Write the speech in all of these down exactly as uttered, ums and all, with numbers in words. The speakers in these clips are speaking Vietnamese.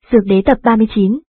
Dược đế tập ba mươi chín.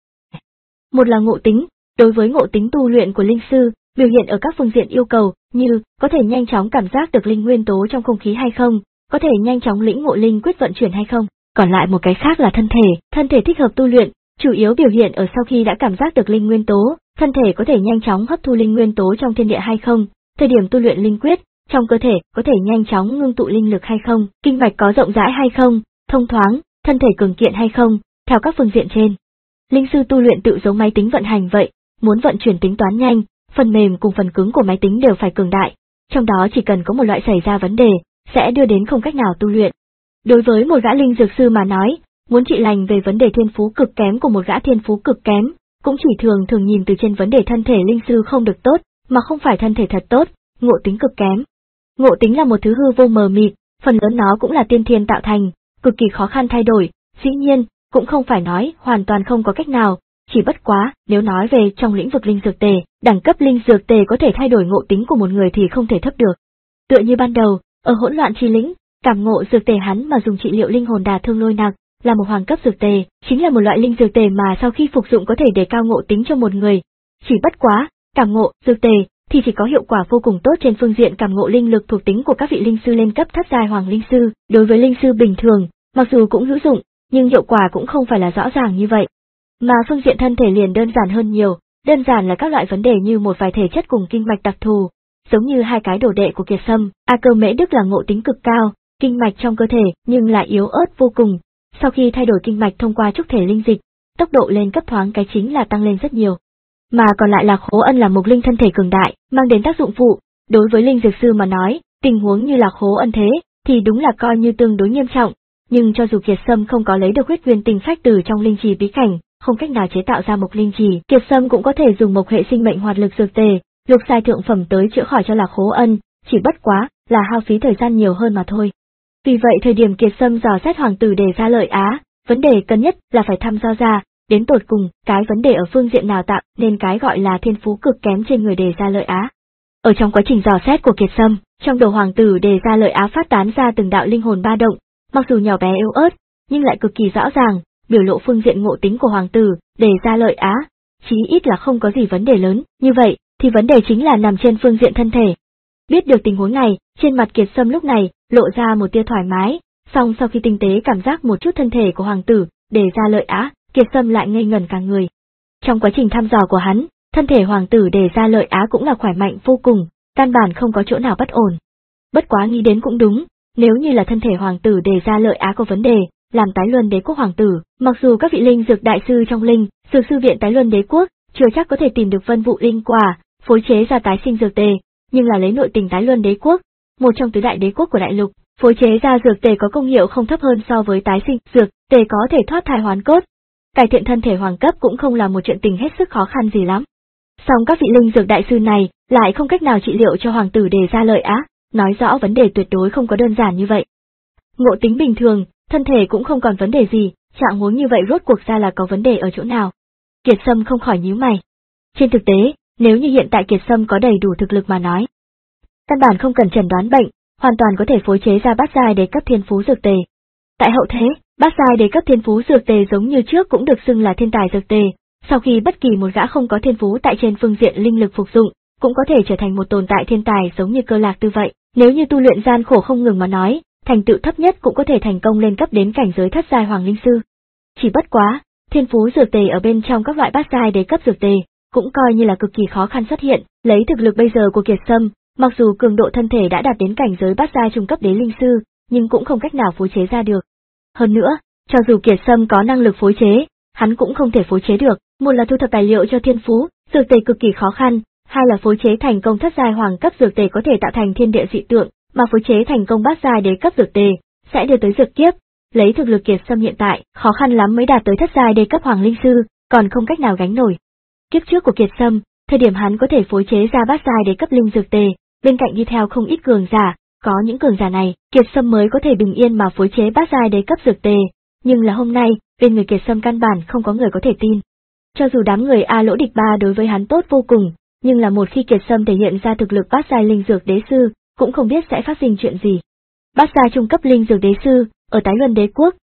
Một là ngộ tính, đối với ngộ tính tu luyện của linh sư, biểu hiện ở các phương diện yêu cầu, như có thể nhanh chóng cảm giác được linh nguyên tố trong không khí hay không, có thể nhanh chóng lĩnh ngộ linh quyết vận chuyển hay không. Còn lại một cái khác là thân thể, thân thể thích hợp tu luyện, chủ yếu biểu hiện ở sau khi đã cảm giác được linh nguyên tố, thân thể có thể nhanh chóng hấp thu linh nguyên tố trong thiên địa hay không, thời điểm tu luyện linh quyết, trong cơ thể có thể nhanh chóng ngưng tụ linh lực hay không, kinh mạch có rộng rãi hay không, thông thoáng, thân thể cường kiện hay không, theo các phương diện trên. Linh sư tu luyện tự giống máy tính vận hành vậy, muốn vận chuyển tính toán nhanh, phần mềm cùng phần cứng của máy tính đều phải cường đại, trong đó chỉ cần có một loại xảy ra vấn đề, sẽ đưa đến không cách nào tu luyện. Đối với một gã linh dược sư mà nói, muốn trị lành về vấn đề thiên phú cực kém của một gã thiên phú cực kém, cũng chỉ thường thường nhìn từ trên vấn đề thân thể linh sư không được tốt, mà không phải thân thể thật tốt, ngộ tính cực kém. Ngộ tính là một thứ hư vô mờ mịt, phần lớn nó cũng là tiên thiên tạo thành, cực kỳ khó khăn thay đổi, dĩ nhiên, cũng không phải nói hoàn toàn không có cách nào, chỉ bất quá, nếu nói về trong lĩnh vực linh dược tề, đẳng cấp linh dược tề có thể thay đổi ngộ tính của một người thì không thể thấp được. Tựa như ban đầu, ở hỗn loạn chi lĩnh, cảm ngộ dược tề hắn mà dùng trị liệu linh hồn đả thương lôi nặc, là một hoàng cấp dược tề, chính là một loại linh dược tề mà sau khi phục dụng có thể đề cao ngộ tính cho một người. Chỉ bất quá, cảm ngộ dược tề thì chỉ có hiệu quả vô cùng tốt trên phương diện cảm ngộ linh lực thuộc tính của các vị linh sư lên cấp thất giai hoàng linh sư, đối với linh sư bình thường, mặc dù cũng hữu dụng, nhưng hiệu quả cũng không phải là rõ ràng như vậy. Mà phương diện thân thể liền đơn giản hơn nhiều, đơn giản là các loại vấn đề như một vài thể chất cùng kinh mạch đặc thù, giống như hai cái đồ đệ của Kiệt Sâm, A Cơ Mễ Đức là ngộ tính cực cao, kinh mạch trong cơ thể nhưng lại yếu ớt vô cùng. Sau khi thay đổi kinh mạch thông qua trúc thể linh dịch, tốc độ lên cấp thoáng cái chính là tăng lên rất nhiều. Mà còn lại là Khố Ân là một linh thân thể cường đại, mang đến tác dụng phụ, đối với linh dược sư mà nói, tình huống như là Khố Ân thế, thì đúng là coi như tương đối nghiêm trọng, nhưng cho dù Kiệt Sâm không có lấy được huyết nguyên tinh phách từ trong linh trì bí cảnh, không cách nào chế tạo ra mộc linh trì, Kiệt Sâm cũng có thể dùng mộc hệ sinh mệnh hoạt lực dược tề, lục sai thượng phẩm tới chữa khỏi cho là Khố Ân, chỉ bất quá là hao phí thời gian nhiều hơn mà thôi. Vì vậy thời điểm Kiệt Sâm dò xét hoàng tử đề ra lợi Á, vấn đề cần nhất là phải thăm dò ra, đến tột cùng, cái vấn đề ở phương diện nào tạo nên cái gọi là thiên phú cực kém trên người đề ra lợi Á. Ở trong quá trình dò xét của Kiệt Sâm, trong đầu hoàng tử đề ra lợi Á phát tán ra từng đạo linh hồn ba động, mặc dù nhỏ bé yếu ớt, nhưng lại cực kỳ rõ ràng, biểu lộ phương diện ngộ tính của hoàng tử đề ra lợi Á, chí ít là không có gì vấn đề lớn, như vậy, thì vấn đề chính là nằm trên phương diện thân thể. Biết được tình huống này, trên mặt Kiệt Sâm lúc này lộ ra một tia thoải mái, song sau khi tinh tế cảm giác một chút thân thể của hoàng tử đề ra lợi Á, Kiệt Sâm lại ngây ngẩn cả người. Trong quá trình thăm dò của hắn, thân thể hoàng tử đề ra lợi Á cũng là khỏe mạnh vô cùng, căn bản không có chỗ nào bất ổn. Bất quá nghĩ đến cũng đúng, nếu như là thân thể hoàng tử đề ra lợi Á có vấn đề, làm tái luân đế quốc hoàng tử, mặc dù các vị linh dược đại sư trong linh, dược sư viện tái luân đế quốc, chưa chắc có thể tìm được vân vụ linh quả, phối chế ra tái sinh dược tề, nhưng là lấy nội tình tái luân đế quốc, một trong tứ đại đế quốc của đại lục, phối chế ra dược tề có công hiệu không thấp hơn so với tái sinh dược tề có thể thoát thai hoán cốt. Cải thiện thân thể hoàng cấp cũng không là một chuyện tình hết sức khó khăn gì lắm. Song các vị linh dược đại sư này lại không cách nào trị liệu cho hoàng tử đề ra lợi Á, nói rõ vấn đề tuyệt đối không có đơn giản như vậy. Ngộ tính bình thường, thân thể cũng không còn vấn đề gì, trạng huống như vậy rốt cuộc ra là có vấn đề ở chỗ nào? Kiệt Sâm không khỏi nhíu mày. Trên thực tế, nếu như hiện tại Kiệt Sâm có đầy đủ thực lực mà nói, căn bản không cần chẩn đoán bệnh, hoàn toàn có thể phối chế ra bát giai đế cấp thiên phú dược tề. Tại hậu thế, bát giai đế cấp thiên phú dược tề giống như trước cũng được xưng là thiên tài dược tề, sau khi bất kỳ một gã không có thiên phú tại trên phương diện linh lực phục dụng, cũng có thể trở thành một tồn tại thiên tài giống như Cơ Lạc Tư vậy, nếu như tu luyện gian khổ không ngừng mà nói, thành tựu thấp nhất cũng có thể thành công lên cấp đến cảnh giới thất giai hoàng linh sư. Chỉ bất quá, thiên phú dược tề ở bên trong các loại bát giai đế cấp dược tề, cũng coi như là cực kỳ khó khăn xuất hiện, lấy thực lực bây giờ của Kiệt Sâm, mặc dù cường độ thân thể đã đạt đến cảnh giới bát giai trung cấp đế linh sư, nhưng cũng không cách nào phối chế ra được. Hơn nữa, cho dù Kiệt Sâm có năng lực phối chế, hắn cũng không thể phối chế được, một là thu thập tài liệu cho thiên phú, dược tề cực kỳ khó khăn, hai là phối chế thành công thất giai hoàng cấp dược tề có thể tạo thành thiên địa dị tượng, mà phối chế thành công bát giai đế cấp dược tề sẽ đưa tới dược kiếp. Lấy thực lực Kiệt Sâm hiện tại, khó khăn lắm mới đạt tới thất giai đế cấp hoàng linh sư, còn không cách nào gánh nổi. Kiếp trước của Kiệt Sâm, thời điểm hắn có thể phối chế ra bát giai đế cấp linh dược tề, bên cạnh đi theo không ít cường giả, có những cường giả này, Kiệt Sâm mới có thể bình yên mà phối chế bát giai đế cấp dược tề, nhưng là hôm nay, bên người Kiệt Sâm căn bản không có người có thể tin. Cho dù đám người A Lỗ Địch Ba đối với hắn tốt vô cùng, nhưng là một khi Kiệt Sâm thể hiện ra thực lực bát giai linh dược đế sư, cũng không biết sẽ phát sinh chuyện gì. Bát giai trung cấp linh dược đế sư, ở Tái Luân đế quốc,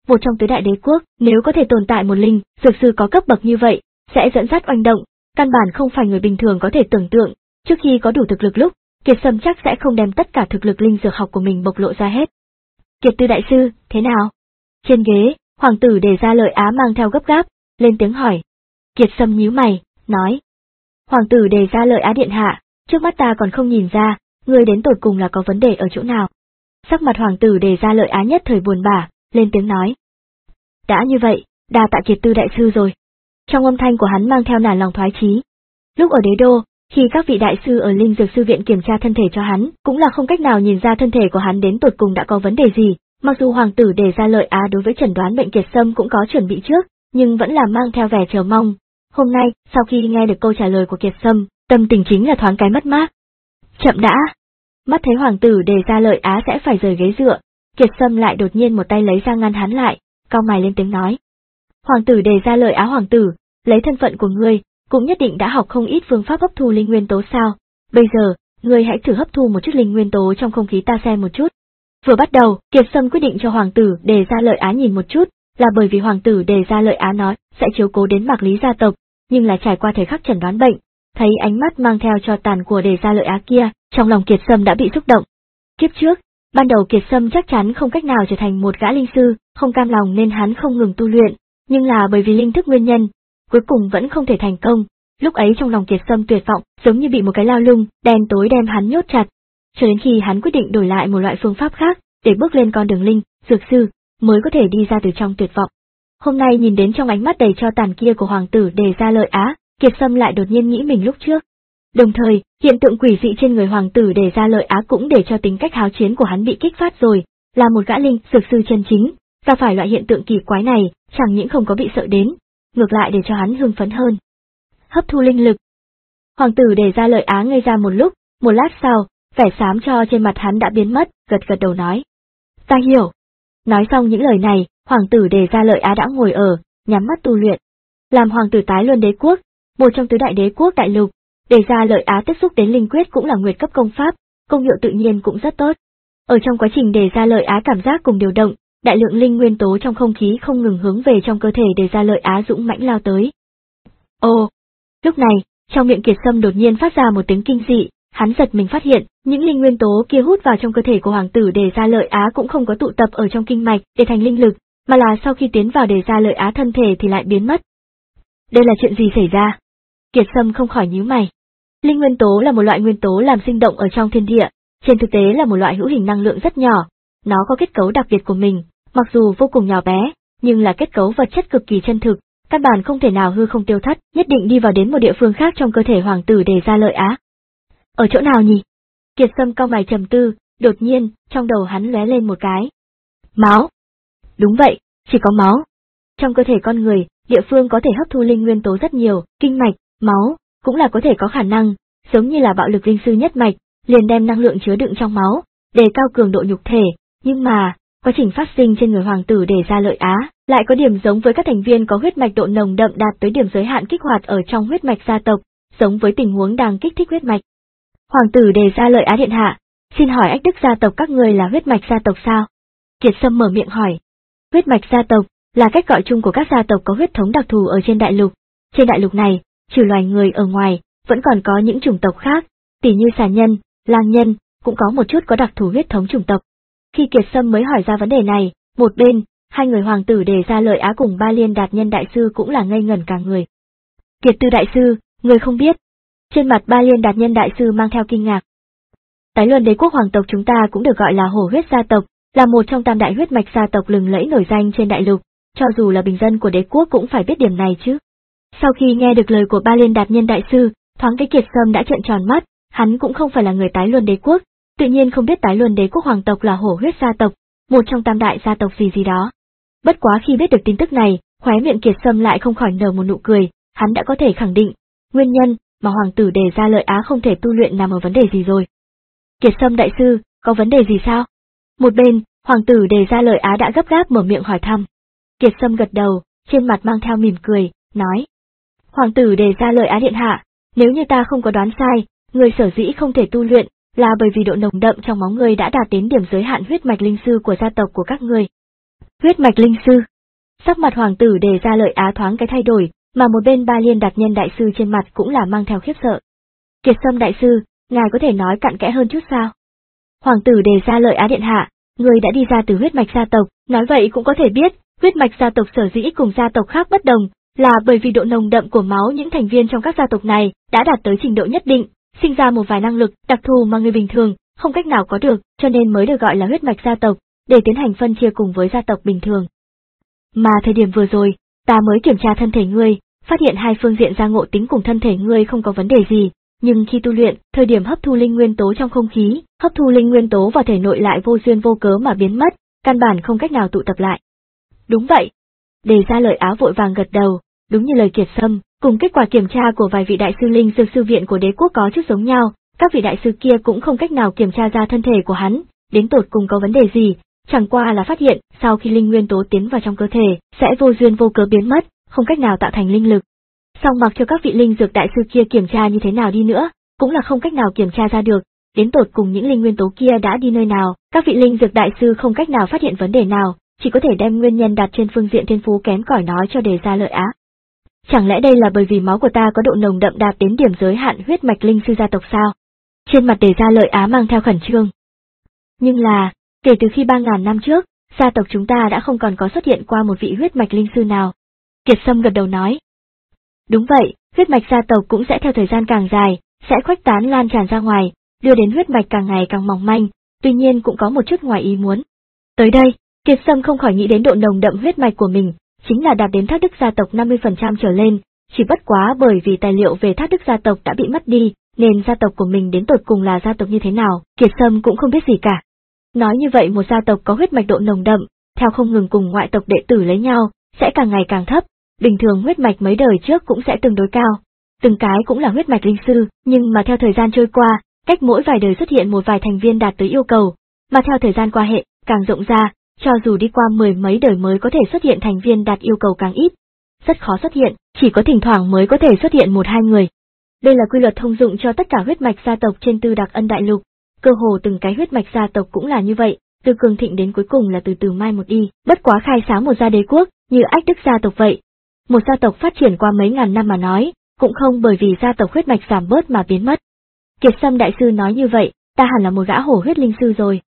một trong tứ đại đế quốc, nếu có thể tồn tại một linh dược sư có cấp bậc như vậy, sẽ dẫn dắt oanh động, căn bản không phải người bình thường có thể tưởng tượng. Trước khi có đủ thực lực lúc, Kiệt Sâm chắc sẽ không đem tất cả thực lực linh dược học của mình bộc lộ ra hết. Kiệt Tư đại sư, thế nào? Trên ghế, hoàng tử Đề Gia Lợi Á mang theo gấp gáp, lên tiếng hỏi. Kiệt Sâm nhíu mày, nói. Hoàng tử Đề Gia Lợi Á điện hạ, trước mắt ta còn không nhìn ra, ngươi đến tột cùng là có vấn đề ở chỗ nào. Sắc mặt hoàng tử Đề Gia Lợi Á nhất thời buồn bã, lên tiếng nói. Đã như vậy, đa tạ Kiệt Tư đại sư rồi. Trong âm thanh của hắn mang theo nản lòng thoái chí. Lúc ở đế đô, khi các vị đại sư ở Linh Dược Sư Viện kiểm tra thân thể cho hắn, cũng là không cách nào nhìn ra thân thể của hắn đến tột cùng đã có vấn đề gì, mặc dù hoàng tử Đề Gia Lợi Á đối với chẩn đoán bệnh Kiệt Sâm cũng có chuẩn bị trước, nhưng vẫn là mang theo vẻ chờ mong. Hôm nay, sau khi nghe được câu trả lời của Kiệt Sâm, tâm tình chính là thoáng cái mất mát. Chậm đã. Mắt thấy hoàng tử Đề Gia Lợi Á sẽ phải rời ghế dựa, Kiệt Sâm lại đột nhiên một tay lấy ra ngăn hắn lại, cau mày lên tiếng nói. Hoàng tử Đề Gia Lợi Á hoàng tử, lấy thân phận của ngươi, cũng nhất định đã học không ít phương pháp hấp thu linh nguyên tố sao, bây giờ, ngươi hãy thử hấp thu một chút linh nguyên tố trong không khí ta xem một chút. Vừa bắt đầu, Kiệt Sâm quyết định cho hoàng tử Đề Gia Lợi Á nhìn một chút, là bởi vì hoàng tử Đề Gia Lợi Á nói sẽ chiếu cố đến Mạc Lý gia tộc, nhưng là trải qua thời khắc chẩn đoán bệnh, thấy ánh mắt mang theo cho tàn của Đề Gia Lợi Á kia, trong lòng Kiệt Sâm đã bị xúc động. Kiếp trước, ban đầu Kiệt Sâm chắc chắn không cách nào trở thành một gã linh sư, không cam lòng nên hắn không ngừng tu luyện, nhưng là bởi vì linh thức nguyên nhân, cuối cùng vẫn không thể thành công. Lúc ấy trong lòng Kiệt Sâm tuyệt vọng, giống như bị một cái lao lung đen tối đem hắn nhốt chặt, cho đến khi hắn quyết định đổi lại một loại phương pháp khác, để bước lên con đường linh dược sư, mới có thể đi ra từ trong tuyệt vọng. Hôm nay nhìn đến trong ánh mắt đầy cho tàn kia của hoàng tử Đề Gia Lợi Á, Kiệt Sâm lại đột nhiên nghĩ mình lúc trước. Đồng thời, hiện tượng quỷ dị trên người hoàng tử Đề Gia Lợi Á cũng để cho tính cách háo chiến của hắn bị kích phát rồi, là một gã linh dược sư chân chính, gặp phải loại hiện tượng kỳ quái này, chẳng những không có bị sợ đến, ngược lại để cho hắn hưng phấn hơn. Hấp thu linh lực. Hoàng tử Đề Gia Lợi Á ngây ra một lúc, một lát sau, vẻ xám cho trên mặt hắn đã biến mất, gật gật đầu nói. Ta hiểu. Nói xong những lời này, hoàng tử Đề Gia Lợi Á đã ngồi ở, nhắm mắt tu luyện. Làm hoàng tử tái luân đế quốc, một trong tứ đại đế quốc đại lục, Đề Gia Lợi Á tiếp xúc đến linh quyết cũng là nguyệt cấp công pháp, công hiệu tự nhiên cũng rất tốt. Ở trong quá trình Đề Gia Lợi Á cảm giác cùng điều động, đại lượng linh nguyên tố trong không khí không ngừng hướng về trong cơ thể Đề Gia Lợi Á dũng mãnh lao tới. Ồ! Lúc này, trong miệng Kiệt Sâm đột nhiên phát ra một tiếng kinh dị, hắn giật mình phát hiện, những linh nguyên tố kia hút vào trong cơ thể của hoàng tử Đề Gia Lợi Á cũng không có tụ tập ở trong kinh mạch để thành linh lực, mà là sau khi tiến vào Đề Gia Lợi Á thân thể thì lại biến mất. Đây là chuyện gì xảy ra? Kiệt Sâm không khỏi nhíu mày. Linh nguyên tố là một loại nguyên tố làm sinh động ở trong thiên địa, trên thực tế là một loại hữu hình năng lượng rất nhỏ, nó có kết cấu đặc biệt của mình, mặc dù vô cùng nhỏ bé, nhưng là kết cấu vật chất cực kỳ chân thực, căn bản không thể nào hư không tiêu thất, nhất định đi vào đến một địa phương khác trong cơ thể hoàng tử Đề Gia Lợi Á. Ở chỗ nào nhỉ? Kiệt Sâm cau mày trầm tư, đột nhiên, trong đầu hắn lóe lên một cái. Máu. Đúng vậy, chỉ có máu. Trong cơ thể con người, địa phương có thể hấp thu linh nguyên tố rất nhiều, kinh mạch, máu, cũng là có thể có khả năng, giống như là bạo lực linh sư nhất mạch, liền đem năng lượng chứa đựng trong máu, để cao cường độ nhục thể, nhưng mà, quá trình phát sinh trên người hoàng tử Đề Gia Lợi Á, lại có điểm giống với các thành viên có huyết mạch độ nồng đậm đạt tới điểm giới hạn kích hoạt ở trong huyết mạch gia tộc, giống với tình huống đang kích thích huyết mạch. Hoàng tử Đề Gia Lợi Á điện hạ, xin hỏi ách đức gia tộc các người là huyết mạch gia tộc sao? Kiệt Sâm mở miệng hỏi. Huyết mạch gia tộc là cách gọi chung của các gia tộc có huyết thống đặc thù ở trên đại lục. Trên đại lục này, trừ loài người ở ngoài, vẫn còn có những chủng tộc khác, tỉ như xà nhân, lang nhân, cũng có một chút có đặc thù huyết thống chủng tộc. Khi Kiệt Sâm mới hỏi ra vấn đề này, một bên, hai người hoàng tử Đề Gia Lợi Á cùng Ba Liên Đạt Nhân đại sư cũng là ngây ngẩn cả người. Kiệt Tư đại sư, người không biết. Trên mặt Ba Liên Đạt Nhân đại sư mang theo kinh ngạc. Tái Luân đế quốc hoàng tộc chúng ta cũng được gọi là hổ huyết gia tộc, là một trong tam đại huyết mạch gia tộc lừng lẫy nổi danh trên đại lục, cho dù là bình dân của đế quốc cũng phải biết điểm này chứ. Sau khi nghe được lời của Ba Liên Đạt Nhân đại sư, thoáng cái Kiệt Sâm đã trợn tròn mắt, hắn cũng không phải là người Tái Luân đế quốc, tự nhiên không biết Tái Luân đế quốc hoàng tộc là hổ huyết gia tộc, một trong tam đại gia tộc gì gì đó. Bất quá khi biết được tin tức này, khóe miệng Kiệt Sâm lại không khỏi nở một nụ cười, hắn đã có thể khẳng định, nguyên nhân mà hoàng tử Đề Gia Lợi Á không thể tu luyện nằm ở vấn đề gì rồi. Kiệt Sâm đại sư, có vấn đề gì sao? Một bên, hoàng tử Đề Gia Lợi Á đã gấp gáp mở miệng hỏi thăm. Kiệt Sâm gật đầu, trên mặt mang theo mỉm cười, nói. Hoàng tử Đề Gia Lợi Á điện hạ, nếu như ta không có đoán sai, người sở dĩ không thể tu luyện, là bởi vì độ nồng đậm trong máu người đã đạt đến điểm giới hạn huyết mạch linh sư của gia tộc của các người. Huyết mạch linh sư. Sắc mặt hoàng tử Đề Gia Lợi Á thoáng cái thay đổi, mà một bên Ba Liên Đạt Nhân đại sư trên mặt cũng là mang theo khiếp sợ. Kiệt Sâm đại sư, ngài có thể nói cặn kẽ hơn chút sao? Hoàng tử Đề Gia Lợi Á điện hạ, người đã đi ra từ huyết mạch gia tộc, nói vậy cũng có thể biết, huyết mạch gia tộc sở dĩ cùng gia tộc khác bất đồng, là bởi vì độ nồng đậm của máu những thành viên trong các gia tộc này đã đạt tới trình độ nhất định, sinh ra một vài năng lực đặc thù mà người bình thường không cách nào có được, cho nên mới được gọi là huyết mạch gia tộc, để tiến hành phân chia cùng với gia tộc bình thường. Mà thời điểm vừa rồi, ta mới kiểm tra thân thể ngươi, phát hiện hai phương diện gia ngộ tính cùng thân thể ngươi không có vấn đề gì, nhưng khi tu luyện, thời điểm hấp thu linh nguyên tố trong không khí, hấp thu linh nguyên tố vào thể nội lại vô duyên vô cớ mà biến mất, căn bản không cách nào tụ tập lại. Đúng vậy. Đề Gia Lợi Á vội vàng gật đầu, đúng như lời Kiệt Sâm, cùng kết quả kiểm tra của vài vị đại sư linh dược sư viện của đế quốc có chút giống nhau, các vị đại sư kia cũng không cách nào kiểm tra ra thân thể của hắn, đến tột cùng có vấn đề gì, chẳng qua là phát hiện sau khi linh nguyên tố tiến vào trong cơ thể, sẽ vô duyên vô cớ biến mất, không cách nào tạo thành linh lực. Song mặc cho các vị linh dược đại sư kia kiểm tra như thế nào đi nữa, cũng là không cách nào kiểm tra ra được, đến tột cùng những linh nguyên tố kia đã đi nơi nào, các vị linh dược đại sư không cách nào phát hiện vấn đề nào, chỉ có thể đem nguyên nhân đặt trên phương diện thiên phú kém cỏi nói cho Đề Gia Lợi Á. Chẳng lẽ đây là bởi vì máu của ta có độ nồng đậm đạt đến điểm giới hạn huyết mạch linh sư gia tộc sao? Trên mặt Đề Gia Lợi Á mang theo khẩn trương. Nhưng là, kể từ khi ba ngàn năm trước, gia tộc chúng ta đã không còn có xuất hiện qua một vị huyết mạch linh sư nào. Kiệt Sâm gật đầu nói. Đúng vậy, huyết mạch gia tộc cũng sẽ theo thời gian càng dài, sẽ khuếch tán lan tràn ra ngoài, đưa đến huyết mạch càng ngày càng mỏng manh, tuy nhiên cũng có một chút ngoài ý muốn. Tới đây, Kiệt Sâm không khỏi nghĩ đến độ nồng đậm huyết mạch của mình, chính là đạt đến thác đức gia tộc năm mươi phần trăm trở lên, chỉ bất quá bởi vì tài liệu về thác đức gia tộc đã bị mất đi, nên gia tộc của mình đến tột cùng là gia tộc như thế nào, Kiệt Sâm cũng không biết gì cả. Nói như vậy một gia tộc có huyết mạch độ nồng đậm, theo không ngừng cùng ngoại tộc đệ tử lấy nhau, sẽ càng ngày càng thấp, bình thường huyết mạch mấy đời trước cũng sẽ tương đối cao. Từng cái cũng là huyết mạch linh sư, nhưng mà theo thời gian trôi qua, cách mỗi vài đời xuất hiện một vài thành viên đạt tới yêu cầu, mà theo thời gian qua hệ, càng rộng ra, cho dù đi qua mười mấy đời mới có thể xuất hiện thành viên đạt yêu cầu càng ít. Rất khó xuất hiện, chỉ có thỉnh thoảng mới có thể xuất hiện một hai người. Đây là quy luật thông dụng cho tất cả huyết mạch gia tộc trên Tư Đặc Ân Đại Lục, cơ hồ từng cái huyết mạch gia tộc cũng là như vậy, từ cường thịnh đến cuối cùng là từ từ mai một đi, bất quá khai sáng một gia đế quốc, như Ách Đức gia tộc vậy. Một gia tộc phát triển qua mấy ngàn năm mà nói, cũng không bởi vì gia tộc huyết mạch giảm bớt mà biến mất. Kiệt Sâm đại sư nói như vậy, ta hẳn là một gã hổ huyết linh sư rồi.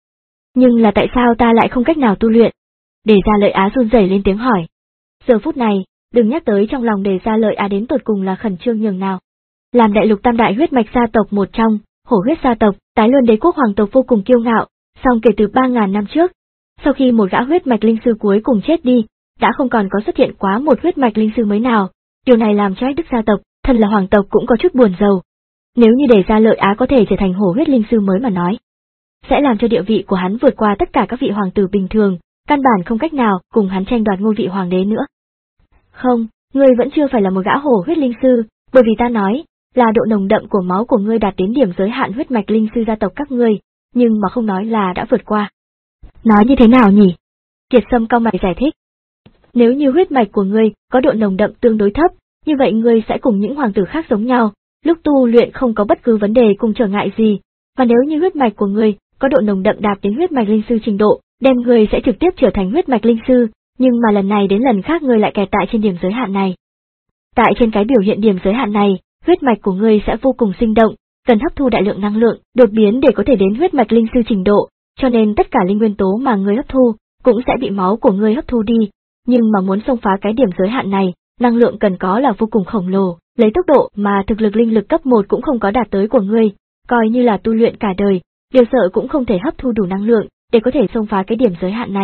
Nhưng là tại sao ta lại không cách nào tu luyện? Đề Gia Lợi Á run rẩy lên tiếng hỏi. Giờ phút này, đừng nhắc tới trong lòng Đề Gia Lợi Á đến tột cùng là khẩn trương nhường nào. Làm đại lục tam đại huyết mạch gia tộc một trong, hổ huyết gia tộc, tái luân đế quốc hoàng tộc vô cùng kiêu ngạo, song kể từ ba ngàn năm trước, sau khi một gã huyết mạch linh sư cuối cùng chết đi, đã không còn có xuất hiện quá một huyết mạch linh sư mới nào, điều này làm cho Ách Đức gia tộc, thân là hoàng tộc cũng có chút buồn rầu. Nếu như Đề Gia Lợi Á có thể trở thành hổ huyết linh sư mới mà nói, sẽ làm cho địa vị của hắn vượt qua tất cả các vị hoàng tử bình thường, căn bản không cách nào cùng hắn tranh đoạt ngôi vị hoàng đế nữa. Không, ngươi vẫn chưa phải là một gã hổ huyết linh sư, bởi vì ta nói, là độ nồng đậm của máu của ngươi đạt đến điểm giới hạn huyết mạch linh sư gia tộc các ngươi, nhưng mà không nói là đã vượt qua. Nói như thế nào nhỉ? Kiệt Sâm cau mày giải thích. Nếu như huyết mạch của ngươi có độ nồng đậm tương đối thấp, như vậy ngươi sẽ cùng những hoàng tử khác giống nhau, lúc tu luyện không có bất cứ vấn đề cùng trở ngại gì, mà nếu như huyết mạch của ngươi có độ nồng đậm đạt đến huyết mạch linh sư trình độ, đem ngươi sẽ trực tiếp trở thành huyết mạch linh sư, nhưng mà lần này đến lần khác ngươi lại kẹt tại trên điểm giới hạn này. Tại trên cái biểu hiện điểm giới hạn này, huyết mạch của ngươi sẽ vô cùng sinh động, cần hấp thu đại lượng năng lượng, đột biến để có thể đến huyết mạch linh sư trình độ, cho nên tất cả linh nguyên tố mà ngươi hấp thu cũng sẽ bị máu của ngươi hấp thu đi, nhưng mà muốn xông phá cái điểm giới hạn này, năng lượng cần có là vô cùng khổng lồ, lấy tốc độ mà thực lực linh lực cấp một cũng không có đạt tới của ngươi, coi như là tu luyện cả đời, điều sợ cũng không thể hấp thu đủ năng lượng để có thể xông phá cái điểm giới hạn này.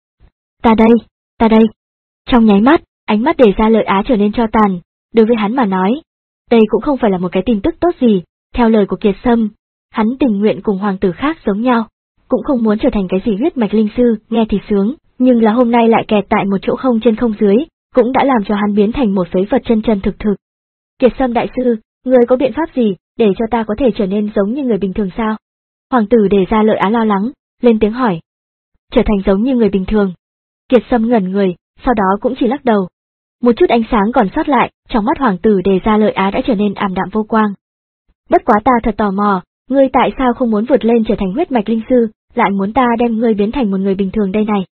Ta đây, ta đây. Trong nháy mắt, ánh mắt Đề Gia Lợi Á trở nên tro tàn, đối với hắn mà nói, đây cũng không phải là một cái tin tức tốt gì, theo lời của Kiệt Sâm, hắn tình nguyện cùng hoàng tử khác giống nhau, cũng không muốn trở thành cái gì huyết mạch linh sư, nghe thì sướng, nhưng là hôm nay lại kẹt tại một chỗ không trên không dưới, cũng đã làm cho hắn biến thành một phế vật chân chân thực thực. Kiệt Sâm đại sư, người có biện pháp gì để cho ta có thể trở nên giống như người bình thường sao? Hoàng tử Đề Gia Lợi Á lo lắng, lên tiếng hỏi. Trở thành giống như người bình thường. Kiệt Sâm ngẩn người, sau đó cũng chỉ lắc đầu. Một chút ánh sáng còn sót lại, trong mắt hoàng tử Đề Gia Lợi Á đã trở nên ảm đạm vô quang. Bất quá ta thật tò mò, ngươi tại sao không muốn vượt lên trở thành huyết mạch linh sư, lại muốn ta đem ngươi biến thành một người bình thường đây này?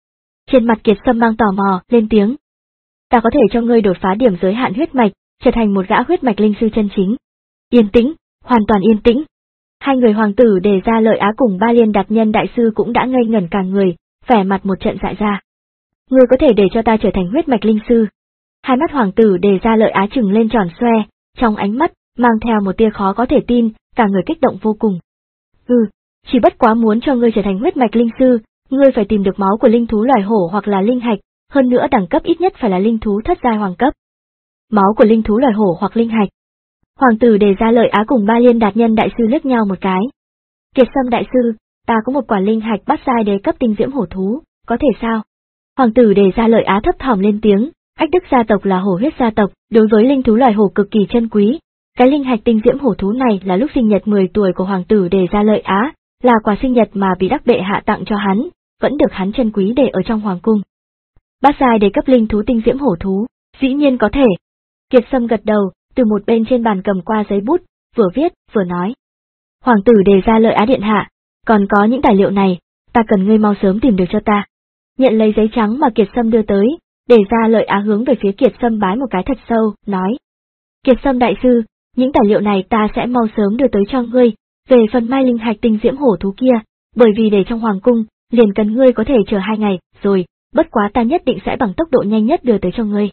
Trên mặt Kiệt Sâm mang tò mò, lên tiếng. Ta có thể cho ngươi đột phá điểm giới hạn huyết mạch, trở thành một gã huyết mạch linh sư chân chính. Yên tĩnh, hoàn toàn yên tĩnh. Hai người hoàng tử Đề Gia Lợi Á cùng Ba Liên Đạt Nhân đại sư cũng đã ngây ngẩn cả người, vẻ mặt một trận dại ra. Ngươi có thể để cho ta trở thành huyết mạch linh sư? Hai mắt hoàng tử Đề Gia Lợi Á trừng lên tròn xoe, trong ánh mắt mang theo một tia khó có thể tin, cả người kích động vô cùng. Ừ, chỉ bất quá muốn cho ngươi trở thành huyết mạch linh sư, ngươi phải tìm được máu của linh thú loài hổ hoặc là linh hạch, hơn nữa đẳng cấp ít nhất phải là linh thú thất giai hoàng cấp. Máu của linh thú loài hổ hoặc linh hạch. Hoàng tử Đề Gia Lợi Á cùng Ba Liên Đạt Nhân đại sư liếc nhau một cái. Kiệt Sâm đại sư, ta có một quả linh hạch bát giai đế cấp tinh diễm hổ thú, có thể sao? Hoàng tử Đề Gia Lợi Á thấp thỏm lên tiếng, Ách Đức gia tộc là hổ huyết gia tộc, đối với linh thú loài hổ cực kỳ chân quý. Cái linh hạch tinh diễm hổ thú này là lúc sinh nhật mười tuổi của hoàng tử Đề Gia Lợi Á, là quà sinh nhật mà Bí Đắc bệ hạ tặng cho hắn, vẫn được hắn chân quý để ở trong hoàng cung. Bát giai đế cấp linh thú tinh diễm hổ thú, dĩ nhiên có thể. Kiệt Sâm gật đầu, từ một bên trên bàn cầm qua giấy bút, vừa viết, vừa nói. Hoàng tử Đề Gia Lợi Á điện hạ, còn có những tài liệu này, ta cần ngươi mau sớm tìm được cho ta. Nhận lấy giấy trắng mà Kiệt Sâm đưa tới, Đề Gia Lợi Á hướng về phía Kiệt Sâm bái một cái thật sâu, nói. Kiệt Sâm đại sư, những tài liệu này ta sẽ mau sớm đưa tới cho ngươi, về phần mai linh hạch tinh diễm hổ thú kia, bởi vì để trong hoàng cung, liền cần ngươi có thể chờ hai ngày, rồi, bất quá ta nhất định sẽ bằng tốc độ nhanh nhất đưa tới cho ngươi.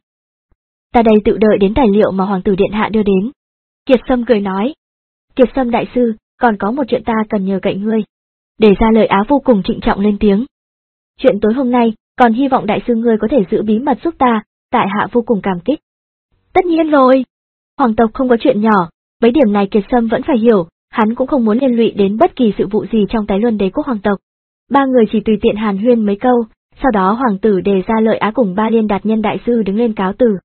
Ta đây tự đợi đến tài liệu mà hoàng tử điện hạ đưa đến. Kiệt Sâm cười nói. Kiệt Sâm đại sư, còn có một chuyện ta cần nhờ cậy ngươi. Đề Gia Lợi Á vô cùng trịnh trọng lên tiếng. Chuyện tối hôm nay, còn hy vọng đại sư ngươi có thể giữ bí mật giúp ta, tại hạ vô cùng cảm kích. Tất nhiên rồi. Hoàng tộc không có chuyện nhỏ, mấy điểm này Kiệt Sâm vẫn phải hiểu, hắn cũng không muốn liên lụy đến bất kỳ sự vụ gì trong Tái Luân Đế quốc hoàng tộc. Ba người chỉ tùy tiện hàn huyên mấy câu, sau đó hoàng tử Đề Gia Lợi Á cùng Ba Liên Đạt Nhân đại sư đứng lên cáo từ.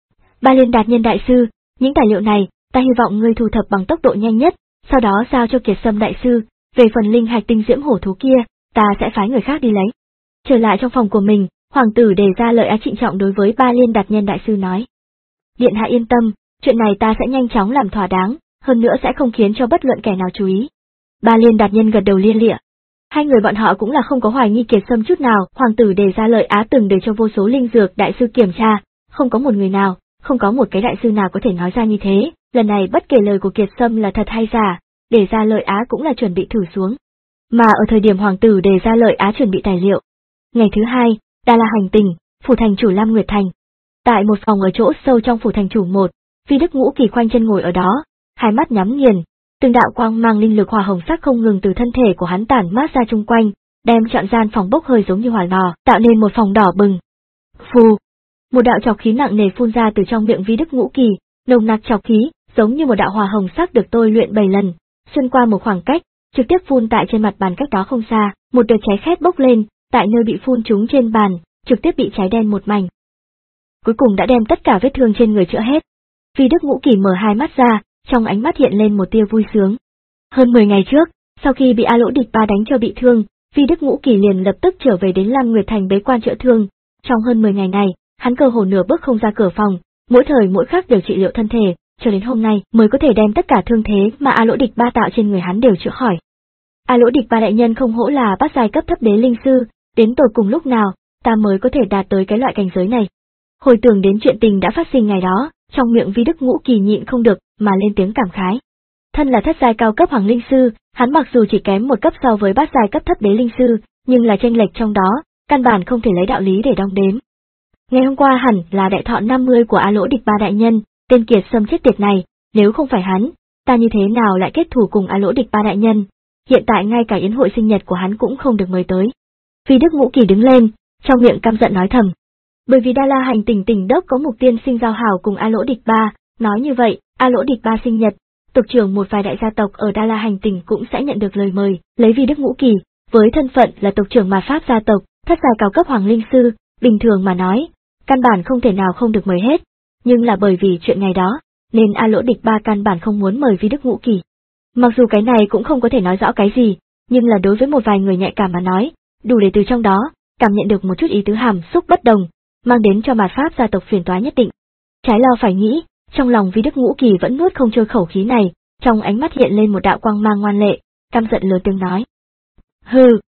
Ba Liên Đạt Nhân đại sư, những tài liệu này, ta hy vọng ngươi thu thập bằng tốc độ nhanh nhất, sau đó giao cho Kiệt Sâm đại sư, về phần linh hạch tinh diễm hổ thú kia, ta sẽ phái người khác đi lấy. Trở lại trong phòng của mình, hoàng tử Đề Gia Lợi Á trịnh trọng đối với Ba Liên Đạt Nhân đại sư nói. Điện hạ yên tâm, chuyện này ta sẽ nhanh chóng làm thỏa đáng, hơn nữa sẽ không khiến cho bất luận kẻ nào chú ý. Ba Liên Đạt Nhân gật đầu lia lịa. Hai người bọn họ cũng là không có hoài nghi Kiệt Sâm chút nào, hoàng tử Đề Gia Lợi Á từng để cho vô số linh dược đại sư kiểm tra, không có một người nào, không có một cái đại sư nào có thể nói ra như thế, lần này bất kể lời của Kiệt Sâm là thật hay giả, Đề Gia Lợi Á cũng là chuẩn bị thử xuống. Mà ở thời điểm hoàng tử Đề Gia Lợi Á chuẩn bị tài liệu. Ngày thứ hai, Đa La hành tinh, phủ thành chủ Lam Nguyệt Thành. Tại một phòng ở chỗ sâu trong phủ thành chủ một, Phi Đức Ngũ Kỳ khoanh chân ngồi ở đó, hai mắt nhắm nghiền, từng đạo quang mang linh lực hỏa hồng sắc không ngừng từ thân thể của hắn tản mát ra chung quanh, đem trọn gian phòng bốc hơi giống như hỏa lò, tạo nên một phòng đỏ bừng. Phù, một đạo trọc khí nặng nề phun ra từ trong miệng Vi Đức Ngũ Kỳ, nồng nặc trọc khí, giống như một đạo hỏa hồng sắc được tôi luyện bảy lần, xuyên qua một khoảng cách, trực tiếp phun tại trên mặt bàn cách đó không xa, một đợt cháy khét bốc lên, tại nơi bị phun trúng trên bàn, trực tiếp bị cháy đen một mảnh. Cuối cùng đã đem tất cả vết thương trên người chữa hết. Vi Đức Ngũ Kỳ mở hai mắt ra, trong ánh mắt hiện lên một tia vui sướng. Hơn mười ngày trước, sau khi bị A Lỗ Địch Ba đánh cho bị thương, Vi Đức Ngũ Kỳ liền lập tức trở về đến Lam Nguyệt Thành bế quan chữa thương. Trong hơn mười ngày này, hắn cơ hồ nửa bước không ra cửa phòng, mỗi thời mỗi khắc đều trị liệu thân thể, cho đến hôm nay mới có thể đem tất cả thương thế mà A Lỗ Địch Ba tạo trên người hắn đều chữa khỏi. A Lỗ Địch Ba đại nhân không hổ là bát giai cấp thấp đế linh sư, đến tột cùng lúc nào ta mới có thể đạt tới cái loại cảnh giới này. Hồi tưởng đến chuyện tình đã phát sinh ngày đó, trong miệng Vi Đức Ngũ Kỳ nhịn không được mà lên tiếng cảm khái. Thân là thất giai cao cấp hoàng linh sư, hắn mặc dù chỉ kém một cấp so với bát giai cấp thấp đế linh sư, nhưng là chênh lệch trong đó, căn bản không thể lấy đạo lý để đong đếm. Ngày hôm qua hẳn là đại thọ năm mươi của A Lỗ Địch Ba đại nhân, tên Kiệt Sâm chết tiệt này, nếu không phải hắn, ta như thế nào lại kết thù cùng A Lỗ Địch Ba đại nhân? Hiện tại ngay cả yến hội sinh nhật của hắn cũng không được mời tới. Vi Đức Ngũ Kỳ đứng lên, trong miệng căm giận nói thầm. Bởi vì Đa La hành tỉnh tỉnh đốc có mục tiên sinh giao hảo cùng A Lỗ Địch Ba, nói như vậy, A Lỗ Địch Ba sinh nhật, tộc trưởng một vài đại gia tộc ở Đa La hành tỉnh cũng sẽ nhận được lời mời, lấy Vi Đức Ngũ Kỳ, với thân phận là tộc trưởng mà pháp gia tộc, thất giai cao cấp hoàng linh sư, bình thường mà nói, căn bản không thể nào không được mời hết, nhưng là bởi vì chuyện ngày đó, nên A Lỗ Địch Ba căn bản không muốn mời Vi Đức Ngũ Kỳ. Mặc dù cái này cũng không có thể nói rõ cái gì, nhưng là đối với một vài người nhạy cảm mà nói, đủ để từ trong đó, cảm nhận được một chút ý tứ hàm xúc bất đồng, mang đến cho mạt pháp gia tộc phiền toái nhất định. Trái lo phải nghĩ, trong lòng Vi Đức Ngũ Kỳ vẫn nuốt không trôi khẩu khí này, trong ánh mắt hiện lên một đạo quang mang ngoan lệ, căm giận lớn tiếng nói. Hừ,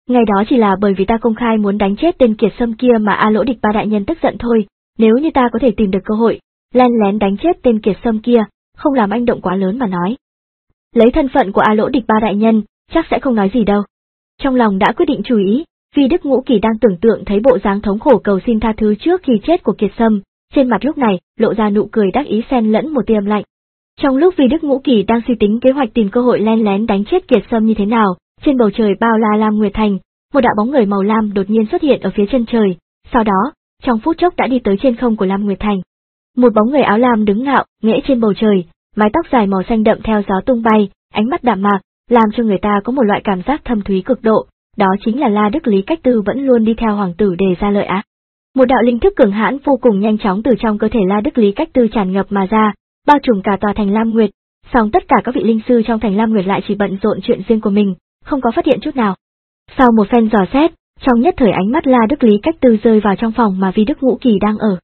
Ngày đó chỉ là bởi vì ta công khai muốn đánh chết tên Kiệt Sâm kia mà A Lỗ Địch Ba đại nhân tức giận thôi, nếu như ta có thể tìm được cơ hội, len lén đánh chết tên Kiệt Sâm kia, không làm anh động quá lớn mà nói. Lấy thân phận của A Lỗ Địch Ba đại nhân, chắc sẽ không nói gì đâu. Trong lòng đã quyết định chú ý, vì Đức Ngũ Kỳ đang tưởng tượng thấy bộ dáng thống khổ cầu xin tha thứ trước khi chết của Kiệt Sâm, trên mặt lúc này lộ ra nụ cười đắc ý xen lẫn một tia âm lạnh. Trong lúc vì Đức Ngũ Kỳ đang suy tính kế hoạch tìm cơ hội len lén đánh chết Kiệt Sâm như thế nào, trên bầu trời bao la Lam Nguyệt Thành, một đạo bóng người màu lam đột nhiên xuất hiện ở phía chân trời, sau đó, trong phút chốc đã đi tới trên không của Lam Nguyệt Thành. Một bóng người áo lam đứng ngạo, nghễ trên bầu trời, mái tóc dài màu xanh đậm theo gió tung bay, ánh mắt đạm mạc, làm cho người ta có một loại cảm giác thâm thúy cực độ, đó chính là La Đức Lý Cách Tư vẫn luôn đi theo hoàng tử Đề Gia Lợi Á. Một đạo linh thức cường hãn vô cùng nhanh chóng từ trong cơ thể La Đức Lý Cách Tư tràn ngập mà ra, bao trùm cả tòa thành Lam Nguyệt, song tất cả các vị linh sư trong thành Lam Nguyệt lại chỉ bận rộn chuyện riêng của mình, không có phát hiện chút nào. Sau một phen dò xét, trong nhất thời ánh mắt La Đức Lý Cách Tư rơi vào trong phòng mà Vi Đức Ngũ Kỳ đang ở.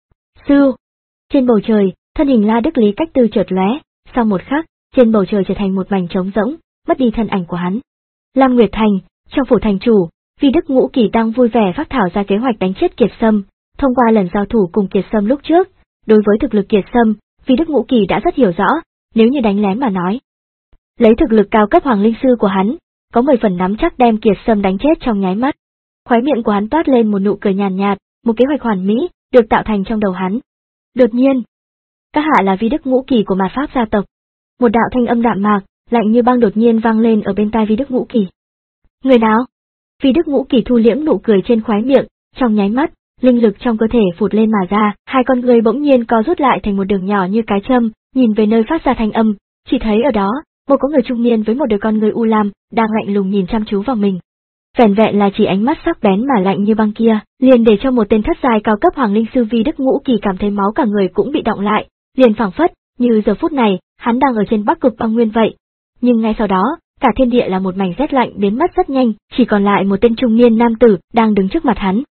Sư! Trên bầu trời, thân hình La Đức Lý Cách Tư chợt lóe, sau một khắc, trên bầu trời trở thành một mảnh trống rỗng, mất đi thân ảnh của hắn. Lam Nguyệt Thành, trong phủ thành chủ, Vi Đức Ngũ Kỳ đang vui vẻ phác thảo ra kế hoạch đánh chết Kiệt Sâm. Thông qua lần giao thủ cùng Kiệt Sâm lúc trước, đối với thực lực Kiệt Sâm, Vi Đức Ngũ Kỳ đã rất hiểu rõ, nếu như đánh lén mà nói. Lấy thực lực cao cấp hoàng linh sư của hắn, có mười phần nắm chắc đem Kiệt Sâm đánh chết trong nháy mắt. Khóe miệng của hắn toát lên một nụ cười nhàn nhạt, một kế hoạch hoàn mỹ, được tạo thành trong đầu hắn. Đột nhiên, các hạ là Vi Đức Ngũ Kỳ của Mạt Pháp gia tộc. Một đạo thanh âm đạm mạc, lạnh như băng đột nhiên vang lên ở bên tai Vi Đức Ngũ Kỳ. Người nào? Vi Đức Ngũ Kỳ thu liễm nụ cười trên khóe miệng, trong nháy mắt, linh lực trong cơ thể phụt lên mà ra, hai con người bỗng nhiên co rút lại thành một đường nhỏ như cái châm, nhìn về nơi phát ra thanh âm, chỉ thấy ở đó, một có người trung niên với một đôi con người u lam, đang lạnh lùng nhìn chăm chú vào mình. Vẻn vẹn là chỉ ánh mắt sắc bén mà lạnh như băng kia, liền để cho một tên thất giai cao cấp hoàng linh sư Vi Đức Ngũ Kỳ cảm thấy máu cả người cũng bị động lại, liền phảng phất, như giờ phút này, hắn đang ở trên Bắc Cực băng nguyên vậy. Nhưng ngay sau đó, cả thiên địa là một mảnh rét lạnh biến mất rất nhanh, chỉ còn lại một tên trung niên nam tử đang đứng trước mặt hắn.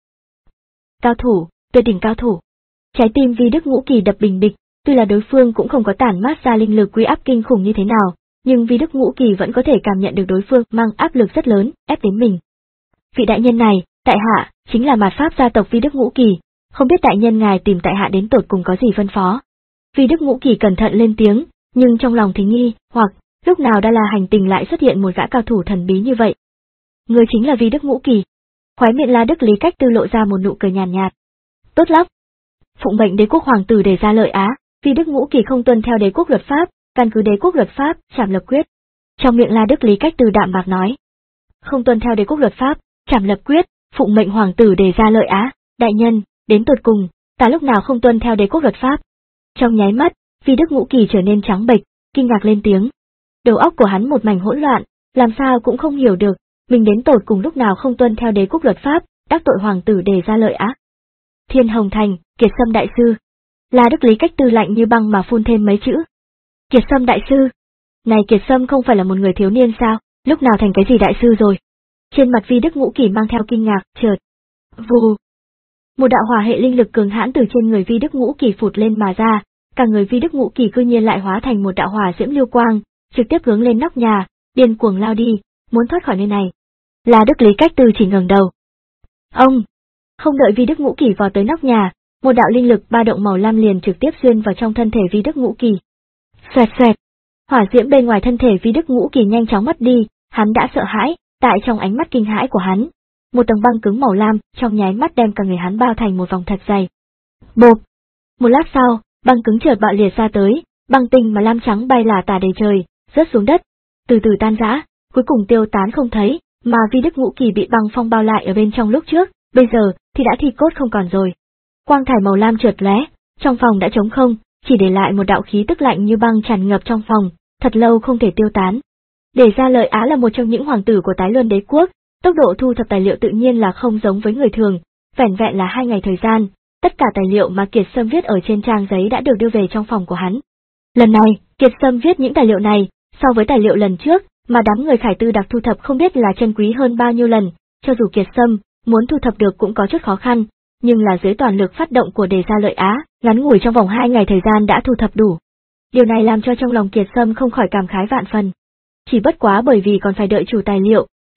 Cao thủ, tuyệt đỉnh cao thủ. Trái tim Vi Đức Ngũ Kỳ đập bình bịch, tuy là đối phương cũng không có tản mát ra linh lực uy áp kinh khủng như thế nào, nhưng Vi Đức Ngũ Kỳ vẫn có thể cảm nhận được đối phương mang áp lực rất lớn, ép đến mình. Vị đại nhân này, tại hạ, chính là Mạt Pháp gia tộc Vi Đức Ngũ Kỳ, không biết đại nhân ngài tìm tại hạ đến tột cùng có gì phân phó. Vi Đức Ngũ Kỳ cẩn thận lên tiếng, nhưng trong lòng thì nghi, hoặc, lúc nào Đa La hành tinh lại xuất hiện một gã cao thủ thần bí như vậy. Người chính là Vi Đức Ngũ Kỳ. Khóe miệng La Đức Lý Cách Tư lộ ra một nụ cười nhàn nhạt, nhạt. Tốt lắm. Phụng mệnh đế quốc hoàng tử Đề Gia Lợi Á, Vi Đức Ngũ Kỳ không tuân theo đế quốc luật pháp, căn cứ đế quốc luật pháp, trảm lập quyết. Trong miệng La Đức Lý Cách Tư đạm bạc nói. Không tuân theo đế quốc luật pháp, trảm lập quyết, phụng mệnh hoàng tử Đề Gia Lợi Á, đại nhân, đến tột cùng, ta lúc nào không tuân theo đế quốc luật pháp. Trong nháy mắt, Vi Đức Ngũ Kỳ trở nên trắng bệch, kinh ngạc lên tiếng. Đầu óc của hắn một mảnh hỗn loạn, làm sao cũng không hiểu được, mình đến tột cùng lúc nào không tuân theo đế quốc luật pháp, đắc tội hoàng tử Đề Gia Lợi Á. Thiên Hồng Thành, Kiệt Sâm đại sư. La Đức Lý Cách Tư lạnh như băng mà phun thêm mấy chữ. Kiệt Sâm đại sư. Này Kiệt Sâm không phải là một người thiếu niên sao, lúc nào thành cái gì đại sư rồi? Trên mặt Vi Đức Ngũ Kỳ mang theo kinh ngạc, chợt. Vù. Một đạo hỏa hệ linh lực cường hãn từ trên người Vi Đức Ngũ Kỳ phụt lên mà ra, cả người Vi Đức Ngũ Kỳ cư nhiên lại hóa thành một đạo hỏa diễm lưu quang, trực tiếp hướng lên nóc nhà, điên cuồng lao đi, muốn thoát khỏi nơi này. La Đức Lý Cách Tư chỉ ngẩng đầu. Ông! Không đợi Vi Đức Ngũ Kỳ vào tới nóc nhà, một đạo linh lực ba động màu lam liền trực tiếp xuyên vào trong thân thể Vi Đức Ngũ Kỳ. Xoẹt xoẹt! Hỏa diễm bên ngoài thân thể Vi Đức Ngũ Kỳ nhanh chóng mất đi, hắn đã sợ hãi, tại trong ánh mắt kinh hãi của hắn, một tầng băng cứng màu lam trong nháy mắt đem cả người hắn bao thành một vòng thật dày. Bộp! Một lát sau, băng cứng chợt bạo liệt ra tới, băng tinh mà lam trắng bay là tả đầy trời, rớt xuống đất, từ từ tan rã, cuối cùng tiêu tán không thấy, mà Vi Đức Ngũ Kỳ bị băng phong bao lại ở bên trong lúc trước, bây giờ thì đã thi cốt không còn rồi. Quang thải màu lam chợt lóe, trong phòng đã trống không, chỉ để lại một đạo khí tức lạnh như băng tràn ngập trong phòng, thật lâu không thể tiêu tán. Đề Gia Lợi Á là một trong những hoàng tử của Tái Luân Đế quốc, tốc độ thu thập tài liệu tự nhiên là không giống với người thường, vẻn vẹn là hai ngày thời gian, tất cả tài liệu mà Kiệt Sâm viết ở trên trang giấy đã được đưa về trong phòng của hắn. Lần này, Kiệt Sâm viết những tài liệu này, so với tài liệu lần trước, mà đám người Khải Tư đặc thu thập không biết là chân quý hơn bao nhiêu lần, cho dù Kiệt Sâm muốn thu thập được cũng có chút khó khăn, nhưng là dưới toàn lực phát động của Đề Gia Lợi Á, ngắn ngủi trong vòng hai ngày thời gian đã thu thập đủ. Điều này làm cho trong lòng Kiệt Sâm không khỏi cảm khái vạn phần. Chỉ bất quá bởi vì còn phải đợi chủ tài liệu,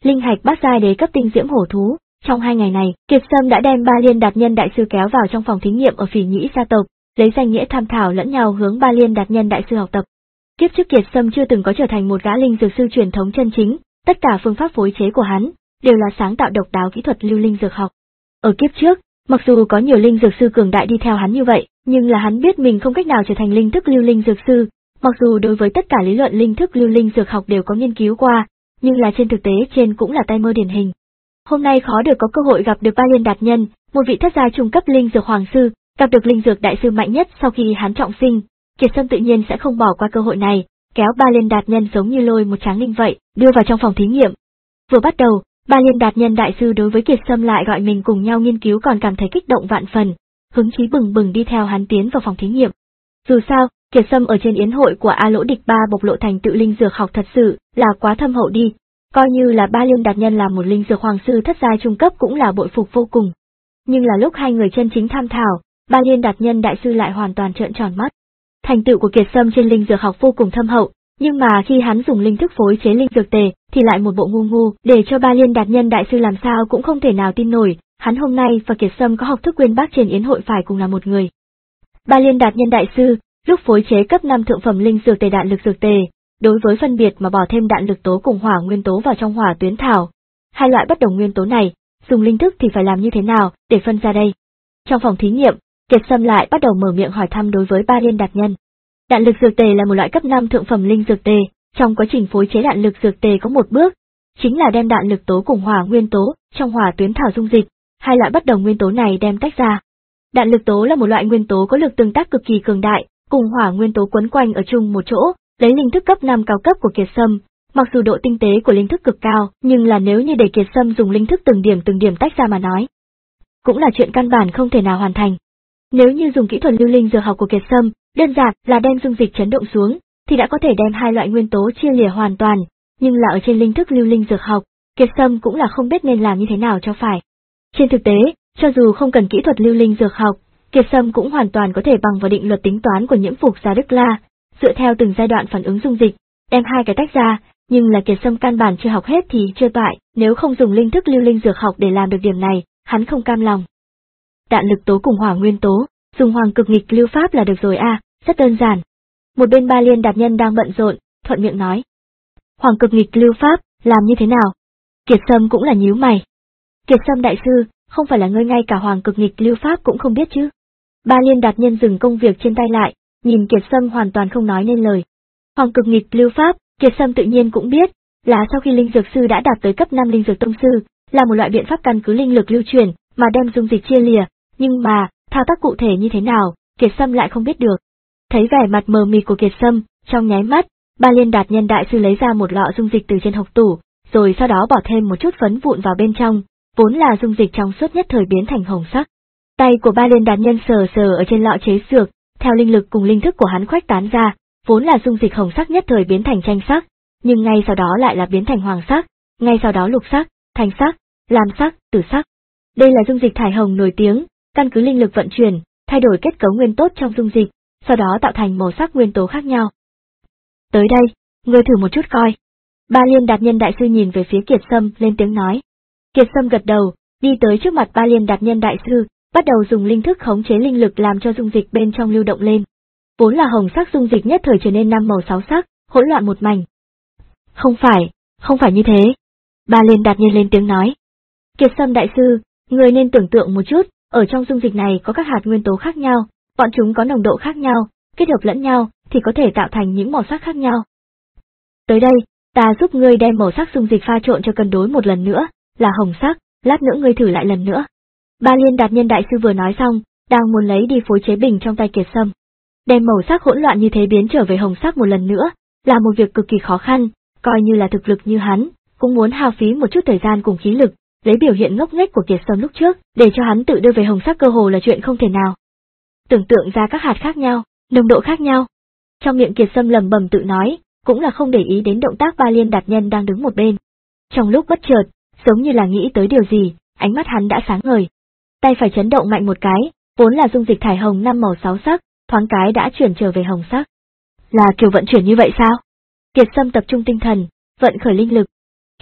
linh hạch bát giai đế cấp tinh diễm hổ thú. Trong hai ngày này, Kiệt Sâm đã đem Ba Liên Đạt Nhân đại sư kéo vào trong phòng thí nghiệm ở Phỉ Nhĩ gia tộc, lấy danh nghĩa tham thảo lẫn nhau hướng Ba Liên Đạt Nhân đại sư học tập. Kiếp trước Kiệt Sâm chưa từng có trở thành một gã linh dược sư truyền thống chân chính, tất cả phương pháp phối chế của hắn đều là sáng tạo độc đáo kỹ thuật lưu linh dược học. Ở kiếp trước, mặc dù có nhiều linh dược sư cường đại đi theo hắn như vậy, nhưng là hắn biết mình không cách nào trở thành linh thức lưu linh dược sư, mặc dù đối với tất cả lý luận linh thức lưu linh dược học đều có nghiên cứu qua, nhưng là trên thực tế trên cũng là tay mơ điển hình. Hôm nay khó được có cơ hội gặp được Ba Liên Đạt Nhân, một vị thất gia trung cấp linh dược hoàng sư, gặp được linh dược đại sư mạnh nhất sau khi hắn trọng sinh, Kiệt Sâm tự nhiên sẽ không bỏ qua cơ hội này, kéo Ba Liên Đạt Nhân giống như lôi một tráng linh vậy, đưa vào trong phòng thí nghiệm. Vừa bắt đầu, Ba Liên Đạt Nhân đại sư đối với Kiệt Sâm lại gọi mình cùng nhau nghiên cứu còn cảm thấy kích động vạn phần, hứng chí bừng bừng đi theo hắn tiến vào phòng thí nghiệm. Dù sao, Kiệt Sâm ở trên yến hội của A Lỗ Địch Ba bộc lộ thành tựu linh dược học thật sự là quá thâm hậu đi, coi như là Ba Liên Đạt Nhân là một linh dược hoàng sư thất giai trung cấp cũng là bội phục vô cùng. Nhưng là lúc hai người chân chính tham thảo, Ba Liên Đạt Nhân đại sư lại hoàn toàn trợn tròn mắt. Thành tựu của Kiệt Sâm trên linh dược học vô cùng thâm hậu, nhưng mà khi hắn dùng linh thức phối chế linh dược tề thì lại một bộ ngu ngu, để cho Ba Liên Đạt Nhân đại sư làm sao cũng không thể nào tin nổi, hắn hôm nay và Kiệt Sâm có học thức uyên bác trên yến hội phải cùng là một người. Ba Liên Đạt Nhân đại sư, lúc phối chế cấp năm thượng phẩm linh dược tề đạn lực dược tề, đối với phân biệt mà bỏ thêm đạn lực tố cùng hỏa nguyên tố vào trong hỏa tuyến thảo. Hai loại bất đồng nguyên tố này, dùng linh thức thì phải làm như thế nào để phân ra đây? Trong phòng thí nghiệm, Kiệt Sâm lại bắt đầu mở miệng hỏi thăm đối với Ba Liên Đạt Nhân. Đạn lực dược tề là một loại cấp năm thượng phẩm linh dược tề, trong quá trình phối chế đạn lực dược tề có một bước, chính là đem đạn lực tố cùng hỏa nguyên tố trong hỏa tuyến thảo dung dịch, hai loại bất đồng nguyên tố này đem tách ra. Đạn lực tố là một loại nguyên tố có lực tương tác cực kỳ cường đại, cùng hỏa nguyên tố quấn quanh ở chung một chỗ, lấy linh thức cấp năm cao cấp của Kiệt Sâm, mặc dù độ tinh tế của linh thức cực cao, nhưng là nếu như để Kiệt Sâm dùng linh thức từng điểm từng điểm tách ra mà nói, cũng là chuyện căn bản không thể nào hoàn thành. Nếu như dùng kỹ thuật lưu linh dược học của Kiệt Sâm, đơn giản là đem dung dịch chấn động xuống, thì đã có thể đem hai loại nguyên tố chia lìa hoàn toàn, nhưng là ở trên linh thức lưu linh dược học, Kiệt Sâm cũng là không biết nên làm như thế nào cho phải. Trên thực tế, cho dù không cần kỹ thuật lưu linh dược học, Kiệt Sâm cũng hoàn toàn có thể bằng vào định luật tính toán của Nhiễm Phục Gia Đức La, dựa theo từng giai đoạn phản ứng dung dịch, đem hai cái tách ra, nhưng là Kiệt Sâm căn bản chưa học hết thì chưa toại, nếu không dùng linh thức lưu linh dược học để làm được điểm này, hắn không cam lòng. Đạn lực tố cùng hỏa nguyên tố, dùng hoàng cực nghịch lưu pháp là được rồi a, à, rất đơn giản. Một bên Ba Liên Đạt Nhân đang bận rộn, thuận miệng nói. Hoàng cực nghịch lưu pháp, làm như thế nào? Kiệt Sâm cũng là nhíu mày. Kiệt Sâm đại sư, không phải là ngươi ngay cả hoàng cực nghịch lưu pháp cũng không biết chứ? Ba Liên Đạt Nhân dừng công việc trên tay lại, nhìn Kiệt Sâm hoàn toàn không nói nên lời. Hoàng cực nghịch lưu pháp, Kiệt Sâm tự nhiên cũng biết, là sau khi linh dược sư đã đạt tới cấp năm linh dược tông sư, là một loại biện pháp căn cứ linh lực lưu truyền, mà đem dung dịch chia lìa, nhưng mà, thao tác cụ thể như thế nào, Kiệt Sâm lại không biết được. Thấy vẻ mặt mờ mịt của Kiệt Sâm, trong nháy mắt, Ba Liên Đạt Nhân đại sư lấy ra một lọ dung dịch từ trên hộc tủ, rồi sau đó bỏ thêm một chút phấn vụn vào bên trong, vốn là dung dịch trong suốt nhất thời biến thành hồng sắc. Tay của Ba Liên Đạt Nhân sờ sờ ở trên lọ chế dược, theo linh lực cùng linh thức của hắn khuếch tán ra, vốn là dung dịch hồng sắc nhất thời biến thành tranh sắc, nhưng ngay sau đó lại là biến thành hoàng sắc, ngay sau đó lục sắc, thanh sắc, lam sắc, tử sắc. Đây là dung dịch thải hồng nổi tiếng, căn cứ linh lực vận chuyển, thay đổi kết cấu nguyên tố trong dung dịch, sau đó tạo thành màu sắc nguyên tố khác nhau. Tới đây, ngươi thử một chút coi. Ba Liên Đạt Nhân đại sư nhìn về phía Kiệt Sâm lên tiếng nói. Kiệt Sâm gật đầu, đi tới trước mặt Ba Liên Đạt Nhân đại sư, bắt đầu dùng linh thức khống chế linh lực làm cho dung dịch bên trong lưu động lên. Vốn là hồng sắc dung dịch nhất thời trở nên năm màu sáu sắc, hỗn loạn một mảnh. Không phải, không phải như thế. Ba Liên Đạt Nhân lên tiếng nói. Kiệt Sâm đại sư, người nên tưởng tượng một chút, ở trong dung dịch này có các hạt nguyên tố khác nhau, bọn chúng có nồng độ khác nhau, kết hợp lẫn nhau thì có thể tạo thành những màu sắc khác nhau. Tới đây, ta giúp ngươi đem màu sắc dung dịch pha trộn cho cân đối một lần nữa, là hồng sắc, lát nữa ngươi thử lại lần nữa. Ba Liên Đạt Nhân đại sư vừa nói xong, đang muốn lấy đi phối chế bình trong tay Kiệt Sâm. Đem màu sắc hỗn loạn như thế biến trở về hồng sắc một lần nữa, là một việc cực kỳ khó khăn, coi như là thực lực như hắn, cũng muốn hao phí một chút thời gian cùng khí lực, lấy biểu hiện ngốc nghếch của Kiệt Sâm lúc trước, để cho hắn tự đưa về hồng sắc cơ hồ là chuyện không thể nào. Tưởng tượng ra các hạt khác nhau, nồng độ khác nhau. Trong miệng Kiệt Sâm lẩm bẩm tự nói, cũng là không để ý đến động tác Ba Liên Đạt Nhân đang đứng một bên. Trong lúc bất chợt, giống như là nghĩ tới điều gì, ánh mắt hắn đã sáng ngời. Tay phải chấn động mạnh một cái, vốn là dung dịch thải hồng năm màu sáu sắc, thoáng cái đã chuyển trở về hồng sắc. Là kiểu vận chuyển như vậy sao? Kiệt Sâm tập trung tinh thần, vận khởi linh lực.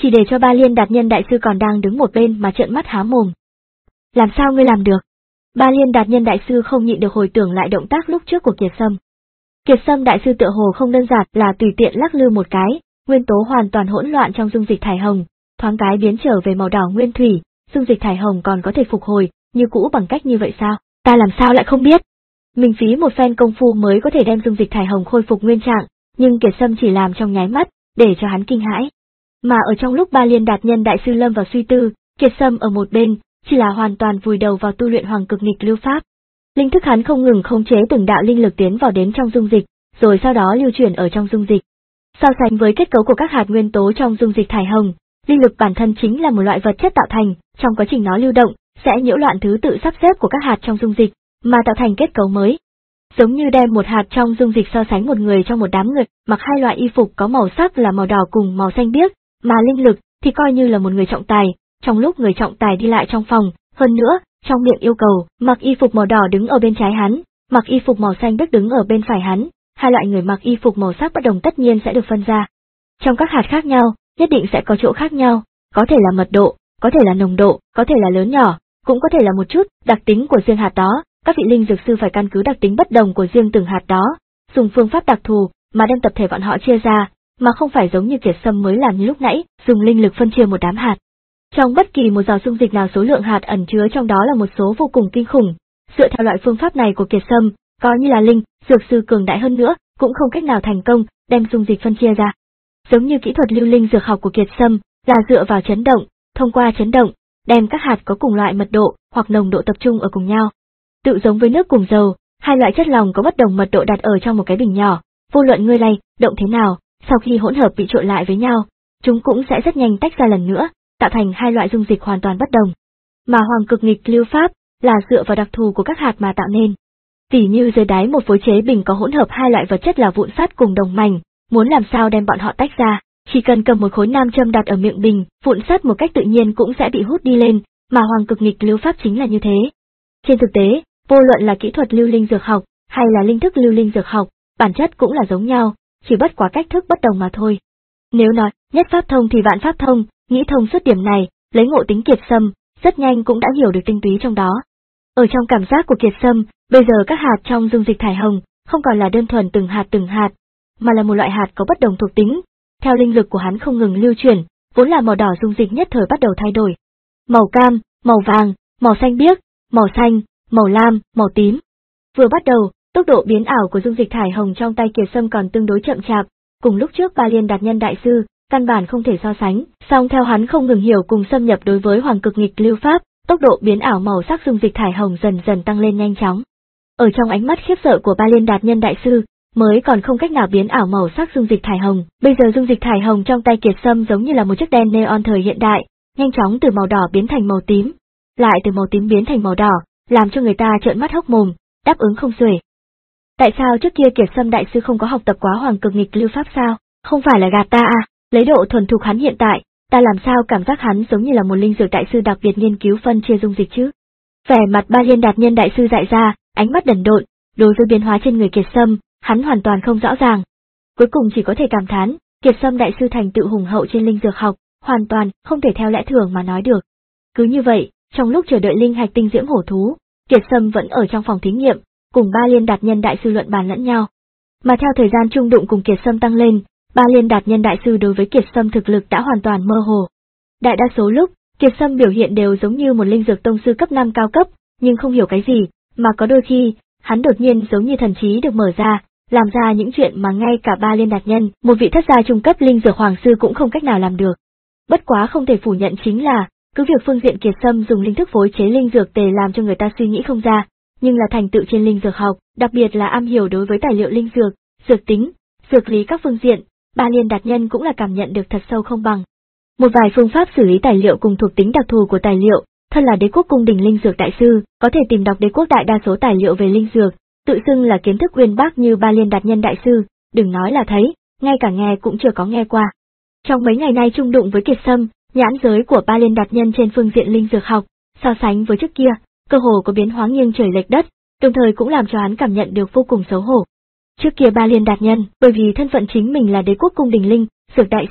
chỉ để cho Ba Liên Đạt Nhân đại sư còn đang đứng một bên mà trợn mắt há mồm. Làm sao ngươi làm được? Ba Liên Đạt Nhân đại sư không nhịn được hồi tưởng lại động tác lúc trước của Kiệt Sâm. Kiệt Sâm đại sư tựa hồ không đơn giản là tùy tiện lắc lư một cái, nguyên tố hoàn toàn hỗn loạn trong dung dịch thải hồng, thoáng cái biến trở về màu đỏ nguyên thủy, dung dịch thải hồng còn có thể phục hồi như cũ bằng cách như vậy sao? Ta làm sao lại không biết? Mình phí một phen công phu mới có thể đem dung dịch thải hồng khôi phục nguyên trạng, nhưng Kiệt Sâm chỉ làm trong nháy mắt, để cho hắn kinh hãi. Mà ở trong lúc Ba Liên Đạt Nhân đại sư lâm vào suy tư, Kiệt Sâm ở một bên, chỉ là hoàn toàn vùi đầu vào tu luyện Hoàng Cực Nghịch Lưu Pháp. Linh thức hắn không ngừng khống chế từng đạo linh lực tiến vào đến trong dung dịch, rồi sau đó lưu chuyển ở trong dung dịch. So sánh với kết cấu của các hạt nguyên tố trong dung dịch thải hồng, linh lực bản thân chính là một loại vật chất tạo thành, trong quá trình nó lưu động, sẽ nhiễu loạn thứ tự sắp xếp của các hạt trong dung dịch, mà tạo thành kết cấu mới. Giống như đem một hạt trong dung dịch so sánh một người trong một đám người, mặc hai loại y phục có màu sắc là màu đỏ cùng màu xanh biếc, mà linh lực thì coi như là một người trọng tài, trong lúc người trọng tài đi lại trong phòng, hơn nữa, trong miệng yêu cầu, mặc y phục màu đỏ đứng ở bên trái hắn, mặc y phục màu xanh biếc đứng ở bên phải hắn, hai loại người mặc y phục màu sắc bất đồng tất nhiên sẽ được phân ra. Trong các hạt khác nhau, nhất định sẽ có chỗ khác nhau, có thể là mật độ, có thể là nồng độ, có thể là lớn nhỏ, cũng có thể là một chút đặc tính của riêng hạt đó, các vị linh dược sư phải căn cứ đặc tính bất đồng của riêng từng hạt đó, dùng phương pháp đặc thù mà đem tập thể bọn họ chia ra, mà không phải giống như Kiệt Sâm mới làm như lúc nãy, dùng linh lực phân chia một đám hạt. Trong bất kỳ một giọt dung dịch nào số lượng hạt ẩn chứa trong đó là một số vô cùng kinh khủng, dựa theo loại phương pháp này của Kiệt Sâm, coi như là linh dược sư cường đại hơn nữa, cũng không cách nào thành công đem dung dịch phân chia ra. Giống như kỹ thuật lưu linh dược học của Kiệt Sâm là dựa vào chấn động, thông qua chấn động, đem các hạt có cùng loại mật độ hoặc nồng độ tập trung ở cùng nhau. Tự giống với nước cùng dầu, hai loại chất lỏng có bất đồng mật độ đặt ở trong một cái bình nhỏ, vô luận ngươi lay động thế nào, sau khi hỗn hợp bị trộn lại với nhau, chúng cũng sẽ rất nhanh tách ra lần nữa, tạo thành hai loại dung dịch hoàn toàn bất đồng. Mà Hoàng Cực Nghịch Lưu Pháp là dựa vào đặc thù của các hạt mà tạo nên. Tỉ như dưới đáy một phối chế bình có hỗn hợp hai loại vật chất là vụn sắt cùng đồng mảnh, muốn làm sao đem bọn họ tách ra, chỉ cần cầm một khối nam châm đặt ở miệng bình, vụn sắt một cách tự nhiên cũng sẽ bị hút đi lên, mà Hoàng Cực Nghịch Lưu Pháp chính là như thế. Trên thực tế, vô luận là kỹ thuật lưu linh dược học hay là linh thức lưu linh dược học, bản chất cũng là giống nhau, chỉ bất quá cách thức bất đồng mà thôi. Nếu nói nhất pháp thông thì vạn pháp thông, nghĩ thông suốt điểm này, lấy ngộ tính Kiệt Sâm, rất nhanh cũng đã hiểu được tinh túy trong đó. Ở trong cảm giác của Kiệt Sâm, bây giờ các hạt trong dung dịch thải hồng không còn là đơn thuần từng hạt từng hạt, mà là một loại hạt có bất đồng thuộc tính. Theo linh lực của hắn không ngừng lưu chuyển, vốn là màu đỏ dung dịch nhất thời bắt đầu thay đổi. Màu cam, màu vàng, màu xanh biếc, màu xanh, màu lam, màu tím. Vừa bắt đầu, tốc độ biến ảo của dung dịch thải hồng trong tay Kiệt Sâm còn tương đối chậm chạp, cùng lúc trước Ba Liên Đạt Nhân đại sư, căn bản không thể so sánh, song theo hắn không ngừng hiểu cùng xâm nhập đối với Hoàng Cực Nghịch Lưu Pháp, tốc độ biến ảo màu sắc dung dịch thải hồng dần dần tăng lên nhanh chóng. Ở trong ánh mắt khiếp sợ của Ba Liên Đạt Nhân đại sư, mới còn không cách nào biến ảo màu sắc dung dịch thải hồng, bây giờ dung dịch thải hồng trong tay Kiệt Sâm giống như là một chiếc đèn neon thời hiện đại, nhanh chóng từ màu đỏ biến thành màu tím, lại từ màu tím biến thành màu đỏ, làm cho người ta trợn mắt hốc mồm, đáp ứng không xuể. Tại sao trước kia Kiệt Sâm đại sư không có học tập quá Hoàng Cực Nghịch Lưu Pháp sao? Không phải là gạt ta à? Lấy độ thuần thục hắn hiện tại, ta làm sao cảm giác hắn giống như là một linh dược đại sư đặc biệt nghiên cứu phân chia dung dịch chứ? Vẻ mặt Ba Liên Đạt Nhân đại sư dại ra, ánh mắt đần độn, đối với biến hóa trên người Kiệt Sâm, hắn hoàn toàn không rõ ràng. Cuối cùng chỉ có thể cảm thán, Kiệt Sâm đại sư thành tựu hùng hậu trên linh dược học, hoàn toàn không thể theo lẽ thường mà nói được. Cứ như vậy, trong lúc chờ đợi linh hạch tinh diễm hổ thú, Kiệt Sâm vẫn ở trong phòng thí nghiệm, cùng Ba Liên Đạt Nhân đại sư luận bàn lẫn nhau. Mà theo thời gian chung đụng cùng Kiệt Sâm tăng lên, Ba Liên Đạt Nhân đại sư đối với Kiệt Sâm thực lực đã hoàn toàn mơ hồ. Đại đa số lúc, Kiệt Sâm biểu hiện đều giống như một linh dược tông sư cấp năm cao cấp, nhưng không hiểu cái gì, mà có đôi khi, hắn đột nhiên giống như thần trí được mở ra, làm ra những chuyện mà ngay cả Ba Liên Đạt Nhân, một vị thất gia trung cấp linh dược hoàng sư cũng không cách nào làm được. Bất quá không thể phủ nhận chính là, cứ việc phương diện Kiệt Sâm dùng linh thức phối chế linh dược tề làm cho người ta suy nghĩ không ra, nhưng là thành tựu trên linh dược học, đặc biệt là am hiểu đối với tài liệu linh dược, dược tính, dược lý các phương diện, Ba Liên Đạt Nhân cũng là cảm nhận được thật sâu không bằng. Một vài phương pháp xử lý tài liệu cùng thuộc tính đặc thù của tài liệu, thân là Đế quốc cung đình linh dược đại sư, có thể tìm đọc Đế quốc đại đa số tài liệu về linh dược, tự xưng là kiến thức uyên bác như Ba Liên Đạt Nhân đại sư, đừng nói là thấy, ngay cả nghe cũng chưa có nghe qua. Trong mấy ngày nay chung đụng với Kiệt Sâm, nhãn giới của Ba Liên Đạt Nhân trên phương diện linh dược học, so sánh với trước kia, cơ hồ có biến hóa nghiêng trời lệch đất, đồng thời cũng làm cho hắn cảm nhận được vô cùng xấu hổ. Trước kia Ba Liên Đạt Nhân, bởi vì thân phận chính mình là Đế quốc cung đình linh dược đại sư,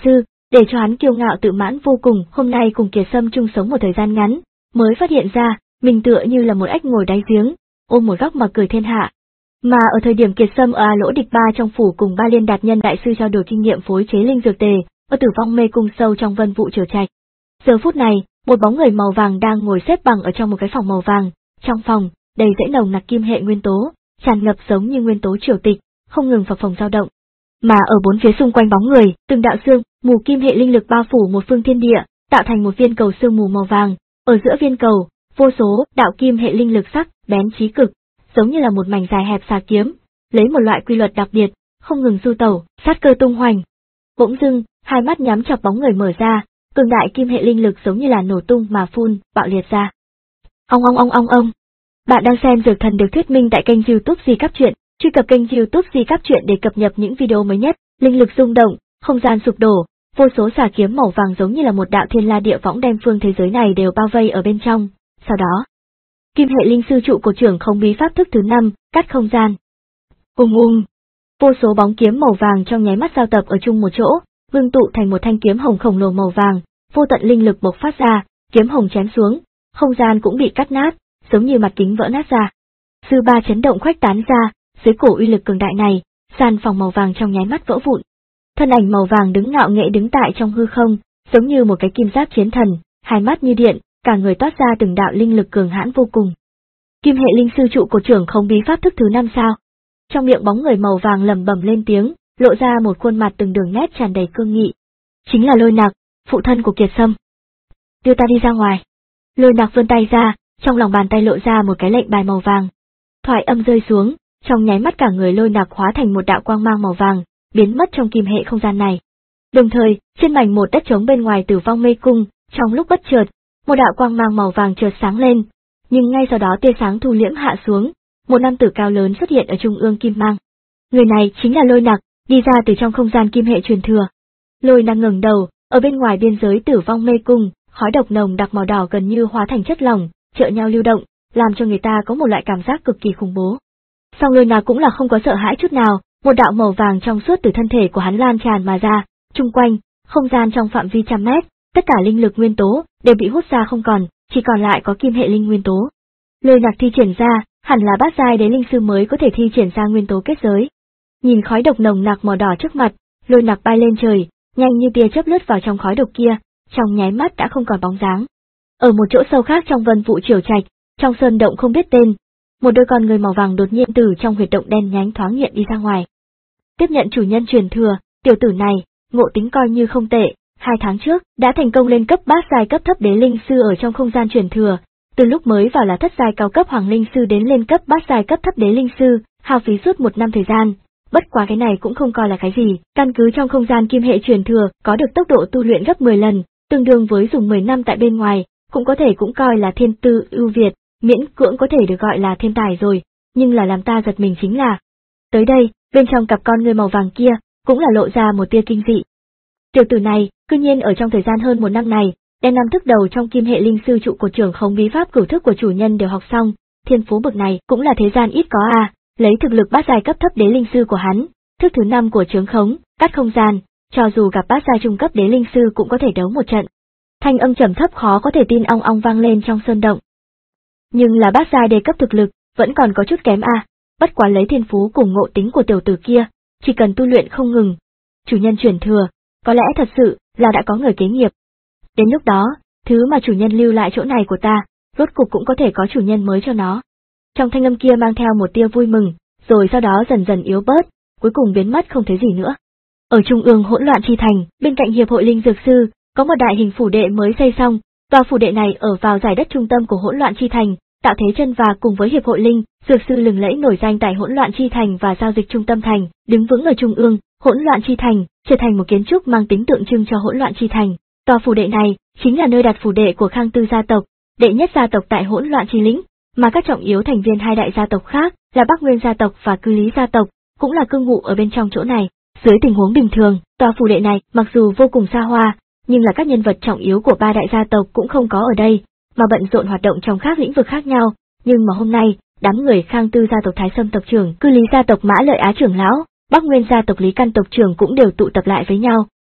Để cho hắn kiêu ngạo tự mãn vô cùng, hôm nay cùng Kiệt Sâm chung sống một thời gian ngắn, mới phát hiện ra, mình tựa như là một ếch ngồi đáy giếng, ôm một góc mà cười thiên hạ. Mà ở thời điểm Kiệt Sâm ở A Lỗ Địch Ba trong phủ cùng Ba Liên Đạt Nhân đại sư trao đổi kinh nghiệm phối chế linh dược tề, ở Tử Vong Mê Cung sâu trong Vân Vụ Triều Trạch. Giờ phút này, một bóng người màu vàng đang ngồi xếp bằng ở trong một cái phòng màu vàng, trong phòng, đầy rẫy nồng nặc kim hệ nguyên tố, tràn ngập giống như nguyên tố triều tịch, không ngừng phập phồng dao động. Mà ở bốn phía xung quanh bóng người, từng đạo xương mù kim hệ linh lực bao phủ một phương thiên địa, tạo thành một viên cầu sương mù màu vàng. Ở giữa viên cầu, vô số đạo kim hệ linh lực sắc bén chí cực, giống như là một mảnh dài hẹp xà kiếm, lấy một loại quy luật đặc biệt, không ngừng du tẩu, sát cơ tung hoành. Bỗng dưng, hai mắt nhắm chặt bóng người mở ra, cường đại kim hệ linh lực giống như là nổ tung mà phun, bạo liệt ra. Ong ong ong ong ong. Bạn đang xem Dược Thần được thuyết minh tại kênh YouTube Di Cáp Truyện. Truy cập kênh YouTube Di Cáp Truyện để cập nhật những video mới nhất. Linh lực rung động, không gian sụp đổ, vô số xà kiếm màu vàng giống như là một đạo thiên la địa võng đem phương thế giới này đều bao vây ở bên trong. Sau đó, kim hệ linh sư trụ cột trưởng không bí pháp thức thứ năm, cắt không gian. Ùng ùng, vô số bóng kiếm màu vàng trong nháy mắt giao tập ở chung một chỗ, ngưng tụ thành một thanh kiếm hồng khổng lồ màu vàng, vô tận linh lực bộc phát ra, kiếm hồng chém xuống, không gian cũng bị cắt nát, giống như mặt kính vỡ nát ra. Sư ba chấn động khuếch tán ra, dưới cổ uy lực cường đại này, sàn phòng màu vàng trong nháy mắt vỡ vụn. Thân ảnh màu vàng đứng ngạo nghễ đứng tại trong hư không, giống như một cái kim giáp chiến thần, hai mắt như điện, cả người toát ra từng đạo linh lực cường hãn vô cùng. Kim hệ linh sư trụ cột trưởng không bí pháp thức thứ năm sao? Trong miệng bóng người màu vàng lẩm bẩm lên tiếng, lộ ra một khuôn mặt từng đường nét tràn đầy cương nghị. Chính là Lôi Nặc, phụ thân của Kiệt Sâm. Đưa ta đi ra ngoài. Lôi Nặc vươn tay ra, trong lòng bàn tay lộ ra một cái lệnh bài màu vàng. Thoại âm rơi xuống, trong nháy mắt cả người Lôi Nặc hóa thành một đạo quang mang màu vàng, biến mất trong kim hệ không gian này. Đồng thời, trên mảnh một đất trống bên ngoài Tử Vong Mê Cung, trong lúc bất chợt, một đạo quang mang màu vàng chợt sáng lên, nhưng ngay sau đó tia sáng thu liễm hạ xuống, một nam tử cao lớn xuất hiện ở trung ương kim mang. Người này chính là Lôi Nặc, đi ra từ trong không gian kim hệ truyền thừa. Lôi Nặc ngẩng đầu, ở bên ngoài biên giới Tử Vong Mê Cung, khói độc nồng đặc màu đỏ gần như hóa thành chất lỏng, trợ nhau lưu động, làm cho người ta có một loại cảm giác cực kỳ khủng bố. Song Lôi Nặc cũng là không có sợ hãi chút nào, một đạo màu vàng trong suốt từ thân thể của hắn lan tràn mà ra, chung quanh, không gian trong phạm vi trăm mét, tất cả linh lực nguyên tố đều bị hút ra không còn, chỉ còn lại có kim hệ linh nguyên tố. Lôi Nặc thi triển ra, hẳn là bát giai đế linh sư mới có thể thi triển ra nguyên tố kết giới. Nhìn khói độc nồng nặc màu đỏ trước mặt, Lôi Nặc bay lên trời, nhanh như tia chớp lướt vào trong khói độc kia, trong nháy mắt đã không còn bóng dáng. Ở một chỗ sâu khác trong Vân Vụ Triều Trạch, trong sơn động không biết tên, một đôi con người màu vàng đột nhiên từ trong huyệt động đen nhánh thoáng hiện đi ra ngoài. Tiếp nhận chủ nhân truyền thừa, tiểu tử này, ngộ tính coi như không tệ, hai tháng trước đã thành công lên cấp bát giai cấp thấp đế linh sư ở trong không gian truyền thừa, từ lúc mới vào là thất giai cao cấp hoàng linh sư đến lên cấp bát giai cấp thấp đế linh sư, hao phí suốt một năm thời gian. Bất quá cái này cũng không coi là cái gì, căn cứ trong không gian kim hệ truyền thừa có được tốc độ tu luyện gấp mười lần, tương đương với dùng mười năm tại bên ngoài, cũng có thể cũng coi là thiên tư ưu việt, miễn cưỡng có thể được gọi là thiên tài rồi, nhưng là làm ta giật mình chính là. Tới đây, bên trong cặp con người màu vàng kia, cũng là lộ ra một tia kinh dị. Tiểu tử này, cư nhiên ở trong thời gian hơn một năm này, đem năm thức đầu trong kim hệ linh sư trụ cột trưởng không bí pháp cửu thức của chủ nhân đều học xong, thiên phú bậc này cũng là thế gian ít có à, lấy thực lực bát giai cấp thấp đế linh sư của hắn, thức thứ năm của chướng khống, cắt không gian, cho dù gặp bát giai trung cấp đế linh sư cũng có thể đấu một trận. Thanh âm trầm thấp khó có thể tin ong ong vang lên trong sơn động. Nhưng là bát giai đề cấp thực lực, vẫn còn có chút kém à, bất quá lấy thiên phú cùng ngộ tính của tiểu tử kia, chỉ cần tu luyện không ngừng. Chủ nhân truyền thừa, có lẽ thật sự là đã có người kế nghiệp. Đến lúc đó, thứ mà chủ nhân lưu lại chỗ này của ta, rốt cục cũng có thể có chủ nhân mới cho nó. Trong thanh âm kia mang theo một tia vui mừng, rồi sau đó dần dần yếu bớt, cuối cùng biến mất không thấy gì nữa. Ở trung ương hỗn loạn chi thành, bên cạnh hiệp hội linh dược sư, có một đại hình phủ đệ mới xây xong, tòa phủ đệ này ở vào giải đất trung tâm của hỗn loạn chi thành, tạo thế chân và cùng với hiệp hội linh dược sư lừng lẫy nổi danh tại hỗn loạn chi thành và giao dịch trung tâm thành, đứng vững ở trung ương, hỗn loạn chi thành, trở thành một kiến trúc mang tính tượng trưng cho hỗn loạn chi thành. Tòa phủ đệ này chính là nơi đặt phủ đệ của Khang Tư gia tộc, đệ nhất gia tộc tại hỗn loạn chi lĩnh, mà các trọng yếu thành viên hai đại gia tộc khác là Bắc Nguyên gia tộc và Cư Lý gia tộc, cũng là cư ngụ ở bên trong chỗ này. Dưới tình huống bình thường, tòa phủ đệ này mặc dù vô cùng xa hoa, nhưng là các nhân vật trọng yếu của ba đại gia tộc cũng không có ở đây, mà bận rộn hoạt động trong các lĩnh vực khác nhau. Nhưng mà hôm nay, đám người Khang Tư gia tộc Thái Sâm tộc trưởng, Cư Lý gia tộc Mã Lợi Á trưởng lão, Bắc Nguyên gia tộc Lý Căn tộc trưởng cũng đều tụ tập lại với nhau,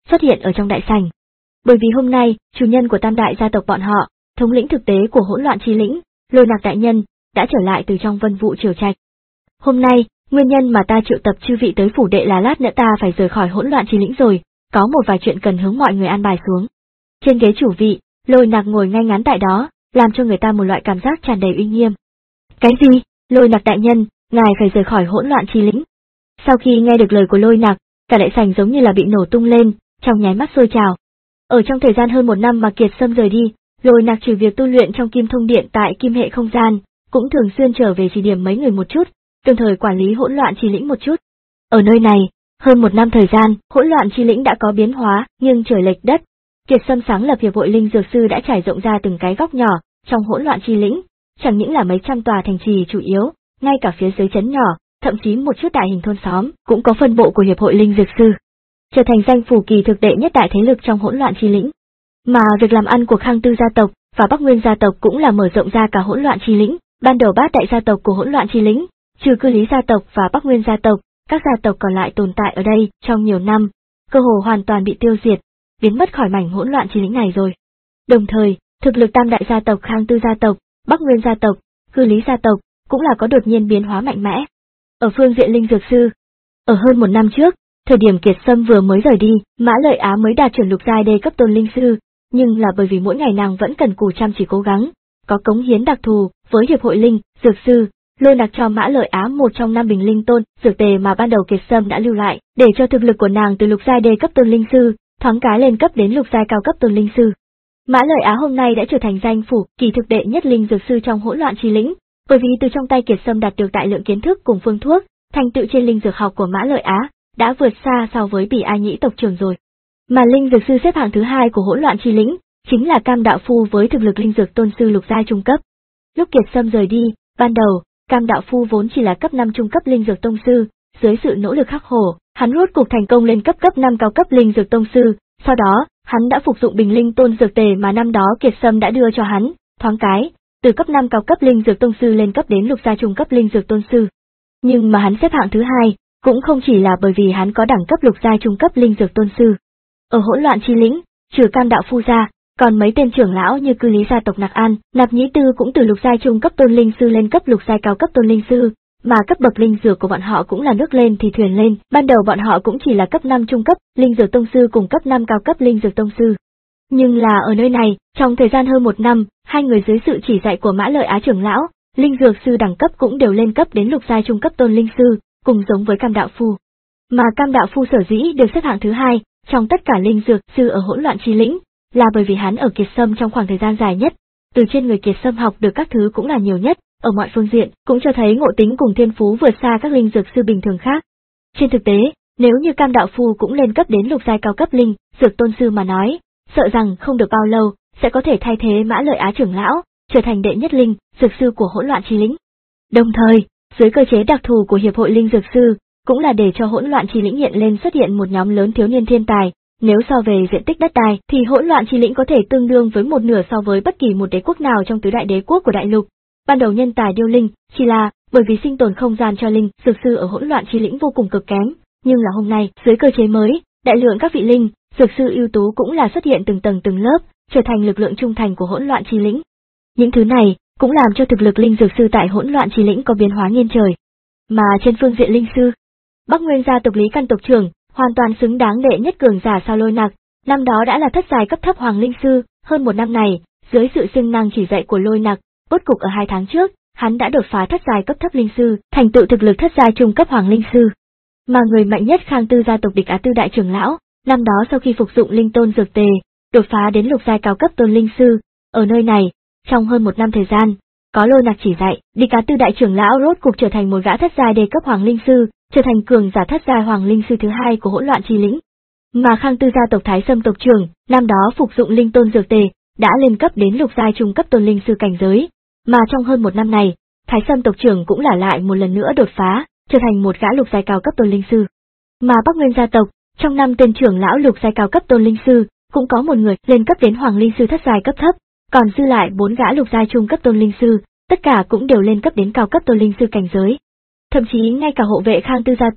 xuất hiện ở trong đại sảnh. Bởi vì hôm nay, chủ nhân của tam đại gia tộc bọn họ, thống lĩnh thực tế của hỗn loạn chi lĩnh, Lôi Nặc đại nhân, đã trở lại từ trong Vân Vụ Triều Trạch. Hôm nay, nguyên nhân mà ta triệu tập chư vị tới phủ đệ là lát nữa ta phải rời khỏi hỗn loạn chi lĩnh rồi, có một vài chuyện cần hướng mọi người an bài xuống. Trên ghế chủ vị, Lôi Nặc ngồi ngay ngắn tại đó, làm cho người ta một loại cảm giác tràn đầy uy nghiêm. Cái gì? Lôi Nặc đại nhân, ngài phải rời khỏi hỗn loạn chi lĩnh. Sau khi nghe được lời của Lôi Nặc, cả đại sảnh giống như là bị nổ tung lên, trong nháy mắt sôi trào. Ở trong thời gian hơn một năm mà Kiệt Sâm rời đi, Lôi Nặc trừ việc tu luyện trong Kim Thông Điện tại Kim Hệ không gian, cũng thường xuyên trở về chỉ điểm mấy người một chút, đồng thời quản lý hỗn loạn chi lĩnh một chút. Ở nơi này, hơn một năm thời gian, hỗn loạn chi lĩnh đã có biến hóa, nhưng trời lệch đất. Kiệt Sâm sáng lập hiệp hội linh dược sư đã trải rộng ra từng cái góc nhỏ trong hỗn loạn chi lĩnh, chẳng những là mấy trăm tòa thành trì chủ yếu, ngay cả phía dưới trấn nhỏ, thậm chí một chút đại hình thôn xóm cũng có phân bộ của hiệp hội linh dược sư, trở thành danh phủ kỳ thực đệ nhất đại thế lực trong hỗn loạn chi lĩnh. Mà việc làm ăn của Khang Tư gia tộc và Bắc Nguyên gia tộc cũng là mở rộng ra cả hỗn loạn chi lĩnh. Ban đầu bát đại gia tộc của hỗn loạn chi lĩnh, trừ Cư Lý gia tộc và Bắc Nguyên gia tộc, các gia tộc còn lại tồn tại ở đây trong nhiều năm, cơ hồ hoàn toàn bị tiêu diệt, biến mất khỏi mảnh hỗn loạn chi lĩnh này rồi. Đồng thời, thực lực tam đại gia tộc Khang Tư gia tộc, Bắc Nguyên gia tộc, Cư Lý gia tộc cũng là có đột nhiên biến hóa mạnh mẽ. Ở phương diện linh dược sư, ở hơn một năm trước, thời điểm Kiệt Sâm vừa mới rời đi, Mã Lợi Á mới đạt chuẩn lục giai đê cấp tôn linh sư, nhưng là bởi vì mỗi ngày nàng vẫn cần cù chăm chỉ cố gắng, có cống hiến đặc thù với hiệp hội linh dược sư, Lôi Nặc cho Mã Lợi Á một trong năm bình linh tôn dược tề mà ban đầu Kiệt Sâm đã lưu lại, để cho thực lực của nàng từ lục giai đê cấp tôn linh sư thoáng cái lên cấp đến lục giai cao cấp tôn linh sư. Mã Lợi Á hôm nay đã trở thành danh phủ kỳ thực đệ nhất linh dược sư trong hỗn loạn chi lĩnh, bởi vì từ trong tay Kiệt Sâm đạt được đại lượng kiến thức cùng phương thuốc, thành tựu trên linh dược học của Mã Lợi Á đã vượt xa so với Bỉ Ai Nhĩ tộc trưởng rồi. Mà linh dược sư xếp hạng thứ hai của hỗn loạn chi lĩnh chính là Cam Đạo Phu với thực lực linh dược tôn sư lục giai trung cấp. Lúc Kiệt Sâm rời đi, ban đầu, Cam Đạo Phu vốn chỉ là cấp năm trung cấp linh dược tông sư, dưới sự nỗ lực khắc khổ, hắn rốt cục thành công lên cấp cấp năm cao cấp linh dược tông sư, sau đó, hắn đã phục dụng bình linh tôn dược tề mà năm đó Kiệt Sâm đã đưa cho hắn, thoáng cái, từ cấp năm cao cấp linh dược tông sư lên cấp đến lục giai trung cấp linh dược tôn sư. Nhưng mà hắn xếp hạng thứ hai, cũng không chỉ là bởi vì hắn có đẳng cấp lục giai trung cấp linh dược tôn sư. Ở hỗn loạn chi lĩnh, trừ Cam Đạo Phu ra, còn mấy tên trưởng lão như Cư Lý gia tộc Nặc An, Nạp Nhĩ Tư cũng từ lục giai trung cấp tôn linh sư lên cấp lục giai cao cấp tôn linh sư, mà cấp bậc linh dược của bọn họ cũng là nước lên thì thuyền lên, ban đầu bọn họ cũng chỉ là cấp năm trung cấp linh dược tông sư cùng cấp năm cao cấp linh dược tông sư. Nhưng là ở nơi này, trong thời gian hơn một năm, hai người dưới sự chỉ dạy của Mã Lợi Á trưởng lão, linh dược sư đẳng cấp cũng đều lên cấp đến lục giai trung cấp tôn linh sư, cùng giống với Cam Đạo Phu. Mà Cam Đạo Phu sở dĩ được xếp hạng thứ hai trong tất cả linh dược sư ở hỗn loạn chi lĩnh, là bởi vì hắn ở Kiệt Sâm trong khoảng thời gian dài nhất, từ trên người Kiệt Sâm học được các thứ cũng là nhiều nhất, ở mọi phương diện cũng cho thấy ngộ tính cùng thiên phú vượt xa các linh dược sư bình thường khác. Trên thực tế, nếu như Cam Đạo Phu cũng lên cấp đến lục giai cao cấp linh dược tôn sư mà nói, sợ rằng không được bao lâu sẽ có thể thay thế Mã Lợi Á trưởng lão, trở thành đệ nhất linh dược sư của hỗn loạn chi lĩnh. Đồng thời, dưới cơ chế đặc thù của hiệp hội linh dược sư, cũng là để cho hỗn loạn chi lĩnh hiện lên xuất hiện một nhóm lớn thiếu niên thiên tài. Nếu so về diện tích đất đai thì hỗn loạn chi lĩnh có thể tương đương với một nửa so với bất kỳ một đế quốc nào trong tứ đại đế quốc của đại lục. Ban đầu nhân tài điêu linh chỉ là bởi vì sinh tồn không gian cho linh dược sư ở hỗn loạn chi lĩnh vô cùng cực kém, nhưng là hôm nay, dưới cơ chế mới, đại lượng các vị linh dược sư ưu tú cũng là xuất hiện từng tầng từng lớp, trở thành lực lượng trung thành của hỗn loạn chi lĩnh. Những thứ này cũng làm cho thực lực linh dược sư tại hỗn loạn chi lĩnh có biến hóa nghiêng trời. Mà trên phương diện linh sư, Bắc Nguyên gia tộc Lý Căn tộc trưởng hoàn toàn xứng đáng đệ nhất cường giả sao Lôi Nặc, năm đó đã là thất giai cấp thấp hoàng linh sư, hơn một năm này, dưới sự siêng năng chỉ dạy của Lôi Nặc, rốt cục ở hai tháng trước, hắn đã đột phá thất giai cấp thấp linh sư, thành tựu thực lực thất giai trung cấp hoàng linh sư. Mà người mạnh nhất Khang Tư gia tộc Địch Á Tư đại trưởng lão, năm đó sau khi phục dụng linh tôn dược tề, đột phá đến lục giai cao cấp tôn linh sư, ở nơi này, trong hơn một năm thời gian, có Lôi Nặc chỉ dạy, Địch Á Tư đại trưởng lão rốt cục trở thành một gã thất giai đề cấp hoàng linh sư, trở thành cường giả thất giai hoàng linh sư thứ hai của hỗn loạn chi lĩnh. Mà Khang Tư gia tộc Thái Sâm tộc trưởng, năm đó phục dụng linh tôn dược tề, đã lên cấp đến lục giai trung cấp tôn linh sư cảnh giới, mà trong hơn một năm này, Thái Sâm tộc trưởng cũng là lại một lần nữa đột phá, trở thành một gã lục giai cao cấp tôn linh sư. Mà Bắc Nguyên gia tộc, trong năm tên trưởng lão lục giai cao cấp tôn linh sư, cũng có một người lên cấp đến hoàng linh sư thất giai cấp thấp, còn dư lại bốn gã lục giai trung cấp tôn linh sư, tất cả cũng đều lên cấp đến cao cấp tôn linh sư cảnh giới. Thậm chí ngay cả hộ vệ Khang Tư gia tộc,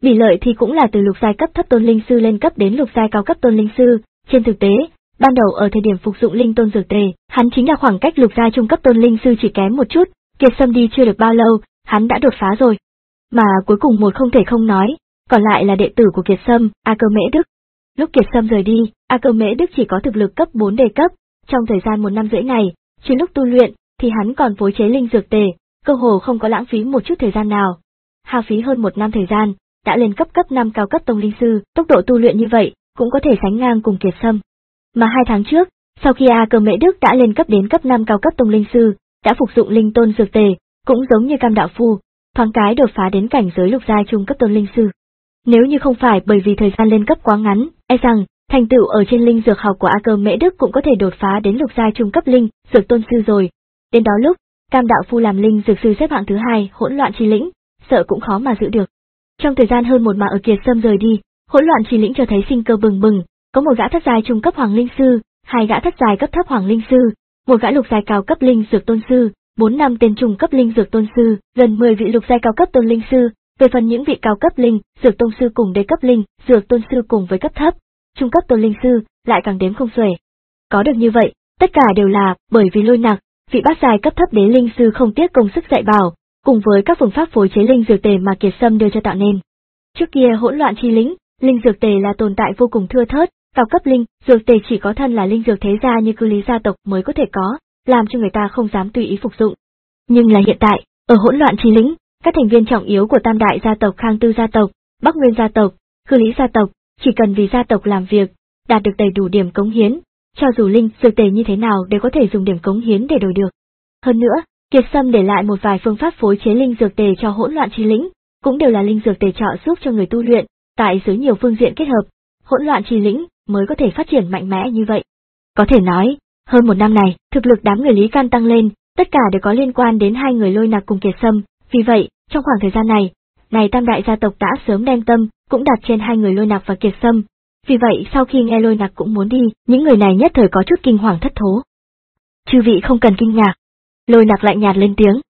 Bị lợi thì cũng là từ lục giai cấp thấp tôn linh sư lên cấp đến lục giai cao cấp tôn linh sư. Trên thực tế, ban đầu ở thời điểm phục dụng linh tôn dược tề, hắn chính là khoảng cách lục giai trung cấp tôn linh sư chỉ kém một chút, Kiệt Sâm đi chưa được bao lâu, hắn đã đột phá rồi. Mà cuối cùng một không thể không nói, còn lại là đệ tử của Kiệt Sâm, A Cơ Mễ Đức. Lúc Kiệt Sâm rời đi, A Cơ Mễ Đức chỉ có thực lực cấp bốn đề cấp, trong thời gian một năm rưỡi này, trừ lúc tu luyện, thì hắn còn phối chế linh dược tề, cơ hồ không có lãng phí một chút thời gian nào. Hao phí hơn một năm thời gian, đã lên cấp cấp năm cao cấp tông linh sư, tốc độ tu luyện như vậy, cũng có thể sánh ngang cùng Kiệt Sâm. Mà hai tháng trước, sau khi A Cơ Mễ Đức đã lên cấp đến cấp năm cao cấp tông linh sư, đã phục dụng linh tôn dược tề, cũng giống như Cam Đạo Phu, thoáng cái đột phá đến cảnh giới lục giai trung cấp tôn linh sư. Nếu như không phải bởi vì thời gian lên cấp quá ngắn, e rằng thành tựu ở trên linh dược học của A Cơ Mễ Đức cũng có thể đột phá đến lục giai trung cấp linh dược tôn sư rồi. Đến đó lúc, Cam Đạo Phu làm linh dược sư xếp hạng thứ hai, hỗn loạn chi lĩnh, sợ cũng khó mà giữ được. Trong thời gian hơn một mà ở Kiệt Sâm rời đi, hỗn loạn chi lĩnh cho thấy sinh cơ bừng bừng, có một gã thất giai trung cấp hoàng linh sư, hai gã thất giai cấp thấp hoàng linh sư, một gã lục giai cao cấp linh dược tôn sư, bốn năm tên trung cấp linh dược tôn sư, gần mười vị lục giai cao cấp tôn linh sư. Về phần những vị cao cấp linh dược tôn sư cùng đế cấp linh dược tôn sư cùng với cấp thấp, trung cấp tôn linh sư lại càng đếm không xuể. Có được như vậy, tất cả đều là bởi vì Lôi Nặc, vị bát giai cấp thấp đế linh sư không tiếc công sức dạy bảo, cùng với các phương pháp phối chế linh dược tề mà Kiệt Sâm đưa cho tạo nên. Trước kia hỗn loạn chi lĩnh, linh dược tề là tồn tại vô cùng thưa thớt, cao cấp linh dược tề chỉ có thân là linh dược thế gia như Cư Lý gia tộc mới có thể có, làm cho người ta không dám tùy ý phục dụng. Nhưng là hiện tại, ở hỗn loạn chi lĩnh, các thành viên trọng yếu của tam đại gia tộc Khang Tư gia tộc, Bắc Nguyên gia tộc, Cư Lý gia tộc, chỉ cần vì gia tộc làm việc, đạt được đầy đủ điểm cống hiến, cho dù linh dược tề như thế nào đều có thể dùng điểm cống hiến để đổi được. Hơn nữa, Kiệt Sâm để lại một vài phương pháp phối chế linh dược tề cho hỗn loạn chi lĩnh, cũng đều là linh dược tề trợ giúp cho người tu luyện, tại dưới nhiều phương diện kết hợp, hỗn loạn chi lĩnh mới có thể phát triển mạnh mẽ như vậy. Có thể nói, hơn một năm này, thực lực đám người Lý Can tăng lên, tất cả đều có liên quan đến hai người Lôi Nặc cùng Kiệt Sâm, vì vậy, trong khoảng thời gian này, này tam đại gia tộc đã sớm đem tâm, cũng đặt trên hai người Lôi Nặc và Kiệt Sâm. Vì vậy sau khi nghe Lôi Nặc cũng muốn đi, những người này nhất thời có chút kinh hoàng thất thố. Chư vị không cần kinh ngạc. Lôi Nặc lạnh nhạt lên tiếng.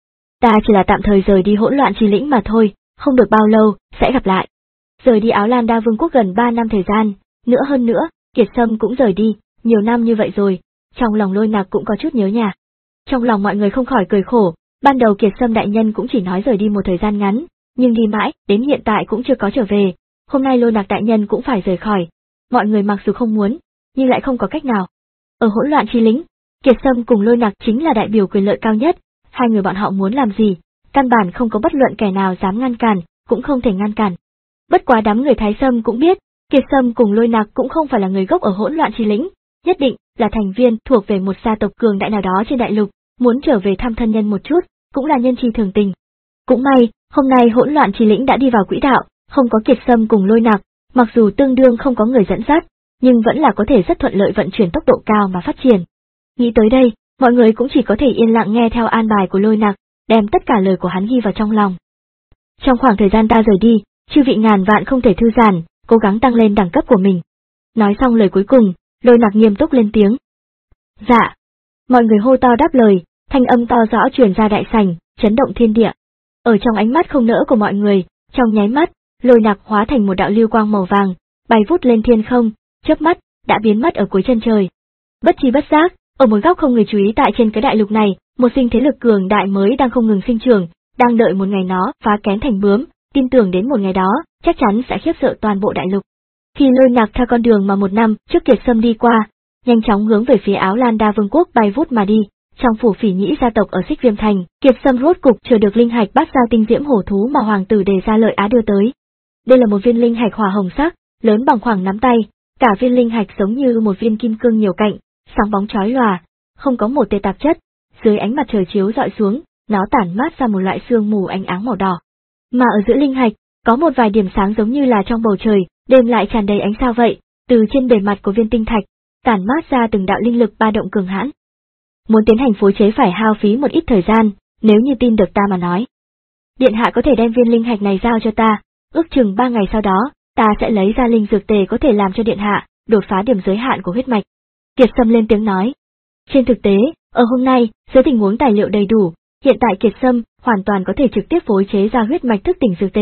Ta chỉ là tạm thời rời đi hỗn loạn chi lĩnh mà thôi, không được bao lâu, sẽ gặp lại. Rời đi Áo Lan Đa Vương quốc gần ba năm thời gian, nữa hơn nữa, Kiệt Sâm cũng rời đi, nhiều năm như vậy rồi, trong lòng Lôi Nặc cũng có chút nhớ nhà. Trong lòng mọi người không khỏi cười khổ, ban đầu Kiệt Sâm đại nhân cũng chỉ nói rời đi một thời gian ngắn, nhưng đi mãi, đến hiện tại cũng chưa có trở về, hôm nay Lôi Nặc đại nhân cũng phải rời khỏi. Mọi người mặc dù không muốn, nhưng lại không có cách nào. Ở hỗn loạn chi lĩnh, Kiệt Sâm cùng Lôi Nặc chính là đại biểu quyền lợi cao nhất, hai người bọn họ muốn làm gì, căn bản không có bất luận kẻ nào dám ngăn cản, cũng không thể ngăn cản. Bất quá đám người Thái Sâm cũng biết, Kiệt Sâm cùng Lôi Nặc cũng không phải là người gốc ở hỗn loạn chi lĩnh, nhất định là thành viên thuộc về một gia tộc cường đại nào đó trên đại lục, muốn trở về thăm thân nhân một chút, cũng là nhân chi thường tình. Cũng may, hôm nay hỗn loạn chi lĩnh đã đi vào quỹ đạo, không có Kiệt Sâm cùng Lôi Nặc, mặc dù tương đương không có người dẫn dắt, nhưng vẫn là có thể rất thuận lợi vận chuyển tốc độ cao mà phát triển. Nghĩ tới đây, mọi người cũng chỉ có thể yên lặng nghe theo an bài của Lôi Nặc, đem tất cả lời của hắn ghi vào trong lòng. Trong khoảng thời gian ta rời đi, chư vị ngàn vạn không thể thư giãn, cố gắng tăng lên đẳng cấp của mình. Nói xong lời cuối cùng, Lôi Nặc nghiêm túc lên tiếng. Dạ. Mọi người hô to đáp lời, thanh âm to rõ truyền ra đại sảnh, chấn động thiên địa. Ở trong ánh mắt không nỡ của mọi người, trong nháy mắt, Lôi Nặc hóa thành một đạo lưu quang màu vàng, bay vút lên thiên không, chớp mắt, đã biến mất ở cuối chân trời. Bất chi bất giác, ở một góc không người chú ý tại trên cái đại lục này, một sinh thế lực cường đại mới đang không ngừng sinh trưởng, đang đợi một ngày nó phá kén thành bướm, tin tưởng đến một ngày đó, chắc chắn sẽ khiếp sợ toàn bộ đại lục. Khi Lôi Nặc theo con đường mà một năm trước Kiệt Sâm đi qua, nhanh chóng hướng về phía Áo Lan Đa Vương quốc bay vút mà đi, trong phủ Phỉ Nhĩ gia tộc ở Xích Viêm Thành, Kiệt Sâm rốt cục chờ được linh hạch bát giao tinh diễm hổ thú mà hoàng tử đề ra lợi Á đưa tới. Đây là một viên linh hạch hỏa hồng sắc, lớn bằng khoảng nắm tay, cả viên linh hạch giống như một viên kim cương nhiều cạnh, sáng bóng chói lòa, không có một tia tạp chất, dưới ánh mặt trời chiếu rọi xuống, nó tản mát ra một loại sương mù ánh áng màu đỏ. Mà ở giữa linh hạch, có một vài điểm sáng giống như là trong bầu trời, đêm lại tràn đầy ánh sao vậy, từ trên bề mặt của viên tinh thạch, tản mát ra từng đạo linh lực ba động cường hãn. Muốn tiến hành phối chế phải hao phí một ít thời gian, nếu như tin được ta mà nói. Điện hạ có thể đem viên linh hạch này giao cho ta, ước chừng ba ngày sau đó, ta sẽ lấy ra linh dược tề có thể làm cho điện hạ đột phá điểm giới hạn của huyết mạch. Kiệt Sâm lên tiếng nói. Trên thực tế, ở hôm nay, dưới tình huống tài liệu đầy đủ, hiện tại Kiệt Sâm hoàn toàn có thể trực tiếp phối chế ra huyết mạch thức tỉnh dược tề,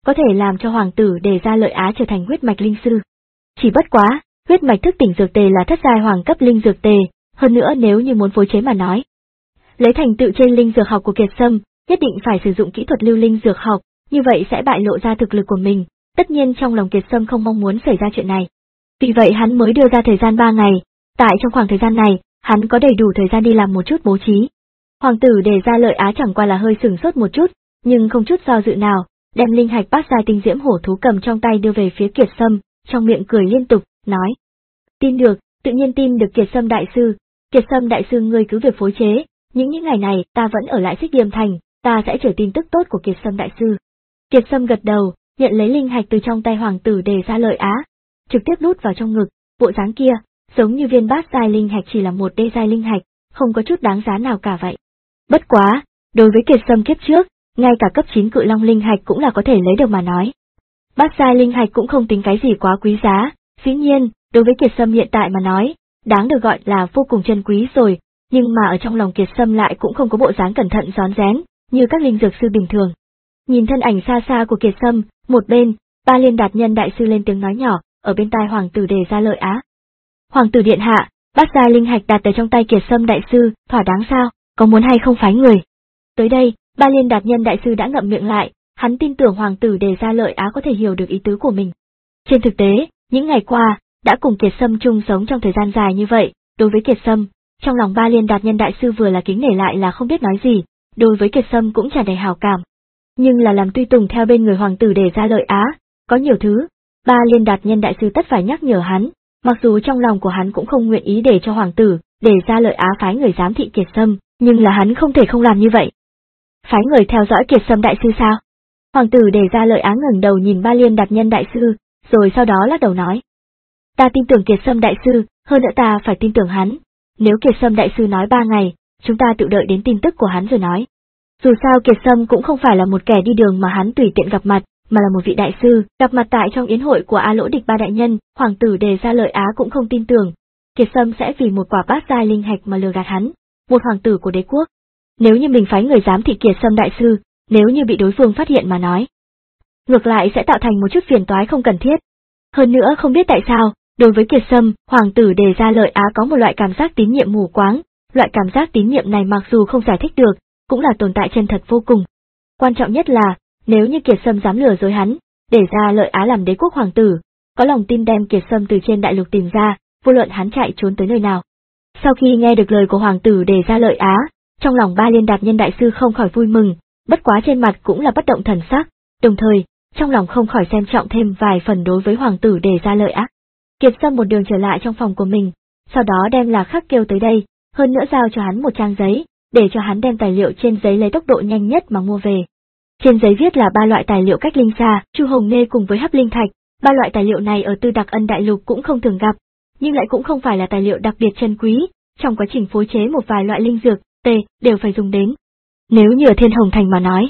có thể làm cho hoàng tử Đề Gia Lợi Á trở thành huyết mạch linh sư. Chỉ bất quá, huyết mạch thức tỉnh dược tề là thất giai hoàng cấp linh dược tề, hơn nữa nếu như muốn phối chế mà nói, lấy thành tựu trên linh dược học của Kiệt Sâm, nhất định phải sử dụng kỹ thuật lưu linh dược học, như vậy sẽ bại lộ ra thực lực của mình, tất nhiên trong lòng Kiệt Sâm không mong muốn xảy ra chuyện này. Vì vậy hắn mới đưa ra thời gian ba ngày, tại trong khoảng thời gian này, hắn có đầy đủ thời gian đi làm một chút bố trí. Hoàng tử Đề Gia Lợi Á chẳng qua là hơi sửng sốt một chút, nhưng không chút do dự nào, đem linh hạch bát giai tinh diễm hổ thú cầm trong tay đưa về phía Kiệt Sâm, trong miệng cười liên tục, nói: "Tin được, tự nhiên tin được Kiệt Sâm đại sư, Kiệt Sâm đại sư ngươi cứ việc phối chế, những những ngày này ta vẫn ở lại Xích Diêm Thành, ta sẽ chờ tin tức tốt của Kiệt Sâm đại sư." Kiệt Sâm gật đầu, nhận lấy linh hạch từ trong tay hoàng tử Đề Gia Lợi Á, trực tiếp đút vào trong ngực, bộ dáng kia, giống như viên bát giai linh hạch chỉ là một đê giai linh hạch, không có chút đáng giá nào cả vậy. Bất quá, đối với Kiệt Sâm kiếp trước, ngay cả cấp chín cự long linh hạch cũng là có thể lấy được mà nói. Bát giai linh hạch cũng không tính cái gì quá quý giá, dĩ nhiên, đối với Kiệt Sâm hiện tại mà nói, đáng được gọi là vô cùng chân quý rồi, nhưng mà ở trong lòng Kiệt Sâm lại cũng không có bộ dáng cẩn thận rón rén, như các linh dược sư bình thường. Nhìn thân ảnh xa xa của Kiệt Sâm, một bên, Ba Liên Đạt Nhân đại sư lên tiếng nói nhỏ, ở bên tai hoàng tử Đề Gia Lợi Á. "Hoàng tử điện hạ, bát giai linh hạch đặt ở trong tay Kiệt Sâm đại sư, thỏa đáng sao, có muốn hay không phái người?" Tới đây, Ba Liên Đạt Nhân đại sư đã ngậm miệng lại, hắn tin tưởng hoàng tử Đề Gia Lợi Á có thể hiểu được ý tứ của mình. Trên thực tế, những ngày qua, đã cùng Kiệt Sâm chung sống trong thời gian dài như vậy, đối với Kiệt Sâm, trong lòng Ba Liên Đạt Nhân đại sư vừa là kính nể lại là không biết nói gì, đối với Kiệt Sâm cũng tràn đầy hảo cảm. Nhưng là làm tùy tùng theo bên người hoàng tử Đề Gia Lợi Á, có nhiều thứ, Ba Liên Đạt Nhân đại sư tất phải nhắc nhở hắn, mặc dù trong lòng của hắn cũng không nguyện ý để cho hoàng tử Đề Gia Lợi Á phái người giám thị Kiệt Sâm, nhưng là hắn không thể không làm như vậy. Phái người theo dõi Kiệt Sâm đại sư sao? Hoàng tử Đề Gia Lợi Á ngẩng đầu nhìn Ba Liên Đạt Nhân đại sư, rồi sau đó lắc đầu nói: "Ta tin tưởng Kiệt Sâm đại sư, hơn nữa ta phải tin tưởng hắn. Nếu Kiệt Sâm đại sư nói ba ngày, chúng ta tự đợi đến tin tức của hắn rồi nói. Dù sao Kiệt Sâm cũng không phải là một kẻ đi đường mà hắn tùy tiện gặp mặt, mà là một vị đại sư, gặp mặt tại trong yến hội của A Lỗ Địch Ba đại nhân." Hoàng tử Đề Gia Lợi Á cũng không tin tưởng Kiệt Sâm sẽ vì một quả bát giai linh hạch mà lừa gạt hắn, một hoàng tử của đế quốc. Nếu như mình phái người giám thị Kiệt Sâm đại sư, nếu như bị đối phương phát hiện mà nói, ngược lại sẽ tạo thành một chút phiền toái không cần thiết. Hơn nữa không biết tại sao, đối với Kiệt Sâm, hoàng tử Đề Gia Lợi Á có một loại cảm giác tín nhiệm mù quáng, loại cảm giác tín nhiệm này mặc dù không giải thích được, cũng là tồn tại chân thật vô cùng. Quan trọng nhất là, nếu như Kiệt Sâm dám lừa dối hắn, Đề Gia Lợi Á làm đế quốc hoàng tử, có lòng tin đem Kiệt Sâm từ trên đại lục tìm ra, vô luận hắn chạy trốn tới nơi nào. Sau khi nghe được lời của hoàng tử Đề Gia Lợi Á, trong lòng Ba Liên Đạt Nhân đại sư không khỏi vui mừng, bất quá trên mặt cũng là bất động thần sắc, đồng thời, trong lòng không khỏi xem trọng thêm vài phần đối với hoàng tử Đề Gia Lợi Á. Kiệt Sâm một đường trở lại trong phòng của mình, sau đó đem Lạc Khắc kêu tới đây, hơn nữa giao cho hắn một trang giấy, để cho hắn đem tài liệu trên giấy lấy tốc độ nhanh nhất mà mua về. Trên giấy viết là ba loại tài liệu cách linh xa, chu hồng nê cùng với hấp linh thạch, ba loại tài liệu này ở Tư Đặc Ân đại lục cũng không thường gặp, nhưng lại cũng không phải là tài liệu đặc biệt chân quý, trong quá trình phối chế một vài loại linh dược, tề, đều phải dùng đến. Nếu như ở Thiên Hồng Thành mà nói,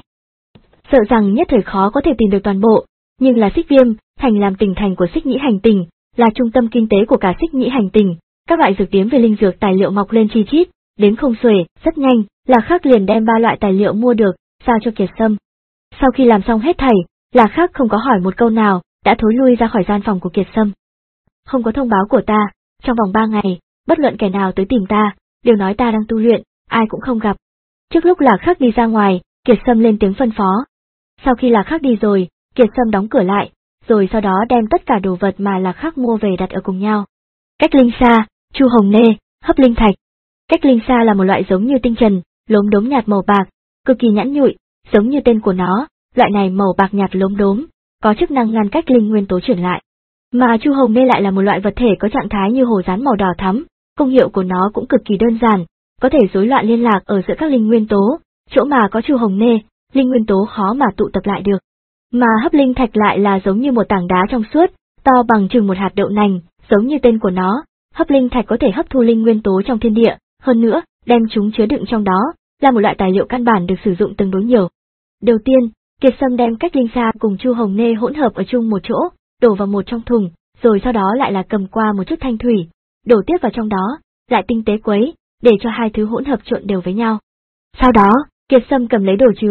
sợ rằng nhất thời khó có thể tìm được toàn bộ, nhưng là Xích Viêm Thành làm tỉnh thành của Xích Nhĩ hành tinh, là trung tâm kinh tế của cả Xích Nhĩ hành tinh, các loại dược điếm về linh dược tài liệu mọc lên chi chít, đến không xuể, rất nhanh, Lạc Khắc liền đem ba loại tài liệu mua được, giao cho Kiệt Sâm. Sau khi làm xong hết thảy, Lạc Khắc không có hỏi một câu nào, đã thối lui ra khỏi gian phòng của Kiệt Sâm. Không có thông báo của ta, trong vòng ba ngày, bất luận kẻ nào tới tìm ta, đều nói ta đang tu luyện, ai cũng không gặp. Trước lúc Lạc Khắc đi ra ngoài, Kiệt Sâm lên tiếng phân phó. Sau khi Lạc Khắc đi rồi, Kiệt Sâm đóng cửa lại, rồi sau đó đem tất cả đồ vật mà Lạc Khắc mua về đặt ở cùng nhau. Cách linh xa, chu hồng nê, hấp linh thạch. Cách linh xa là một loại giống như tinh trần, lốm đốm nhạt màu bạc, cực kỳ nhẵn nhụi, giống như tên của nó, loại này màu bạc nhạt lốm đốm, có chức năng ngăn cách linh nguyên tố chuyển lại. Mà chu hồng nê lại là một loại vật thể có trạng thái như hồ rán màu đỏ thắm, công hiệu của nó cũng cực kỳ đơn giản, có thể rối loạn liên lạc ở giữa các linh nguyên tố, chỗ mà có chu hồng nê, linh nguyên tố khó mà tụ tập lại được. Mà hấp linh thạch lại là giống như một tảng đá trong suốt, to bằng chừng một hạt đậu nành, giống như tên của nó, hấp linh thạch có thể hấp thu linh nguyên tố trong thiên địa, hơn nữa, đem chúng chứa đựng trong đó, là một loại tài liệu căn bản được sử dụng tương đối nhiều. Đầu tiên, Kiệt Sâm đem cách linh xa cùng chu hồng nê hỗn hợp ở chung một chỗ, đổ vào một trong thùng, rồi sau đó lại là cầm qua một chút thanh thủy, đổ tiếp vào trong đó, lại tinh tế quấy, để cho hai thứ hỗn hợp trộn đều với nhau. Sau đó, Kiệt Sâm cầm lấy đồ chứa,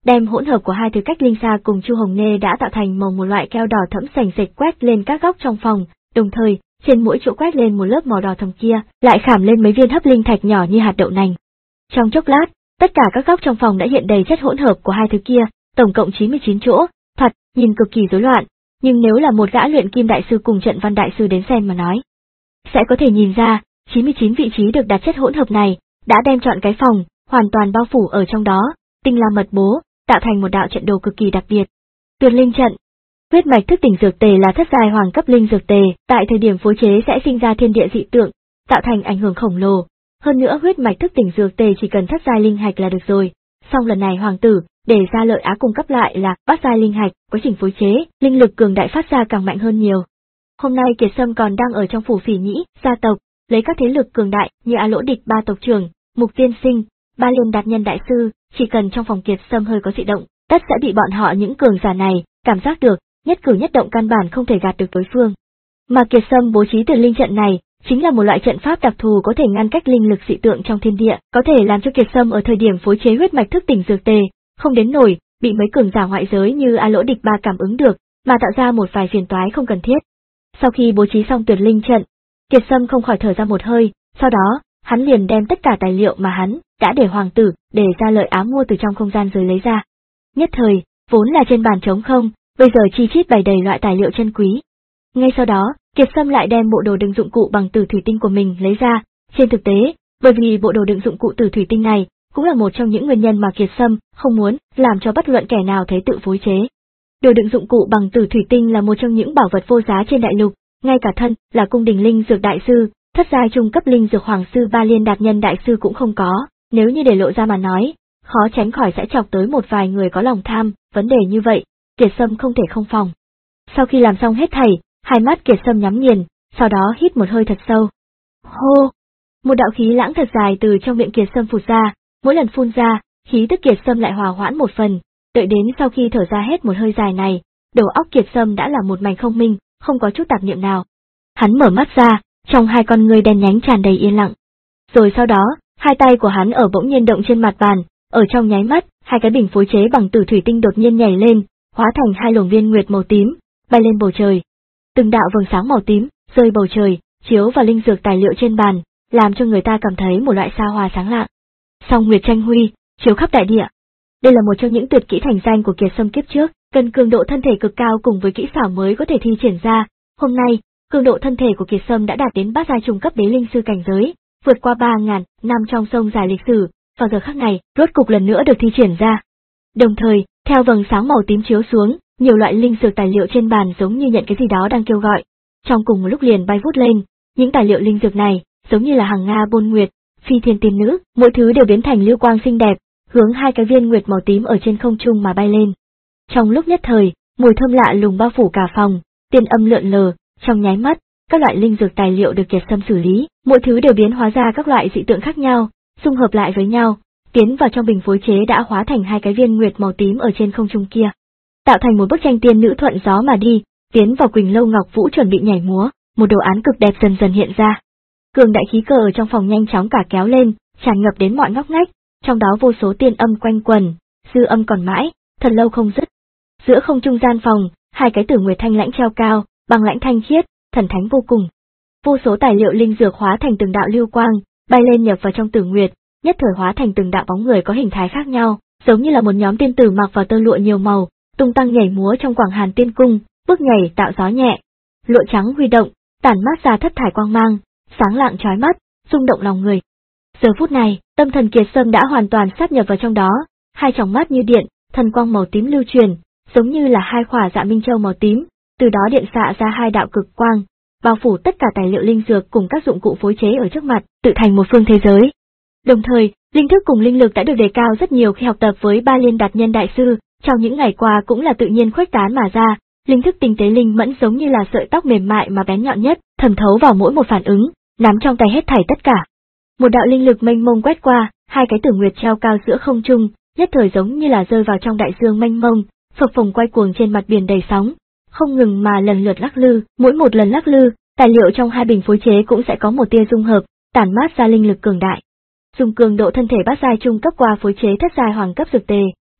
đem hỗn hợp của hai thứ cách linh xa cùng chu hồng nê đã tạo thành màu một loại keo đỏ thẫm sành sạch quét lên các góc trong phòng, đồng thời, trên mỗi chỗ quét lên một lớp màu đỏ thẫm kia, lại khảm lên mấy viên hấp linh thạch nhỏ như hạt đậu nành. Trong chốc lát, tất cả các góc trong phòng đã hiện đầy chất hỗn hợp của hai thứ kia, tổng cộng chín mươi chín chỗ, thật, nhìn cực kỳ rối loạn, nhưng nếu là một gã luyện kim đại sư cùng trận văn đại sư đến xem mà nói, sẽ có thể nhìn ra, chín mươi chín vị trí được đặt chất hỗn hợp này, đã đem trọn cái phòng, hoàn toàn bao phủ ở trong đó, tinh la mật bố, tạo thành một đạo trận đồ cực kỳ đặc biệt. Tuyệt linh trận. Huyết mạch thức tỉnh dược tề là thất giai hoàng cấp linh dược tề, tại thời điểm phối chế sẽ sinh ra thiên địa dị tượng, tạo thành ảnh hưởng khổng lồ. Hơn nữa huyết mạch thức tỉnh dược tề chỉ cần thất giai linh hạch là được rồi. Song lần này hoàng tử, để ra lợi á cung cấp lại là bát giai linh hạch, quá trình phối chế, linh lực cường đại phát ra càng mạnh hơn nhiều. Hôm nay Kiệt Sâm còn đang ở trong phủ Phỉ Nhĩ, gia tộc, lấy các thế lực cường đại như A Lỗ Địch ba tộc trưởng, Mục Tiên Sinh, Ba Liên Đạt Nhân đại sư, chỉ cần trong phòng Kiệt Sâm hơi có dị động, tất sẽ bị bọn họ những cường giả này cảm giác được, nhất cử nhất động căn bản không thể gạt được đối phương. Mà Kiệt Sâm bố trí tuyệt linh trận này, chính là một loại trận pháp đặc thù có thể ngăn cách linh lực dị tượng trong thiên địa, có thể làm cho Kiệt Sâm ở thời điểm phối chế huyết mạch thức tỉnh dược tề, không đến nổi bị mấy cường giả ngoại giới như A Lỗ Địch ba cảm ứng được, mà tạo ra một vài phiền toái không cần thiết. Sau khi bố trí xong tuyệt linh trận, Kiệt Sâm không khỏi thở ra một hơi, sau đó, hắn liền đem tất cả tài liệu mà hắn đã để hoàng tử, để ra lợi á mua từ trong không gian giới lấy ra. Nhất thời, vốn là trên bàn trống không, bây giờ chi chít bày đầy loại tài liệu chân quý. Ngay sau đó, Kiệt Sâm lại đem bộ đồ đựng dụng cụ bằng tử thủy tinh của mình lấy ra. Trên thực tế, bởi vì bộ đồ đựng dụng cụ tử thủy tinh này cũng là một trong những nguyên nhân mà Kiệt Sâm không muốn làm cho bất luận kẻ nào thấy tự phối chế. Đồ đựng dụng cụ bằng tử thủy tinh là một trong những bảo vật vô giá trên đại lục, ngay cả thân là cung đình linh dược đại sư, thất giai trung cấp linh dược hoàng sư Ba Liên Đạt Nhân đại sư cũng không có, nếu như để lộ ra mà nói, khó tránh khỏi sẽ chọc tới một vài người có lòng tham, vấn đề như vậy, Kiệt Sâm không thể không phòng. Sau khi làm xong hết thảy, hai mắt Kiệt Sâm nhắm nghiền, sau đó hít một hơi thật sâu. Hô! Một đạo khí lãng thật dài từ trong miệng Kiệt Sâm phụt ra, mỗi lần phun ra, khí tức Kiệt Sâm lại hòa hoãn một phần, đợi đến sau khi thở ra hết một hơi dài này, đầu óc Kiệt Sâm đã là một mảnh không minh, không có chút tạp niệm nào. Hắn mở mắt ra, trong hai con ngươi đen nhánh tràn đầy yên lặng. Rồi sau đó, hai tay của hắn ở bỗng nhiên động trên mặt bàn, ở trong nháy mắt, hai cái bình phối chế bằng tử thủy tinh đột nhiên nhảy lên, hóa thành hai luồng viên nguyệt màu tím, bay lên bầu trời. Từng đạo vầng sáng màu tím rơi bầu trời, chiếu vào linh dược tài liệu trên bàn, làm cho người ta cảm thấy một loại xa hoa sáng lạng. Song nguyệt tranh huy, chiếu khắp đại địa. Đây là một trong những tuyệt kỹ thành danh của Kiệt Sâm kiếp trước, cần cường độ thân thể cực cao cùng với kỹ xảo mới có thể thi triển ra. Hôm nay, cường độ thân thể của Kiệt Sâm đã đạt đến bát giai trung cấp đế linh sư cảnh giới, vượt qua ba ngàn năm trong sông dài lịch sử, vào giờ khắc này, rốt cục lần nữa được thi triển ra. Đồng thời, theo vầng sáng màu tím chiếu xuống, nhiều loại linh dược tài liệu trên bàn giống như nhận cái gì đó đang kêu gọi. Trong cùng một lúc liền bay vút lên, những tài liệu linh dược này, giống như là hàng nga bôn nguyệt, phi thiên tiên nữ, mỗi thứ đều biến thành lưu quang xinh đẹp, hướng hai cái viên nguyệt màu tím ở trên không trung mà bay lên. Trong lúc nhất thời, mùi thơm lạ lùng bao phủ cả phòng, tiên âm lượn lờ, trong nháy mắt, các loại linh dược tài liệu được Kiệt Sâm xử lý, mỗi thứ đều biến hóa ra các loại dị tượng khác nhau, xung hợp lại với nhau, tiến vào trong bình phối chế đã hóa thành hai cái viên nguyệt màu tím ở trên không trung kia, tạo thành một bức tranh tiên nữ thuận gió mà đi, tiến vào Quỳnh Lâu Ngọc Vũ chuẩn bị nhảy múa, một đồ án cực đẹp dần dần hiện ra. Cường đại khí cơ ở trong phòng nhanh chóng cả kéo lên, tràn ngập đến mọi ngóc ngách, trong đó vô số tiên âm quanh quẩn, dư âm còn mãi, thật lâu không dứt. Giữa không trung gian phòng, hai cái tử nguyệt thanh lãnh treo cao, băng lãnh thanh khiết, thần thánh vô cùng. Vô số tài liệu linh dược hóa thành từng đạo lưu quang, bay lên nhập vào trong tử nguyệt, nhất thời hóa thành từng đạo bóng người có hình thái khác nhau, giống như là một nhóm tiên tử mặc vào tơ lụa nhiều màu, tung tăng nhảy múa trong quảng hàn tiên cung, bước nhảy tạo gió nhẹ. Lụa trắng huy động, tản mát ra thất thải quang mang, sáng lạng chói mắt, rung động lòng người. Giờ phút này, tâm thần Kiệt Sâm đã hoàn toàn sát nhập vào trong đó, hai tròng mắt như điện, thần quang màu tím lưu truyền, giống như là hai khỏa dạ minh châu màu tím, từ đó điện xạ ra hai đạo cực quang, bao phủ tất cả tài liệu linh dược cùng các dụng cụ phối chế ở trước mặt, tự thành một phương thế giới. Đồng thời, linh thức cùng linh lực đã được đề cao rất nhiều khi học tập với Ba Liên Đạt Nhân đại sư, trong những ngày qua cũng là tự nhiên khuếch tán mà ra, linh thức tinh tế linh mẫn giống như là sợi tóc mềm mại mà bén nhọn nhất, thẩm thấu vào mỗi một phản ứng, nắm trong tay hết thảy tất cả. Một đạo linh lực mênh mông quét qua, hai cái tử nguyệt treo cao giữa không trung, nhất thời giống như là rơi vào trong đại dương mênh mông, phập phồng quay cuồng trên mặt biển đầy sóng, không ngừng mà lần lượt lắc lư, mỗi một lần lắc lư, tài liệu trong hai bình phối chế cũng sẽ có một tia dung hợp, tản mát ra linh lực cường đại. Dùng cường độ thân thể bát giai trung cấp qua phối chế thất giai hoàng cấp dược tề,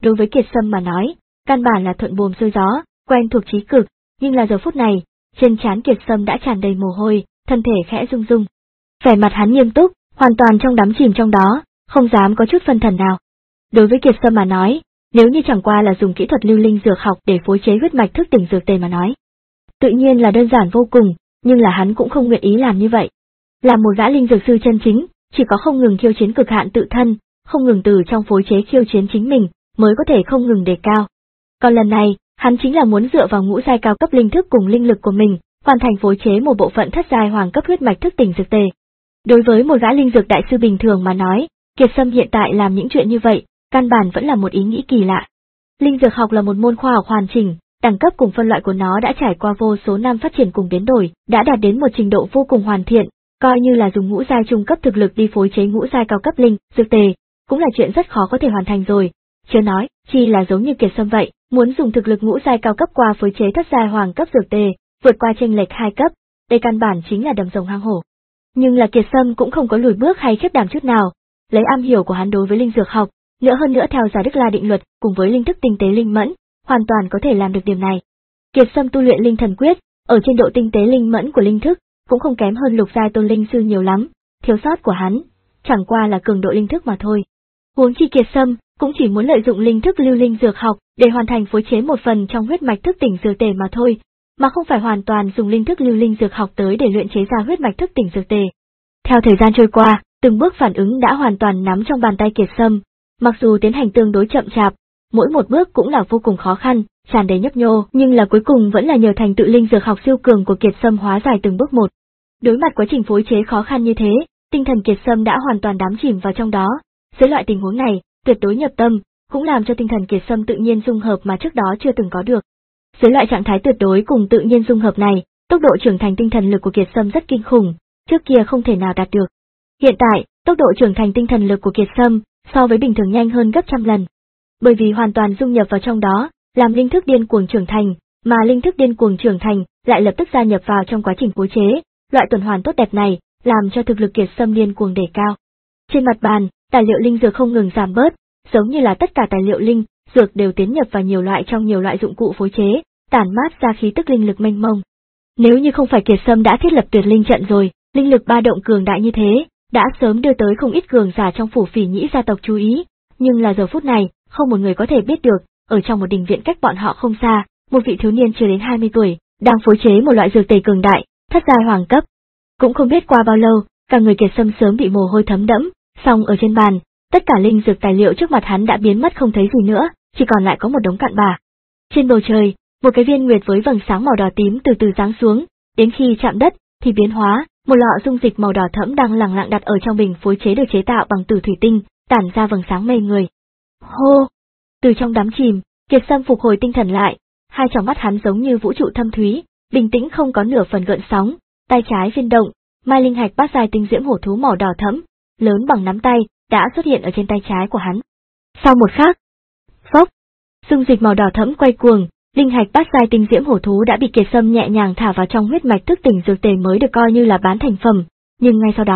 đối với Kiệt Sâm mà nói, căn bản là thuận buồm xuôi gió, quen thuộc chí cực, nhưng là giờ phút này, trên trán Kiệt Sâm đã tràn đầy mồ hôi, thân thể khẽ rung rung. Vẻ mặt hắn nghiêm túc, hoàn toàn trong đắm chìm trong đó, không dám có chút phân thần nào. Đối với Kiệt Sâm mà nói, nếu như chẳng qua là dùng kỹ thuật lưu linh dược học để phối chế huyết mạch thức tỉnh dược tề mà nói, tự nhiên là đơn giản vô cùng, nhưng là hắn cũng không nguyện ý làm như vậy. Làm một gã linh dược sư chân chính, chỉ có không ngừng khiêu chiến cực hạn tự thân, không ngừng từ trong phối chế khiêu chiến chính mình, mới có thể không ngừng đề cao. Còn lần này, hắn chính là muốn dựa vào ngũ giai cao cấp linh thức cùng linh lực của mình, hoàn thành phối chế một bộ phận thất giai hoàng cấp huyết mạch thức tỉnh dược tề. Đối với một gã linh dược đại sư bình thường mà nói, Kiệt Sâm hiện tại làm những chuyện như vậy, căn bản vẫn là một ý nghĩ kỳ lạ. Linh dược học là một môn khoa học hoàn chỉnh, đẳng cấp cùng phân loại của nó đã trải qua vô số năm phát triển cùng biến đổi, đã đạt đến một trình độ vô cùng hoàn thiện, coi như là dùng ngũ giai trung cấp thực lực đi phối chế ngũ giai cao cấp linh dược tề, cũng là chuyện rất khó có thể hoàn thành rồi. Chưa nói, chi là giống như Kiệt Sâm vậy, muốn dùng thực lực ngũ giai cao cấp qua phối chế thất giai hoàng cấp dược tề, vượt qua chênh lệch hai cấp, đây căn bản chính là đầm rồng hang hổ. Nhưng là Kiệt Sâm cũng không có lùi bước hay khiếp đảm chút nào, lấy am hiểu của hắn đối với linh dược học, nữa hơn nữa theo Giả Đức La định luật, cùng với linh thức tinh tế linh mẫn, hoàn toàn có thể làm được điểm này. Kiệt Sâm tu luyện linh thần quyết, ở trên độ tinh tế linh mẫn của linh thức, cũng không kém hơn lục giai tôn linh sư nhiều lắm, thiếu sót của hắn, chẳng qua là cường độ linh thức mà thôi. Huống chi Kiệt Sâm cũng chỉ muốn lợi dụng linh thức lưu linh dược học để hoàn thành phối chế một phần trong huyết mạch thức tỉnh dược tề mà thôi, mà không phải hoàn toàn dùng linh thức lưu linh dược học tới để luyện chế ra huyết mạch thức tỉnh dược tề. Theo thời gian trôi qua, từng bước phản ứng đã hoàn toàn nắm trong bàn tay Kiệt Sâm, mặc dù tiến hành tương đối chậm chạp, mỗi một bước cũng là vô cùng khó khăn, tràn đầy nhấp nhô, nhưng là cuối cùng vẫn là nhờ thành tựu linh dược học siêu cường của Kiệt Sâm hóa giải từng bước một. Đối mặt quá trình phối chế khó khăn như thế, tinh thần Kiệt Sâm đã hoàn toàn đắm chìm vào trong đó. Dưới loại tình huống này, tuyệt đối nhập tâm, cũng làm cho tinh thần Kiệt Sâm tự nhiên dung hợp mà trước đó chưa từng có được. Dưới loại trạng thái tuyệt đối cùng tự nhiên dung hợp này, tốc độ trưởng thành tinh thần lực của Kiệt Sâm rất kinh khủng, trước kia không thể nào đạt được. Hiện tại, tốc độ trưởng thành tinh thần lực của Kiệt Sâm so với bình thường nhanh hơn gấp trăm lần. Bởi vì hoàn toàn dung nhập vào trong đó, làm linh thức điên cuồng trưởng thành, mà linh thức điên cuồng trưởng thành lại lập tức gia nhập vào trong quá trình phối chế, loại tuần hoàn tốt đẹp này làm cho thực lực Kiệt Sâm điên cuồng đề cao. Trên mặt bàn, tài liệu linh dược không ngừng giảm bớt, giống như là tất cả tài liệu linh dược đều tiến nhập vào nhiều loại trong nhiều loại dụng cụ phối chế, tản mát ra khí tức linh lực mênh mông. Nếu như không phải Kiệt Sâm đã thiết lập tuyệt linh trận rồi, linh lực ba động cường đại như thế, đã sớm đưa tới không ít cường giả trong phủ Phỉ Nhĩ gia tộc chú ý, nhưng là giờ phút này, không một người có thể biết được, ở trong một đình viện cách bọn họ không xa, một vị thiếu niên chưa đến hai mươi tuổi, đang phối chế một loại dược tề cường đại, thất giai hoàng cấp. Cũng không biết qua bao lâu, cả người Kiệt Sâm sớm bị mồ hôi thấm đẫm, song ở trên bàn, tất cả linh dược tài liệu trước mặt hắn đã biến mất không thấy gì nữa, chỉ còn lại có một đống cặn bã. Trên bầu trời, một cái viên nguyệt với vầng sáng màu đỏ tím từ từ giáng xuống, đến khi chạm đất thì biến hóa, một lọ dung dịch màu đỏ thẫm đang lẳng lặng đặt ở trong bình phối chế được chế tạo bằng tử thủy tinh, tản ra vầng sáng mê người. Hô! Từ trong đắm chìm, Kiệt Sâm phục hồi tinh thần lại, hai tròng mắt hắn giống như vũ trụ thâm thúy, bình tĩnh không có nửa phần gợn sóng, tay trái phiên động, mai linh hạch bát giai tinh diễm hổ thú màu đỏ thẫm, lớn bằng nắm tay, đã xuất hiện ở trên tay trái của hắn. Sau một khắc, phốc, dung dịch màu đỏ thẫm quay cuồng, linh hạch bát giai tinh diễm hổ thú đã bị Kiệt Sâm nhẹ nhàng thả vào trong huyết mạch thức tỉnh dược tề mới được coi như là bán thành phẩm, nhưng ngay sau đó,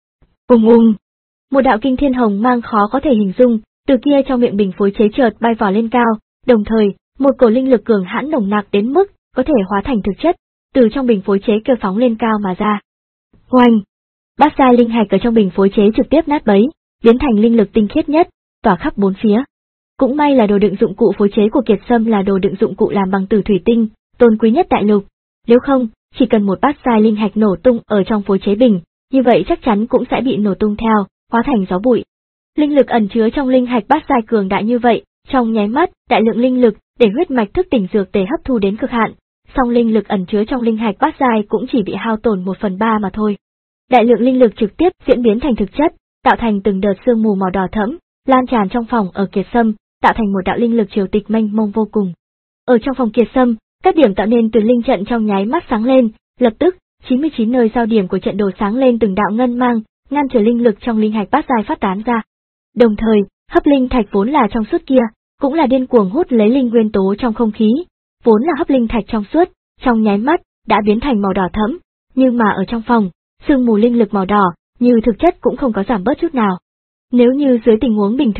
ùng ùng, một đạo kinh thiên hồng mang khó có thể hình dung, từ kia trong miệng bình phối chế chợt bay vỏ lên cao, đồng thời, một cổ linh lực cường hãn nồng nặc đến mức có thể hóa thành thực chất, từ trong bình phối chế kia phóng lên cao mà ra. Oanh! Bát giai linh hạch ở trong bình phối chế trực tiếp nát bấy, biến thành linh lực tinh khiết nhất, tỏa khắp bốn phía. Cũng may là đồ đựng dụng cụ phối chế của Kiệt Sâm là đồ đựng dụng cụ làm bằng tử thủy tinh, tôn quý nhất đại lục. Nếu không, chỉ cần một bát giai linh hạch nổ tung ở trong phối chế bình, như vậy chắc chắn cũng sẽ bị nổ tung theo, hóa thành gió bụi. Linh lực ẩn chứa trong linh hạch bát giai cường đại như vậy, trong nháy mắt, đại lượng linh lực để huyết mạch thức tỉnh dược tề hấp thu đến cực hạn, song linh lực ẩn chứa trong linh hạch bát giai cũng chỉ bị hao tổn một phần ba mà thôi. Đại lượng linh lực trực tiếp diễn biến thành thực chất, tạo thành từng đợt sương mù màu đỏ thẫm, lan tràn trong phòng ở Kiệt Sâm, tạo thành một đạo linh lực triều tịch mênh mông vô cùng. Ở trong phòng Kiệt Sâm, các điểm tạo nên từ linh trận trong nháy mắt sáng lên, lập tức, chín mươi chín nơi giao điểm của trận đồ sáng lên từng đạo ngân mang, ngăn trở linh lực trong linh hạch bát giai phát tán ra. Đồng thời, hấp linh thạch vốn là trong suốt kia, cũng là điên cuồng hút lấy linh nguyên tố trong không khí, vốn là hấp linh thạch trong suốt, trong nháy mắt đã biến thành màu đỏ thẫm, nhưng mà ở trong phòng, sương mù linh lực màu đỏ, như thực chất cũng không có giảm bớt chút nào. Nếu như dưới tình huống bình thường,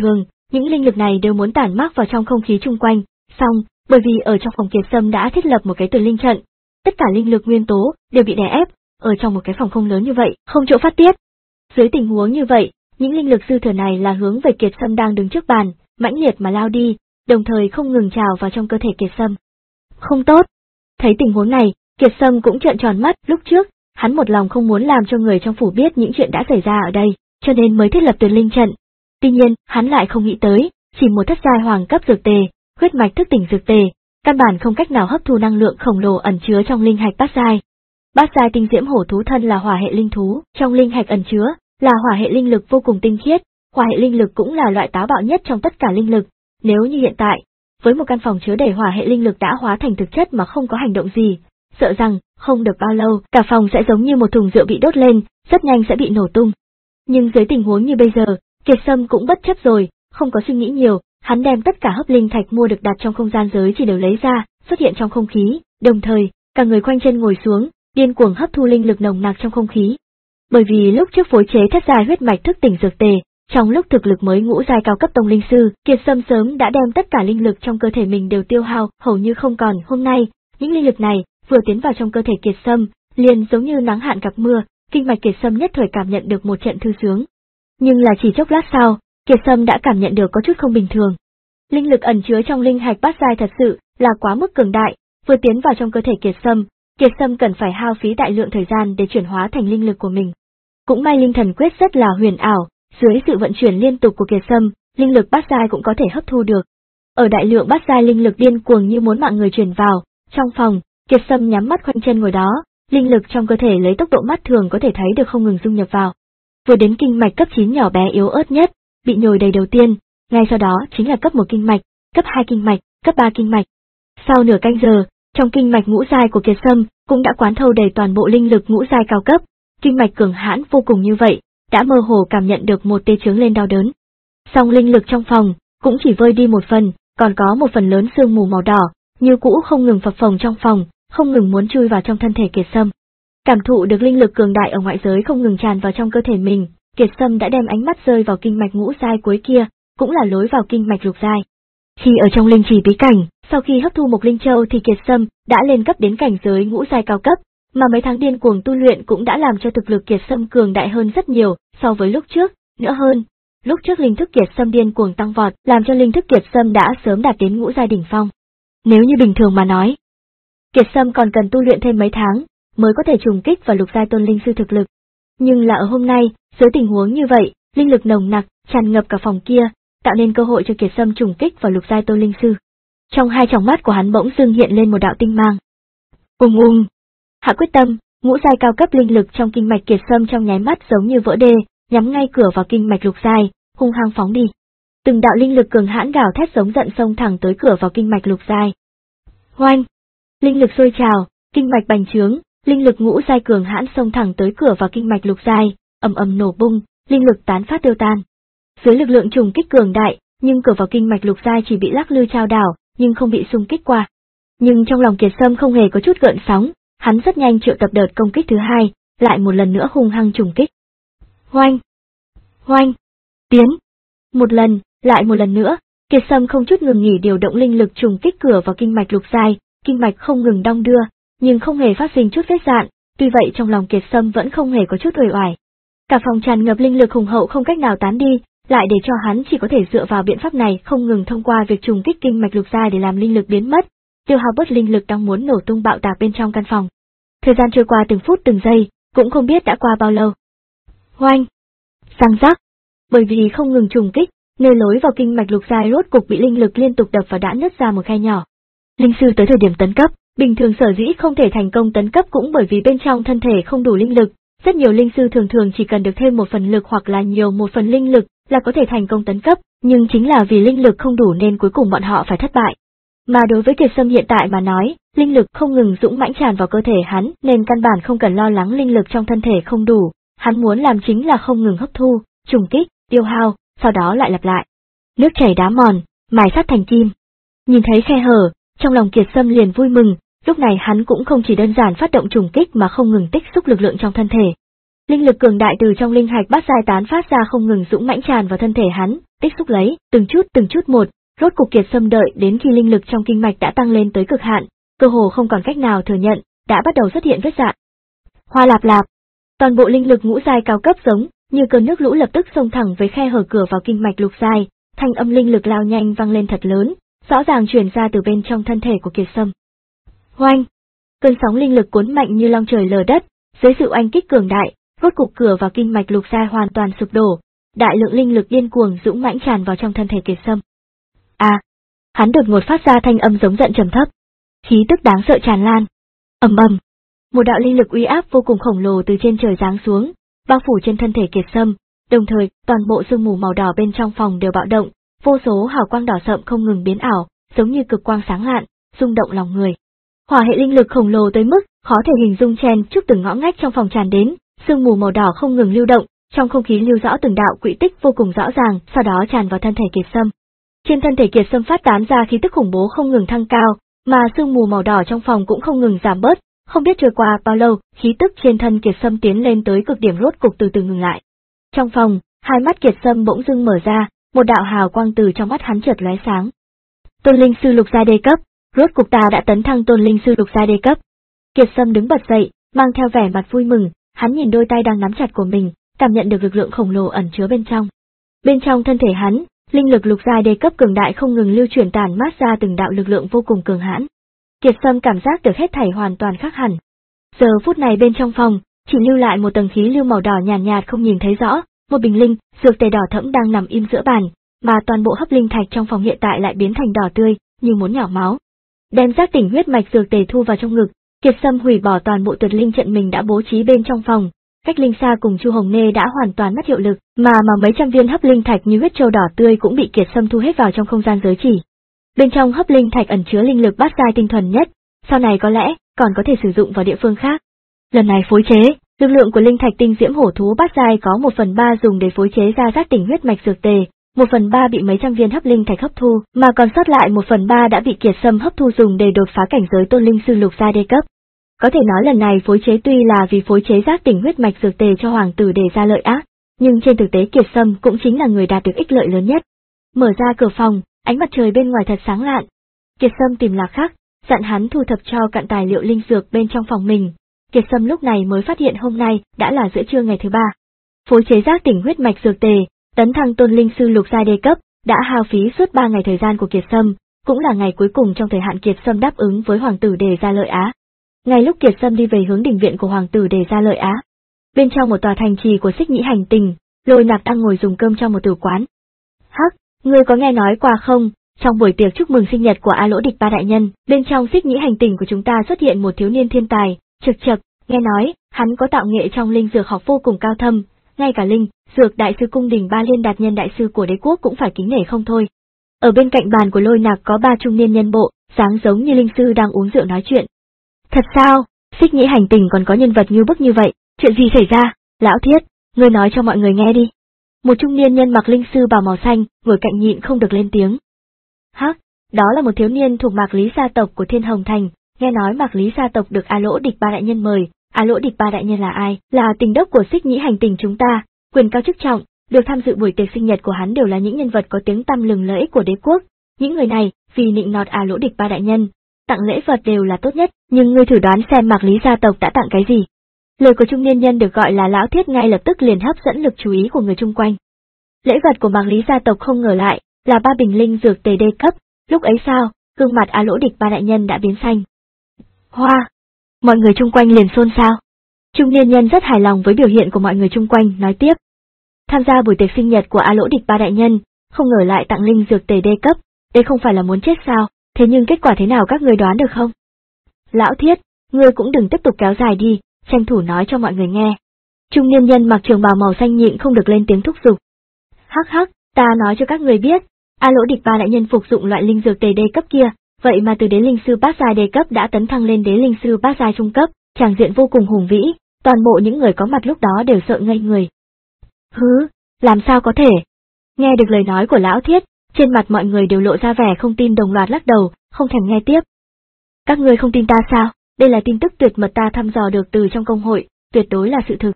những linh lực này đều muốn tản mát vào trong không khí chung quanh, xong, bởi vì ở trong phòng Kiệt Sâm đã thiết lập một cái tuyệt linh trận, tất cả linh lực nguyên tố đều bị đè ép, ở trong một cái phòng không lớn như vậy, không chỗ phát tiết. Dưới tình huống như vậy, những linh lực dư thừa này là hướng về Kiệt Sâm đang đứng trước bàn, mãnh liệt mà lao đi, đồng thời không ngừng trào vào trong cơ thể Kiệt Sâm. Không tốt. Thấy tình huống này, Kiệt Sâm cũng trợn tròn mắt, lúc trước, hắn một lòng không muốn làm cho người trong phủ biết những chuyện đã xảy ra ở đây, cho nên mới thiết lập tuyệt linh trận. Tuy nhiên, hắn lại không nghĩ tới, chỉ một thất giai hoàng cấp dược tề, huyết mạch thức tỉnh dược tề, căn bản không cách nào hấp thu năng lượng khổng lồ ẩn chứa trong linh hạch bát giai. Bát giai tinh diễm hổ thú thân là hỏa hệ linh thú, trong linh hạch ẩn chứa là hỏa hệ linh lực vô cùng tinh khiết, hỏa hệ linh lực cũng là loại táo bạo nhất trong tất cả linh lực. Nếu như hiện tại, với một căn phòng chứa đầy hỏa hệ linh lực đã hóa thành thực chất mà không có hành động gì, sợ rằng không được bao lâu, cả phòng sẽ giống như một thùng rượu bị đốt lên, rất nhanh sẽ bị nổ tung. Nhưng dưới tình huống như bây giờ, Kiệt Sâm cũng bất chấp rồi, không có suy nghĩ nhiều, hắn đem tất cả hấp linh thạch mua được đặt trong không gian giới chỉ đều lấy ra, xuất hiện trong không khí, đồng thời, cả người khoanh chân ngồi xuống, điên cuồng hấp thu linh lực nồng nặc trong không khí. Bởi vì lúc trước phối chế thất giai huyết mạch thức tỉnh dược tề, trong lúc thực lực mới ngũ giai cao cấp tông linh sư, Kiệt Sâm sớm đã đem tất cả linh lực trong cơ thể mình đều tiêu hao, hầu như không còn. Hôm nay, những linh lực này vừa tiến vào trong cơ thể Kiệt Sâm, liền giống như nắng hạn gặp mưa, kinh mạch Kiệt Sâm nhất thời cảm nhận được một trận thư sướng. Nhưng là chỉ chốc lát sau, Kiệt Sâm đã cảm nhận được có chút không bình thường. Linh lực ẩn chứa trong linh hạch bát giai thật sự là quá mức cường đại, vừa tiến vào trong cơ thể Kiệt Sâm, Kiệt Sâm cần phải hao phí đại lượng thời gian để chuyển hóa thành linh lực của mình. Cũng may linh thần quyết rất là huyền ảo, dưới sự vận chuyển liên tục của Kiệt Sâm, linh lực bát giai cũng có thể hấp thu được. Ở đại lượng bát giai linh lực điên cuồng như muốn mạng người truyền vào, trong phòng, Kiệt Sâm nhắm mắt khoanh chân ngồi đó, linh lực trong cơ thể lấy tốc độ mắt thường có thể thấy được không ngừng dung nhập vào. Vừa đến kinh mạch cấp chín nhỏ bé yếu ớt nhất, bị nhồi đầy đầu tiên, ngay sau đó chính là cấp một kinh mạch, cấp hai kinh mạch, cấp ba kinh mạch. Sau nửa canh giờ, trong kinh mạch ngũ giai của Kiệt Sâm cũng đã quán thâu đầy toàn bộ linh lực ngũ giai cao cấp, kinh mạch cường hãn vô cùng như vậy, đã mơ hồ cảm nhận được một tia chướng lên đau đớn. Song linh lực trong phòng cũng chỉ vơi đi một phần, còn có một phần lớn sương mù màu đỏ, như cũ không ngừng phập phồng trong phòng, không ngừng muốn chui vào trong thân thể Kiệt Sâm. Cảm thụ được linh lực cường đại ở ngoại giới không ngừng tràn vào trong cơ thể mình, Kiệt Sâm đã đem ánh mắt rơi vào kinh mạch ngũ giai cuối kia, cũng là lối vào kinh mạch lục giai. Khi ở trong linh trì bí cảnh, sau khi hấp thu một linh châu thì Kiệt Sâm đã lên cấp đến cảnh giới ngũ giai cao cấp, mà mấy tháng điên cuồng tu luyện cũng đã làm cho thực lực Kiệt Sâm cường đại hơn rất nhiều so với lúc trước, nữa hơn. Lúc trước linh thức Kiệt Sâm điên cuồng tăng vọt, làm cho linh thức Kiệt Sâm đã sớm đạt đến ngũ giai đỉnh phong. Nếu như bình thường mà nói, Kiệt Sâm còn cần tu luyện thêm mấy tháng mới có thể trùng kích vào lục giai tôn linh sư thực lực. Nhưng là ở hôm nay, dưới tình huống như vậy, linh lực nồng nặc tràn ngập cả phòng kia, tạo nên cơ hội cho Kiệt Sâm trùng kích vào lục giai tôn linh sư. Trong hai tròng mắt của hắn bỗng dưng hiện lên một đạo tinh mang. Ùng ùng. Hạ quyết tâm, ngũ giai cao cấp linh lực trong kinh mạch Kiệt Sâm trong nháy mắt giống như vỡ đê, nhắm ngay cửa vào kinh mạch lục giai, hung hăng phóng đi. Từng đạo linh lực cường hãn gào thét giống giận xông thẳng tới cửa vào kinh mạch lục giai. Hoanh! Linh lực sôi trào, kinh mạch bành trướng, linh lực ngũ giai cường hãn xông thẳng tới cửa vào kinh mạch lục giai, ầm ầm nổ bung, linh lực tán phát tiêu tan. Dưới lực lượng trùng kích cường đại, nhưng cửa vào kinh mạch lục giai chỉ bị lắc lư trao đảo, nhưng không bị xung kích qua. Nhưng trong lòng Kiệt Sâm không hề có chút gợn sóng, hắn rất nhanh triệu tập đợt công kích thứ hai, lại một lần nữa hung hăng trùng kích. Hoanh! Hoanh! Tiến! Một lần, lại một lần nữa, Kiệt Sâm không chút ngừng nghỉ điều động linh lực trùng kích cửa vào kinh mạch lục giai, kinh mạch không ngừng đong đưa, nhưng không hề phát sinh chút vết rạn, tuy vậy trong lòng Kiệt Sâm vẫn không hề có chút uể oải. Cả phòng tràn ngập linh lực hùng hậu không cách nào tán đi, lại để cho hắn chỉ có thể dựa vào biện pháp này không ngừng thông qua việc trùng kích kinh mạch lục giai để làm linh lực biến mất, tiêu hao bớt linh lực đang muốn nổ tung bạo tạc bên trong căn phòng. Thời gian trôi qua từng phút từng giây, cũng không biết đã qua bao lâu. Hoanh! Răng rắc! Bởi vì không ngừng trùng kích, nơi lối vào kinh mạch lục giai rốt cục bị linh lực liên tục đập và đã nứt ra một khe nhỏ. Linh sư tới thời điểm tấn cấp, bình thường sở dĩ không thể thành công tấn cấp cũng bởi vì bên trong thân thể không đủ linh lực, rất nhiều linh sư thường thường chỉ cần được thêm một phần lực hoặc là nhiều một phần linh lực là có thể thành công tấn cấp, nhưng chính là vì linh lực không đủ nên cuối cùng bọn họ phải thất bại. Mà đối với Kiệt Sâm hiện tại mà nói, linh lực không ngừng dũng mãnh tràn vào cơ thể hắn nên căn bản không cần lo lắng linh lực trong thân thể không đủ, hắn muốn làm chính là không ngừng hấp thu, trùng kích, tiêu hao, sau đó lại lặp lại. Nước chảy đá mòn, mài sắt thành kim. Nhìn thấy khe hở, trong lòng Kiệt Sâm liền vui mừng, lúc này hắn cũng không chỉ đơn giản phát động trùng kích mà không ngừng tích xúc lực lượng trong thân thể. Linh lực cường đại từ trong linh hạch bát giai tán phát ra không ngừng dũng mãnh tràn vào thân thể hắn, tích xúc lấy, từng chút từng chút một, rốt cục Kiệt Sâm đợi đến khi linh lực trong kinh mạch đã tăng lên tới cực hạn, cơ hồ không còn cách nào thừa nhận, đã bắt đầu xuất hiện vết rạn. Hoa lạp lạp, toàn bộ linh lực ngũ giai cao cấp giống như cơn nước lũ lập tức xông thẳng với khe hở cửa vào kinh mạch lục giai, thanh âm linh lực lao nhanh vang lên thật lớn, rõ ràng truyền ra từ bên trong thân thể của Kiệt Sâm. Oanh! Cơn sóng linh lực cuốn mạnh như long trời lở đất, dưới sự oanh kích cường đại, rốt cục cửa vào kinh mạch lục giai hoàn toàn sụp đổ, đại lượng linh lực điên cuồng dũng mãnh tràn vào trong thân thể Kiệt Sâm. À, hắn đột ngột phát ra thanh âm giống giận trầm thấp, khí tức đáng sợ tràn lan. Ầm ầm, một đạo linh lực uy áp vô cùng khổng lồ từ trên trời giáng xuống, bao phủ trên thân thể Kiệt Sâm, đồng thời toàn bộ sương mù màu đỏ bên trong phòng đều bạo động, vô số hào quang đỏ sậm không ngừng biến ảo, giống như cực quang sáng lạn, rung động lòng người. Hỏa hệ linh lực khổng lồ tới mức khó thể hình dung chen chúc từng ngõ ngách trong phòng tràn đến, sương mù màu đỏ không ngừng lưu động, trong không khí lưu rõ từng đạo quỹ tích vô cùng rõ ràng, sau đó tràn vào thân thể Kiệt Sâm. Trên thân thể Kiệt Sâm phát tán ra khí tức khủng bố không ngừng thăng cao, mà sương mù màu đỏ trong phòng cũng không ngừng giảm bớt, không biết trôi qua bao lâu, khí tức trên thân Kiệt Sâm tiến lên tới cực điểm rốt cục từ từ ngừng lại. Trong phòng, hai mắt Kiệt Sâm bỗng dưng mở ra, một đạo hào quang từ trong mắt hắn chợt lóe sáng. Tôn linh sư lục giai đê cấp, rốt cục ta đã tấn thăng tôn linh sư lục giai đê cấp. Kiệt Sâm đứng bật dậy, mang theo vẻ mặt vui mừng, hắn nhìn đôi tay đang nắm chặt của mình, cảm nhận được lực lượng khổng lồ ẩn chứa bên trong. Bên trong thân thể hắn, linh lực lục giai đê cấp cường đại không ngừng lưu chuyển tản mát ra từng đạo lực lượng vô cùng cường hãn. Kiệt Sâm cảm giác được hết thảy hoàn toàn khác hẳn. Giờ phút này bên trong phòng, chỉ lưu lại một tầng khí lưu màu đỏ nhàn nhạt, nhạt không nhìn thấy rõ, một bình linh, dược tề đỏ thẫm đang nằm im giữa bàn, mà toàn bộ hấp linh thạch trong phòng hiện tại lại biến thành đỏ tươi, như muốn nhỏ máu. Đem giác tỉnh huyết mạch dược tề thu vào trong ngực, Kiệt Sâm hủy bỏ toàn bộ tuyệt linh trận mình đã bố trí bên trong phòng. Cách linh xa cùng Chu Hồng Nê đã hoàn toàn mất hiệu lực, mà mà mấy trăm viên hấp linh thạch như huyết châu đỏ tươi cũng bị Kiệt Sâm thu hết vào trong không gian giới chỉ. Bên trong hấp linh thạch ẩn chứa linh lực bát giai tinh thuần nhất, sau này có lẽ còn có thể sử dụng vào địa phương khác. Lần này phối chế, lực lượng của linh thạch tinh diễm hổ thú bát giai có một phần ba dùng để phối chế ra giác tỉnh huyết mạch dược tề, một phần ba bị mấy trăm viên hấp linh thạch hấp thu, mà còn sót lại một phần ba đã bị Kiệt Sâm hấp thu dùng để đột phá cảnh giới tôn linh sư lục giai đê cấp. Có thể nói lần này phối chế tuy là vì phối chế giác tỉnh huyết mạch dược tề cho hoàng tử để ra lợi ác, nhưng trên thực tế Kiệt Sâm cũng chính là người đạt được ích lợi lớn nhất. Mở ra cửa phòng, ánh mặt trời bên ngoài thật sáng lạn. Kiệt Sâm tìm Lạc Khắc, dặn hắn thu thập cho cặn tài liệu linh dược bên trong phòng mình. Kiệt Sâm lúc này mới phát hiện hôm nay đã là giữa trưa ngày thứ ba. Phối chế giác tỉnh huyết mạch dược tề, tấn thăng tôn linh sư lục giai đê cấp, đã hao phí suốt ba ngày thời gian của Kiệt Sâm, cũng là ngày cuối cùng trong thời hạn Kiệt Sâm đáp ứng với hoàng tử để ra lợi á. Ngay lúc Kiệt Sâm đi về hướng đình viện của hoàng tử để ra lợi á, bên trong một tòa thành trì của Xích Nhĩ hành tinh, Lôi Nạp đang ngồi dùng cơm trong một tử quán. Hắc, ngươi có nghe nói qua không? Trong buổi tiệc chúc mừng sinh nhật của A Lỗ Địch Ba đại nhân, bên trong Xích Nhĩ hành tinh của chúng ta xuất hiện một thiếu niên thiên tài, Trực Chập, nghe nói hắn có tạo nghệ trong linh dược học vô cùng cao thâm, ngay cả linh dược đại sư cung đình Ba Liên Đạt Nhân đại sư của đế quốc cũng phải kính nể không thôi. Ở bên cạnh bàn của Lôi Nạp có ba trung niên nhân bộ, dáng giống như linh sư đang uống rượu nói chuyện. Thật sao? Xích Nhĩ hành tinh còn có nhân vật như bức như vậy, chuyện gì xảy ra? Lão Thiết, ngươi nói cho mọi người nghe đi. Một trung niên nhân mặc linh sư bào màu xanh, ngồi cạnh nhịn không được lên tiếng. Hắc, đó là một thiếu niên thuộc Mạc Lý gia tộc của Thiên Hồng Thành, nghe nói Mạc Lý gia tộc được A Lỗ Địch Ba đại nhân mời. A Lỗ Địch Ba đại nhân là ai? Là tình đốc của Xích Nhĩ hành tinh chúng ta, quyền cao chức trọng, được tham dự buổi tiệc sinh nhật của hắn đều là những nhân vật có tiếng tăm lừng lẫy của đế quốc. Những người này, vì nịnh nọt A Lỗ Địch Ba đại nhân, tặng lễ vật đều là tốt nhất, nhưng ngươi thử đoán xem Mạc Lý gia tộc đã tặng cái gì? Lời của trung niên nhân được gọi là Lão Thiết ngay lập tức liền hấp dẫn lực chú ý của người chung quanh. Lễ vật của Mạc Lý gia tộc không ngờ lại là ba bình linh dược tề đê cấp, lúc ấy sao, gương mặt A Lỗ Địch Ba đại nhân đã biến xanh. Hoa! Mọi người chung quanh liền xôn xao. Trung niên nhân rất hài lòng với biểu hiện của mọi người chung quanh, nói tiếp. Tham gia buổi tiệc sinh nhật của A Lỗ Địch Ba đại nhân, không ngờ lại tặng linh dược tề đê cấp, đây không phải là muốn chết sao, thế nhưng kết quả thế nào các người đoán được không? Lão Thiết, ngươi cũng đừng tiếp tục kéo dài đi, tranh thủ nói cho mọi người nghe. Trung niên nhân mặc trường bào màu xanh nhịn không được lên tiếng thúc giục. Hắc hắc, ta nói cho các người biết, A Lỗ Địch Ba đại nhân phục dụng loại linh dược tề đê cấp kia, vậy mà từ đế linh sư bát giai đê cấp đã tấn thăng lên đế linh sư bát giai trung cấp, tràng diện vô cùng hùng vĩ, toàn bộ những người có mặt lúc đó đều sợ ngây người. Hứ, làm sao có thể? Nghe được lời nói của Lão Thiết, trên mặt mọi người đều lộ ra vẻ không tin, đồng loạt lắc đầu, không thèm nghe tiếp. Các ngươi không tin ta sao? Đây là tin tức tuyệt mật ta thăm dò được từ trong công hội, tuyệt đối là sự thực.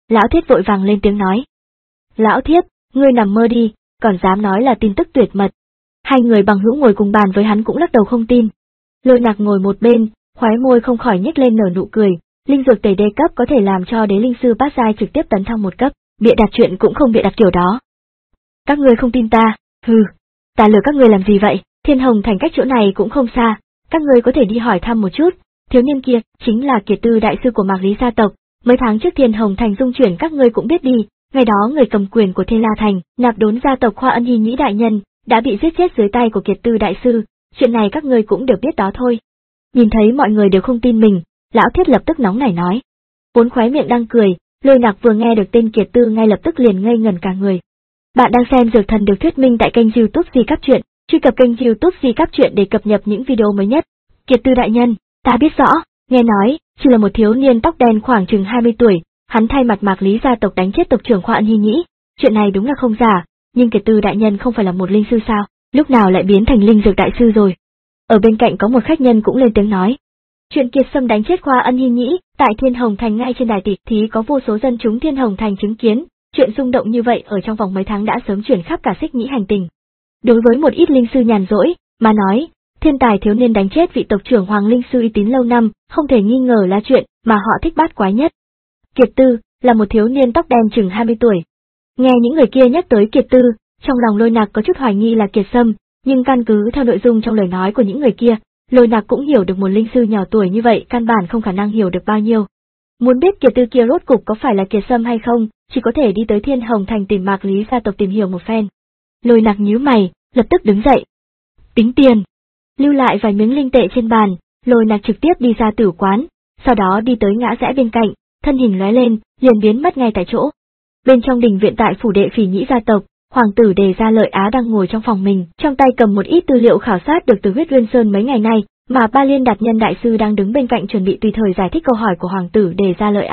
Lão Thiết vội vàng lên tiếng nói. Lão Thiết, ngươi nằm mơ đi, còn dám nói là tin tức tuyệt mật. Hai người bằng hữu ngồi cùng bàn với hắn cũng lắc đầu không tin. Lôi Nặc ngồi một bên, khóe môi không khỏi nhếch lên nở nụ cười, linh dược tẩy đế cấp có thể làm cho đế linh sư bát giai trực tiếp tấn thăng một cấp, bịa đặt chuyện cũng không bịa đặt kiểu đó. Các ngươi không tin ta, hừ, ta lừa các ngươi làm gì vậy, Thiên Hồng Thành cách chỗ này cũng không xa, các ngươi có thể đi hỏi thăm một chút, thiếu niên kia chính là Kiệt Tư đại sư của Mạc Lý gia tộc, mấy tháng trước Thiên Hồng Thành dung chuyển các ngươi cũng biết đi, ngày đó người cầm quyền của Thiên La Thành, Nạp Đốn gia tộc Khoa Ân Hi Nhĩ đại nhân, đã bị giết chết dưới tay của Kiệt Tư đại sư, chuyện này các ngươi cũng đều biết đó thôi. Nhìn thấy mọi người đều không tin mình, Lão Thiết lập tức nóng nảy nói. Vốn khóe miệng đang cười, Lôi Nặc vừa nghe được tên Kiệt Tư ngay lập tức liền ngây ngẩn cả người. Bạn đang xem Dược Thần được thuyết minh tại kênh YouTube Di Cáp Truyện, truy cập kênh YouTube Di Cáp Truyện để cập nhật những video mới nhất. Kiệt Tư đại nhân, ta biết rõ, nghe nói, chỉ là một thiếu niên tóc đen khoảng chừng hai mươi tuổi, hắn thay mặt Mạc Lý gia tộc đánh chết tộc trưởng Khoa Ân Hi Nhĩ, chuyện này đúng là không giả, nhưng Kiệt Tư đại nhân không phải là một linh sư sao, lúc nào lại biến thành linh dược đại sư rồi. Ở bên cạnh có một khách nhân cũng lên tiếng nói. Chuyện Kiệt Sâm đánh chết Khoa Ân Hi Nhĩ tại Thiên Hồng Thành ngay trên đài tỷ thí có vô số dân chúng Thiên Hồng Thành chứng kiến, chuyện rung động như vậy ở trong vòng mấy tháng đã sớm chuyển khắp cả Xích Nhĩ hành tinh. Đối với một ít linh sư nhàn rỗi mà nói, thiên tài thiếu niên đánh chết vị tộc trưởng Hoàng linh sư uy tín lâu năm, không thể nghi ngờ là chuyện mà họ thích bát quái nhất. Kiệt Tư là một thiếu niên tóc đen chừng hai mươi tuổi. Nghe những người kia nhắc tới Kiệt Tư, trong lòng Lôi Nặc có chút hoài nghi là Kiệt Sâm, nhưng căn cứ theo nội dung trong lời nói của những người kia, Lôi Nặc cũng hiểu được một linh sư nhỏ tuổi như vậy căn bản không khả năng hiểu được bao nhiêu. Muốn biết Kiệt Tư kia rốt cục có phải là Kiệt Sâm hay không, chỉ có thể đi tới Thiên Hồng Thành tìm Mạc Lý gia tộc tìm hiểu một phen. Lôi Nặc nhíu mày, lập tức đứng dậy. Tính tiền. Lưu lại vài miếng linh tệ trên bàn, Lôi Nặc trực tiếp đi ra tử quán, sau đó đi tới ngã rẽ bên cạnh, thân hình lóe lên, liền biến mất ngay tại chỗ. Bên trong đình viện tại phủ đệ Phỉ Nhĩ gia tộc, Hoàng tử Đề Gia Lợi Á đang ngồi trong phòng mình, trong tay cầm một ít tư liệu khảo sát được từ Huyết Uyên Sơn mấy ngày nay, mà Ba Liên Đạt Nhân đại sư đang đứng bên cạnh chuẩn bị tùy thời giải thích câu hỏi của Hoàng tử Đề Gia Lợi Á.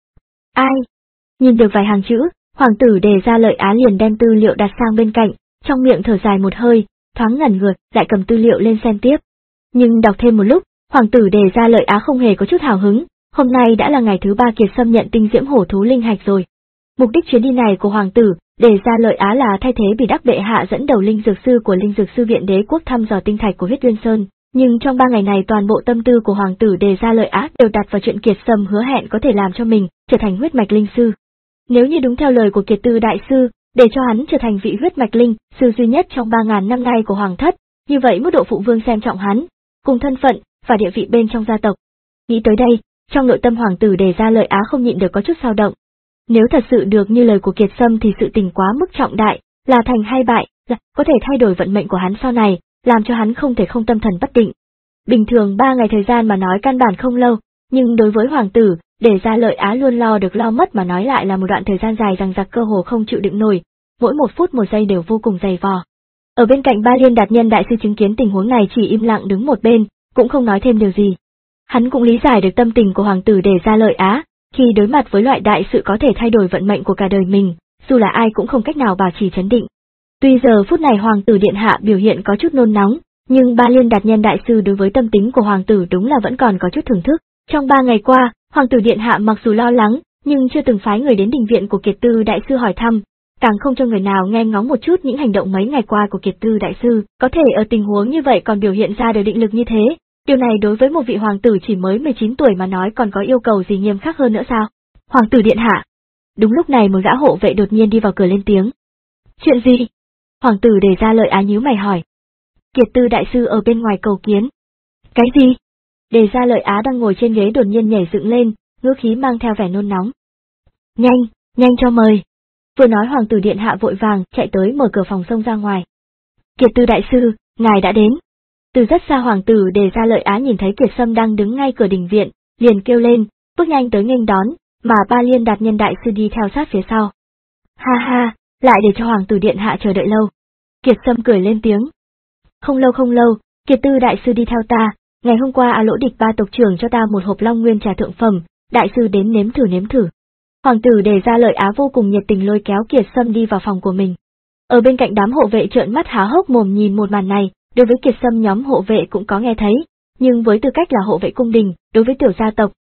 Ai? Nhìn được vài hàng chữ, Hoàng tử Đề Gia Lợi Á liền đem tư liệu đặt sang bên cạnh, trong miệng thở dài một hơi, thoáng ngẩn ngược, lại cầm tư liệu lên xem tiếp. Nhưng đọc thêm một lúc, Hoàng tử Đề Gia Lợi Á không hề có chút hào hứng, hôm nay đã là ngày thứ ba Kiệt Sâm nhận tinh diễm hổ thú linh hạch rồi. Mục đích chuyến đi này của Hoàng tử Đề Gia Lợi Á là thay thế Bỉ Đắc bệ hạ dẫn đầu linh dược sư của linh dược sư viện đế quốc thăm dò tinh thạch của Huyết Uyên Sơn, nhưng trong ba ngày này toàn bộ tâm tư của Hoàng tử Đề Gia Lợi Á đều đặt vào chuyện Kiệt Sâm hứa hẹn có thể làm cho mình trở thành huyết mạch linh sư. Nếu như đúng theo lời của Kiệt Tư đại sư, để cho hắn trở thành vị huyết mạch linh sư duy nhất trong ba ngàn năm nay của Hoàng thất, như vậy mức độ phụ vương xem trọng hắn, cùng thân phận và địa vị bên trong gia tộc. Nghĩ tới đây, trong nội tâm Hoàng tử Đề Gia Lợi Á không nhịn được có chút dao động. Nếu thật sự được như lời của Kiệt Sâm thì sự tình quá mức trọng đại, là thành hay bại, là có thể thay đổi vận mệnh của hắn sau này, làm cho hắn không thể không tâm thần bất định. Bình thường ba ngày thời gian mà nói căn bản không lâu, nhưng đối với Hoàng tử Đề Gia Lợi Á luôn lo được lo mất mà nói lại là một đoạn thời gian dài dằng dặc cơ hồ không chịu đựng nổi, mỗi một phút một giây đều vô cùng dày vò. Ở bên cạnh Ba Liên Đạt Nhân đại sư chứng kiến tình huống này chỉ im lặng đứng một bên, cũng không nói thêm điều gì. Hắn cũng lý giải được tâm tình của Hoàng tử Đề Gia Lợi Á, khi đối mặt với loại đại sự có thể thay đổi vận mệnh của cả đời mình, dù là ai cũng không cách nào bảo trì trấn định. Tuy giờ phút này Hoàng tử điện hạ biểu hiện có chút nôn nóng, nhưng Ba Liên Đạt Nhân đại sư đối với tâm tính của Hoàng tử đúng là vẫn còn có chút thưởng thức. Trong ba ngày qua, Hoàng tử điện hạ mặc dù lo lắng, nhưng chưa từng phái người đến đình viện của Kiệt Tư đại sư hỏi thăm, càng không cho người nào nghe ngóng một chút những hành động mấy ngày qua của Kiệt Tư đại sư, có thể ở tình huống như vậy còn biểu hiện ra được định lực như thế. Điều này đối với một vị hoàng tử chỉ mới mười chín tuổi mà nói còn có yêu cầu gì nghiêm khắc hơn nữa sao? Hoàng tử điện hạ. Đúng lúc này một gã hộ vệ đột nhiên đi vào cửa lên tiếng. Chuyện gì? Hoàng tử Đề Gia Lợi Á nhíu mày hỏi. Kiệt Tư đại sư ở bên ngoài cầu kiến. Cái gì? Đề Gia Lợi Á đang ngồi trên ghế đột nhiên nhảy dựng lên, ngữ khí mang theo vẻ nôn nóng. Nhanh, nhanh cho mời. Vừa nói Hoàng tử điện hạ vội vàng chạy tới mở cửa phòng xông ra ngoài. Kiệt Tư đại sư, ngài đã đến. Từ rất xa Hoàng tử Đề Gia Lợi Á nhìn thấy Kiệt Sâm đang đứng ngay cửa đình viện, liền kêu lên, bước nhanh tới nghênh đón, mà Ba Liên Đạt Nhân đại sư đi theo sát phía sau. Ha ha, lại để cho Hoàng tử điện hạ chờ đợi lâu. Kiệt Sâm cười lên tiếng. Không lâu không lâu, Kiệt Tư đại sư đi theo ta, ngày hôm qua A Lỗ Địch Ba tộc trưởng cho ta một hộp Long Nguyên trà thượng phẩm, đại sư đến nếm thử nếm thử. Hoàng tử Đề Gia Lợi Á vô cùng nhiệt tình lôi kéo Kiệt Sâm đi vào phòng của mình. Ở bên cạnh đám hộ vệ trợn mắt há hốc mồm nhìn một màn này. Đối với Kiệt Sâm nhóm hộ vệ cũng có nghe thấy, nhưng với tư cách là hộ vệ cung đình, đối với tiểu gia tộc,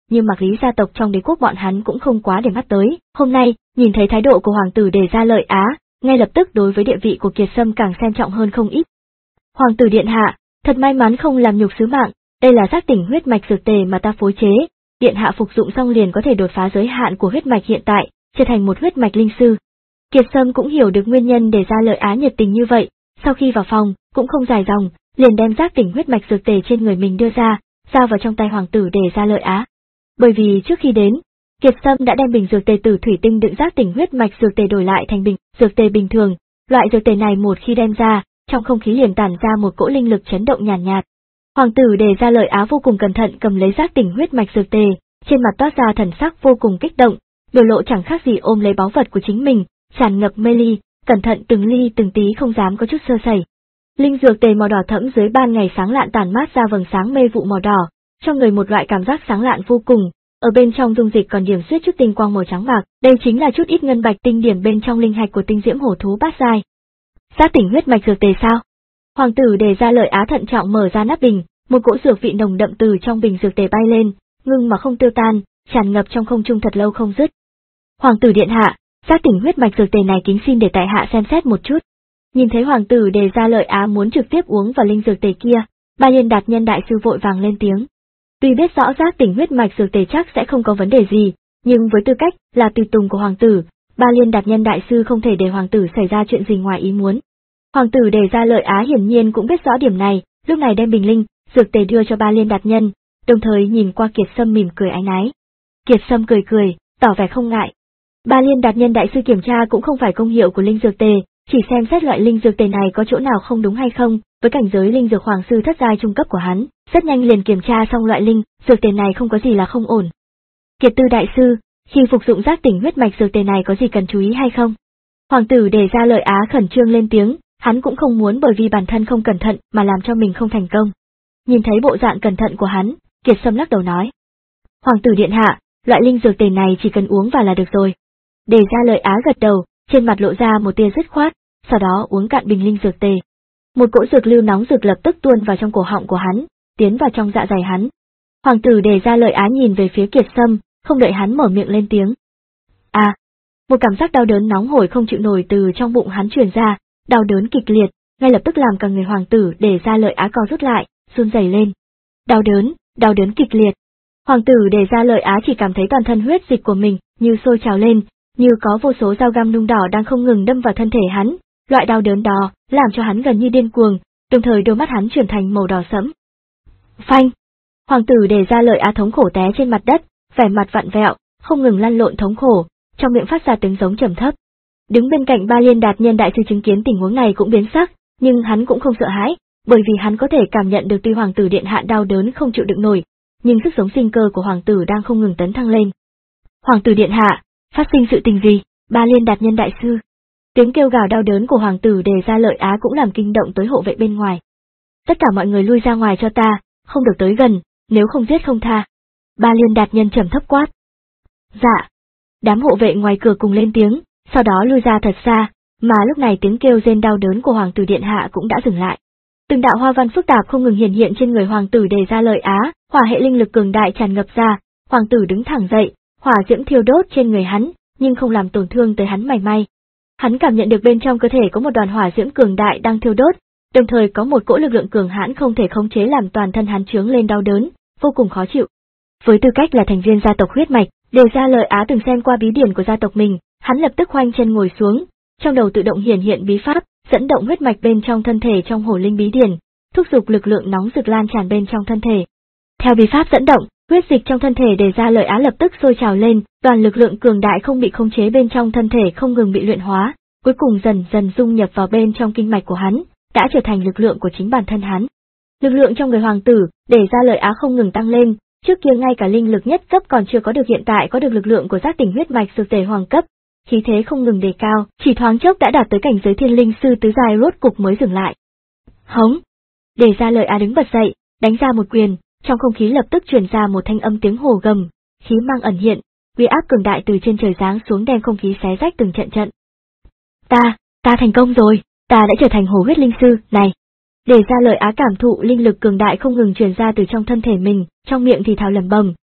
nhưng Mạc Lý gia tộc trong đế quốc bọn hắn cũng không quá để mắt tới. Hôm nay, nhìn thấy thái độ của hoàng tử Đề Gia Lợi Á, ngay lập tức đối với địa vị của Kiệt Sâm càng xem trọng hơn không ít. Hoàng tử điện hạ, thật may mắn không làm nhục sứ mạng, đây là giác tỉnh huyết mạch dược tề mà ta phối chế, điện hạ phục dụng xong liền có thể đột phá giới hạn của huyết mạch hiện tại, trở thành một huyết mạch linh sư. Kiệt Sâm cũng hiểu được nguyên nhân Đề Gia Lợi Á nhiệt tình như vậy, sau khi vào phòng, cũng không dài dòng, liền đem giác tỉnh huyết mạch dược tề trên người mình đưa ra, giao vào trong tay hoàng tử Đề Gia Lợi Á. Bởi vì trước khi đến, Kiệt Sâm đã đem bình dược tề từ thủy tinh đựng giác tỉnh huyết mạch dược tề đổi lại thành bình dược tề bình thường, loại dược tề này một khi đem ra, trong không khí liền tản ra một cỗ linh lực chấn động nhàn nhạt, nhạt. Hoàng tử Đề Gia Lợi Á vô cùng cẩn thận cầm lấy giác tỉnh huyết mạch dược tề, trên mặt toát ra thần sắc vô cùng kích động, biểu lộ chẳng khác gì ôm lấy báu vật của chính mình, tràn ngập mê ly, cẩn thận từng ly từng tí không dám có chút sơ sẩy. Linh dược tề màu đỏ thẫm dưới ban ngày sáng lạn tản mát ra vầng sáng mê vụ màu đỏ, cho người một loại cảm giác sáng lạn vô cùng, ở bên trong dung dịch còn điểm xuyết chút tinh quang màu trắng bạc, đây chính là chút ít ngân bạch tinh điểm bên trong linh hạch của tinh diễm hổ thú bát giai. Giác tỉnh huyết mạch dược tề sao? Hoàng tử Đề Gia Lợi Á thận trọng mở ra nắp bình, một cỗ dược vị nồng đậm từ trong bình dược tề bay lên, ngưng mà không tiêu tan, tràn ngập trong không trung thật lâu không dứt. Hoàng tử điện hạ, giác tỉnh huyết mạch dược tề này kính xin để tại hạ xem xét một chút. Nhìn thấy hoàng tử Đề Gia Lợi Á muốn trực tiếp uống vào linh dược tề kia, Ba Liên Đạt Nhân đại sư vội vàng lên tiếng. Tuy biết rõ giác tỉnh huyết mạch dược tề chắc sẽ không có vấn đề gì, nhưng với tư cách là tùy tùng của hoàng tử, Ba Liên Đạt Nhân đại sư không thể để hoàng tử xảy ra chuyện gì ngoài ý muốn. Hoàng tử Đề Gia Lợi Á hiển nhiên cũng biết rõ điểm này, lúc này đem bình linh dược tề đưa cho Ba Liên Đạt Nhân, đồng thời nhìn qua Kiệt Sâm mỉm cười áy náy. Kiệt Sâm cười cười, tỏ vẻ không ngại. Ba Liên Đạt Nhân đại sư kiểm tra cũng không phải công hiệu của linh dược tề, chỉ xem xét loại linh dược tề này có chỗ nào không đúng hay không, với cảnh giới linh dược hoàng sư thất giai trung cấp của hắn, rất nhanh liền kiểm tra xong loại linh dược tề này không có gì là không ổn. Kiệt Tư đại sư, khi phục dụng giác tỉnh huyết mạch dược tề này có gì cần chú ý hay không? Hoàng tử Đề Gia Lợi Á khẩn trương lên tiếng, hắn cũng không muốn bởi vì bản thân không cẩn thận mà làm cho mình không thành công. Nhìn thấy bộ dạng cẩn thận của hắn, Kiệt Sâm lắc đầu nói. Hoàng tử điện hạ, loại linh dược tề này chỉ cần uống vào là được rồi. Đề Gia Lợi Á gật đầu, trên mặt lộ ra một tia dứt khoát, sau đó uống cạn bình linh dược tề. Một cỗ dược lưu nóng rực lập tức tuôn vào trong cổ họng của hắn, tiến vào trong dạ dày hắn. Hoàng tử Đề Gia Lợi Á nhìn về phía Kiệt Sâm, không đợi hắn mở miệng lên tiếng. À, một cảm giác đau đớn nóng hổi không chịu nổi từ trong bụng hắn truyền ra, đau đớn kịch liệt, ngay lập tức làm cả người hoàng tử Đề Gia Lợi Á co rút lại, run rẩy lên. Đau đớn, đau đớn kịch liệt. Hoàng tử Đề Gia Lợi Á chỉ cảm thấy toàn thân huyết dịch của mình như sôi trào lên, như có vô số dao găm nung đỏ đang không ngừng đâm vào thân thể hắn, loại đau đớn đó làm cho hắn gần như điên cuồng, đồng thời đôi mắt hắn chuyển thành màu đỏ sẫm. Phanh! Hoàng tử Đề Gia Lợi Á thống khổ té trên mặt đất, vẻ mặt vặn vẹo, không ngừng lăn lộn thống khổ, trong miệng phát ra tiếng giống trầm thấp. Đứng bên cạnh Ba Liên Đạt Nhân đại sư chứng kiến tình huống này cũng biến sắc, nhưng hắn cũng không sợ hãi, bởi vì hắn có thể cảm nhận được tuy hoàng tử điện hạ đau đớn không chịu đựng nổi, nhưng sức sống sinh cơ của hoàng tử đang không ngừng tấn thăng lên. Hoàng tử điện hạ, phát sinh sự tình gì? Ba Liên Đạt Nhân đại sư. Tiếng kêu gào đau đớn của hoàng tử Đề Gia Lợi Á cũng làm kinh động tới hộ vệ bên ngoài. Tất cả mọi người lui ra ngoài cho ta, không được tới gần, nếu không giết không tha. Ba Liên Đạt Nhân trầm thấp quát. Dạ. Đám hộ vệ ngoài cửa cùng lên tiếng, sau đó lui ra thật xa, mà lúc này tiếng kêu rên đau đớn của hoàng tử điện hạ cũng đã dừng lại. Từng đạo hoa văn phức tạp không ngừng hiện hiện trên người hoàng tử Đề Gia Lợi Á, hỏa hệ linh lực cường đại tràn ngập ra, hoàng tử đứng thẳng dậy, hỏa diễm thiêu đốt trên người hắn, nhưng không làm tổn thương tới hắn mảy may. Hắn cảm nhận được bên trong cơ thể có một đoàn hỏa diễm cường đại đang thiêu đốt, đồng thời có một cỗ lực lượng cường hãn không thể khống chế làm toàn thân hắn chướng lên đau đớn, vô cùng khó chịu. Với tư cách là thành viên gia tộc huyết mạch, Đề Gia Lợi Á từng xem qua bí điển của gia tộc mình, hắn lập tức khoanh chân ngồi xuống, trong đầu tự động hiển hiện bí pháp, dẫn động huyết mạch bên trong thân thể trong hổ linh bí điển, thúc giục lực lượng nóng rực lan tràn bên trong thân thể. Theo bí pháp dẫn động, huyết dịch trong thân thể Đề Gia Lợi Á lập tức sôi trào lên, toàn lực lượng cường đại không bị khống chế bên trong thân thể không ngừng bị luyện hóa, cuối cùng dần dần dung nhập vào bên trong kinh mạch của hắn, đã trở thành lực lượng của chính bản thân hắn. Lực lượng trong người hoàng tử, Đề Gia Lợi Á không ngừng tăng lên, trước kia ngay cả linh lực nhất cấp còn chưa có được, hiện tại có được lực lượng của giác tỉnh huyết mạch dược tề hoàng cấp, khí thế không ngừng đề cao, chỉ thoáng chốc đã đạt tới cảnh giới thiên linh sư tứ giai, rốt cục mới dừng lại. Hống! Đề Gia Lợi Á đứng bật dậy, đánh ra một quyền, trong không khí lập tức truyền ra một thanh âm tiếng hổ gầm, khí mang ẩn hiện, uy áp cường đại từ trên trời giáng xuống đem không khí xé rách từng trận trận. Ta, ta thành công rồi, ta đã trở thành hổ huyết linh sư, này. Đề Gia Lợi Á cảm thụ linh lực cường đại không ngừng truyền ra từ trong thân thể mình, trong miệng thì thào lẩm bẩm,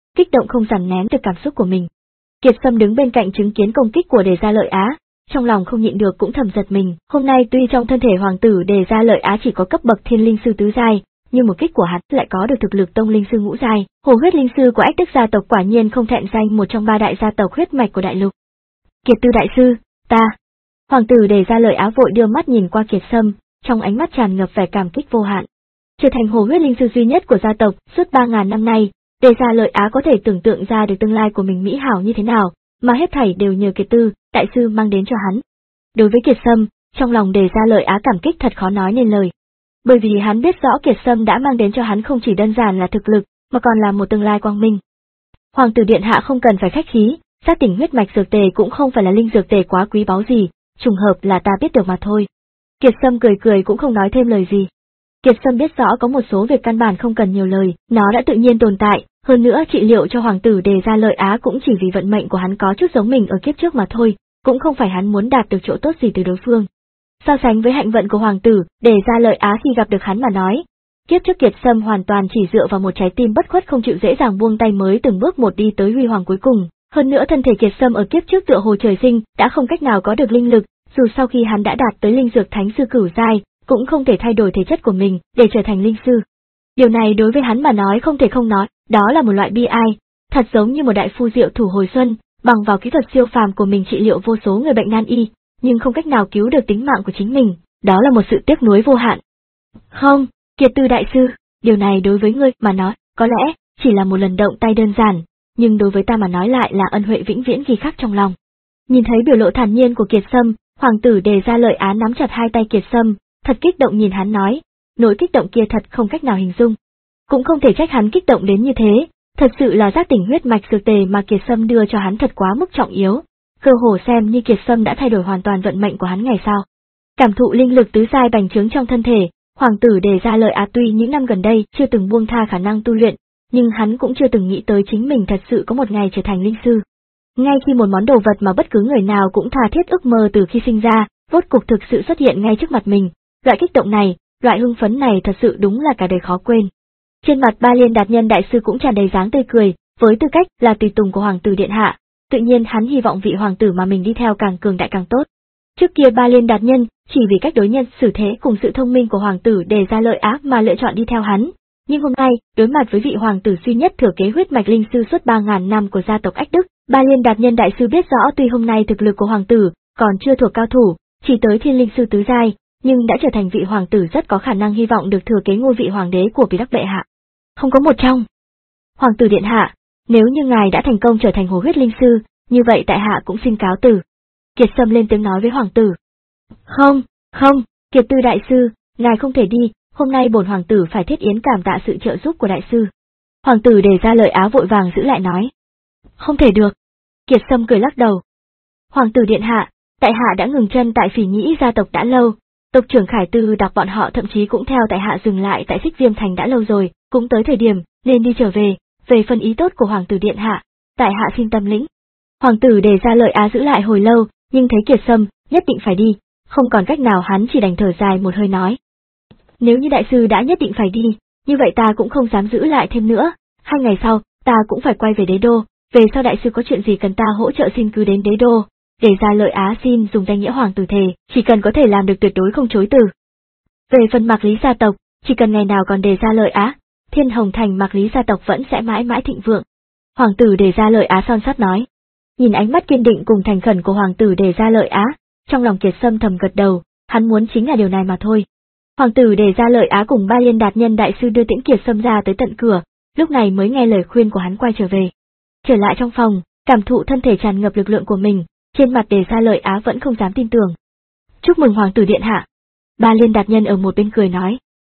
kích động không dằn nén được cảm xúc của mình. Kiệt Sâm đứng bên cạnh chứng kiến công kích của Đề Gia Lợi Á, trong lòng không nhịn được cũng thầm giật mình. Hôm nay tuy trong thân thể hoàng tử Đề Gia Lợi Á chỉ có cấp bậc thiên linh sư tứ giai, nhưng một kích của hắn lại có được thực lực tông linh sư ngũ giai. Hồ huyết linh sư của Ách Đức gia tộc quả nhiên không thẹn danh một trong ba đại gia tộc huyết mạch của đại lục. Kiệt Tư đại sư, ta. Hoàng tử Đề Gia Lợi Á vội đưa mắt nhìn qua Kiệt Sâm, trong ánh mắt tràn ngập vẻ cảm kích vô hạn. Trở thành hồ huyết linh sư duy nhất của gia tộc suốt ba ngàn năm nay, Đề Gia Lợi Á có thể tưởng tượng ra được tương lai của mình mỹ hảo như thế nào, mà hết thảy đều nhờ Kiệt Tư đại sư mang đến cho hắn. Đối với Kiệt Sâm, trong lòng Đề Gia Lợi Á cảm kích thật khó nói nên lời. Bởi vì hắn biết rõ Kiệt Sâm đã mang đến cho hắn không chỉ đơn giản là thực lực, mà còn là một tương lai quang minh. Hoàng tử điện hạ không cần phải khách khí, sát tỉnh huyết mạch dược tề cũng không phải là linh dược tề quá quý báu gì, trùng hợp là ta biết được mà thôi. Kiệt Sâm cười cười cũng không nói thêm lời gì. Kiệt Sâm biết rõ có một số việc căn bản không cần nhiều lời, nó đã tự nhiên tồn tại, hơn nữa trị liệu cho hoàng tử Đề Gia Lợi Á cũng chỉ vì vận mệnh của hắn có chút giống mình ở kiếp trước mà thôi, cũng không phải hắn muốn đạt được chỗ tốt gì từ đối phương. So sánh với hạnh vận của hoàng tử Đề Gia Lợi Á khi gặp được hắn mà nói, kiếp trước Kiệt Sâm hoàn toàn chỉ dựa vào một trái tim bất khuất không chịu dễ dàng buông tay mới từng bước một đi tới huy hoàng cuối cùng. Hơn nữa thân thể Kiệt Sâm ở kiếp trước tựa hồ trời sinh đã không cách nào có được linh lực, dù sau khi hắn đã đạt tới linh dược thánh sư cửu giai, cũng không thể thay đổi thể chất của mình để trở thành linh sư. Điều này đối với hắn mà nói không thể không nói, đó là một loại bi ai, thật giống như một đại phu diệu thủ hồi xuân, bằng vào kỹ thuật siêu phàm của mình trị liệu vô số người bệnh nan y, nhưng không cách nào cứu được tính mạng của chính mình, đó là một sự tiếc nuối vô hạn. Không, Kiệt Tư đại sư, điều này đối với ngươi mà nói, có lẽ chỉ là một lần động tay đơn giản, nhưng đối với ta mà nói lại là ân huệ vĩnh viễn ghi khắc trong lòng. Nhìn thấy biểu lộ thản nhiên của Kiệt Sâm, hoàng tử Đề Gia Lợi Á nắm chặt hai tay Kiệt Sâm, thật kích động nhìn hắn nói, nỗi kích động kia thật không cách nào hình dung. Cũng không thể trách hắn kích động đến như thế, thật sự là giác tỉnh huyết mạch dược tề mà Kiệt Sâm đưa cho hắn thật quá mức trọng yếu, cơ hồ xem như Kiệt Sâm đã thay đổi hoàn toàn vận mệnh của hắn ngày sau. Cảm thụ linh lực tứ giai bành trướng trong thân thể, hoàng tử Đề Gia Lợi Á tuy những năm gần đây chưa từng buông tha khả năng tu luyện, nhưng hắn cũng chưa từng nghĩ tới chính mình thật sự có một ngày trở thành linh sư. Ngay khi một món đồ vật mà bất cứ người nào cũng tha thiết ước mơ từ khi sinh ra, rốt cục thực sự xuất hiện ngay trước mặt mình, loại kích động này, loại hưng phấn này thật sự đúng là cả đời khó quên. Trên mặt Ba Liên Đạt Nhân đại sư cũng tràn đầy dáng tươi cười, với tư cách là tùy tùng của hoàng tử điện hạ, tự nhiên hắn hy vọng vị hoàng tử mà mình đi theo càng cường đại càng tốt. Trước kia Ba Liên Đạt Nhân chỉ vì cách đối nhân xử thế cùng sự thông minh của hoàng tử Đề Gia Lợi Á mà lựa chọn đi theo hắn, nhưng hôm nay, đối mặt với vị hoàng tử duy nhất thừa kế huyết mạch linh sư suốt ba ngàn năm của gia tộc Ách Đức, Ba Liên Đạt Nhân đại sư biết rõ tuy hôm nay thực lực của hoàng tử còn chưa thuộc cao thủ, chỉ tới thiên linh sư tứ giai, nhưng đã trở thành vị hoàng tử rất có khả năng hy vọng được thừa kế ngôi vị hoàng đế của Bí Đắc bệ hạ. Không có một trong. Hoàng tử điện hạ, nếu như ngài đã thành công trở thành hồ huyết linh sư, như vậy tại hạ cũng xin cáo từ. Kiệt Sâm lên tiếng nói với hoàng tử. Không, không, Kiệt Tư đại sư, ngài không thể đi, hôm nay bổn hoàng tử phải thiết yến cảm tạ sự trợ giúp của đại sư. Hoàng tử Đề Gia Lợi Á vội vàng giữ lại nói. Không thể được. Kiệt Sâm cười lắc đầu. Hoàng tử điện hạ, tại hạ đã ngừng chân tại Phỉ Nhĩ gia tộc đã lâu, tộc trưởng Khải Tư đặc bọn họ thậm chí cũng theo tại hạ dừng lại tại Xích Viêm Thành đã lâu rồi, cũng tới thời điểm nên đi trở về, về phần ý tốt của hoàng tử điện hạ, tại hạ xin tâm lĩnh. Hoàng tử Đề Gia Lợi Á giữ lại hồi lâu, nhưng thấy Kiệt Sâm nhất định phải đi, không còn cách nào hắn chỉ đành thở dài một hơi nói. Nếu như đại sư đã nhất định phải đi, như vậy ta cũng không dám giữ lại thêm nữa, hai ngày sau, ta cũng phải quay về đế đô, về sau đại sư có chuyện gì cần ta hỗ trợ xin cứ đến đế đô. Đề Gia Lợi Á xin dùng danh nghĩa hoàng tử thề, chỉ cần có thể làm được tuyệt đối không chối từ. Về phần Mạc Lý gia tộc, chỉ cần ngày nào còn Đề Gia Lợi Á, Thiên Hồng Thành Mạc Lý gia tộc vẫn sẽ mãi mãi thịnh vượng. Hoàng tử Đề Gia Lợi Á son sắt nói. Nhìn ánh mắt kiên định cùng thành khẩn của hoàng tử Đề Gia Lợi Á, trong lòng Kiệt Sâm thầm gật đầu, hắn muốn chính là điều này mà thôi. Hoàng tử Đề Gia Lợi Á cùng Ba Liên Đạt Nhân đại sư đưa tiễn Kiệt Sâm ra tới tận cửa, lúc này mới nghe lời khuyên của hắn quay trở về. Trở lại trong phòng, cảm thụ thân thể tràn ngập lực lượng của mình, trên mặt Đề Gia Lợi Á vẫn không dám tin tưởng. Chúc mừng hoàng tử điện hạ. Ba Liên Đạt Nhân ở một bên cười nói.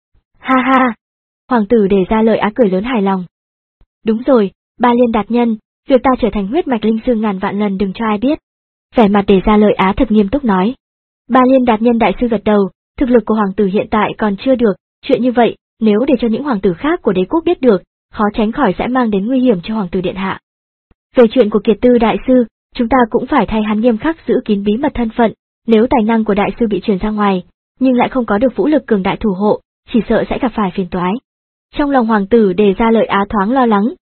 Ha ha. Hoàng tử Đề Gia Lợi Á cười lớn hài lòng. Đúng rồi, Ba Liên Đạt Nhân, việc ta trở thành huyết mạch linh sư ngàn vạn lần đừng cho ai biết. Vẻ mặt Đề Gia Lợi Á thật nghiêm túc nói. Ba Liên Đạt Nhân đại sư gật đầu, thực lực của hoàng tử hiện tại còn chưa được, chuyện như vậy, nếu để cho những hoàng tử khác của đế quốc biết được, khó tránh khỏi sẽ mang đến nguy hiểm cho hoàng tử điện hạ. Về chuyện của Kiệt Tư đại sư, chúng ta cũng phải thay hắn nghiêm khắc giữ kín bí mật thân phận, nếu tài năng của đại sư bị truyền ra ngoài, nhưng lại không có được vũ lực cường đại thủ hộ, chỉ sợ sẽ gặp phải phiền toái. Trong lòng hoàng tử Đề Gia Lợi Á thoáng lo lắng,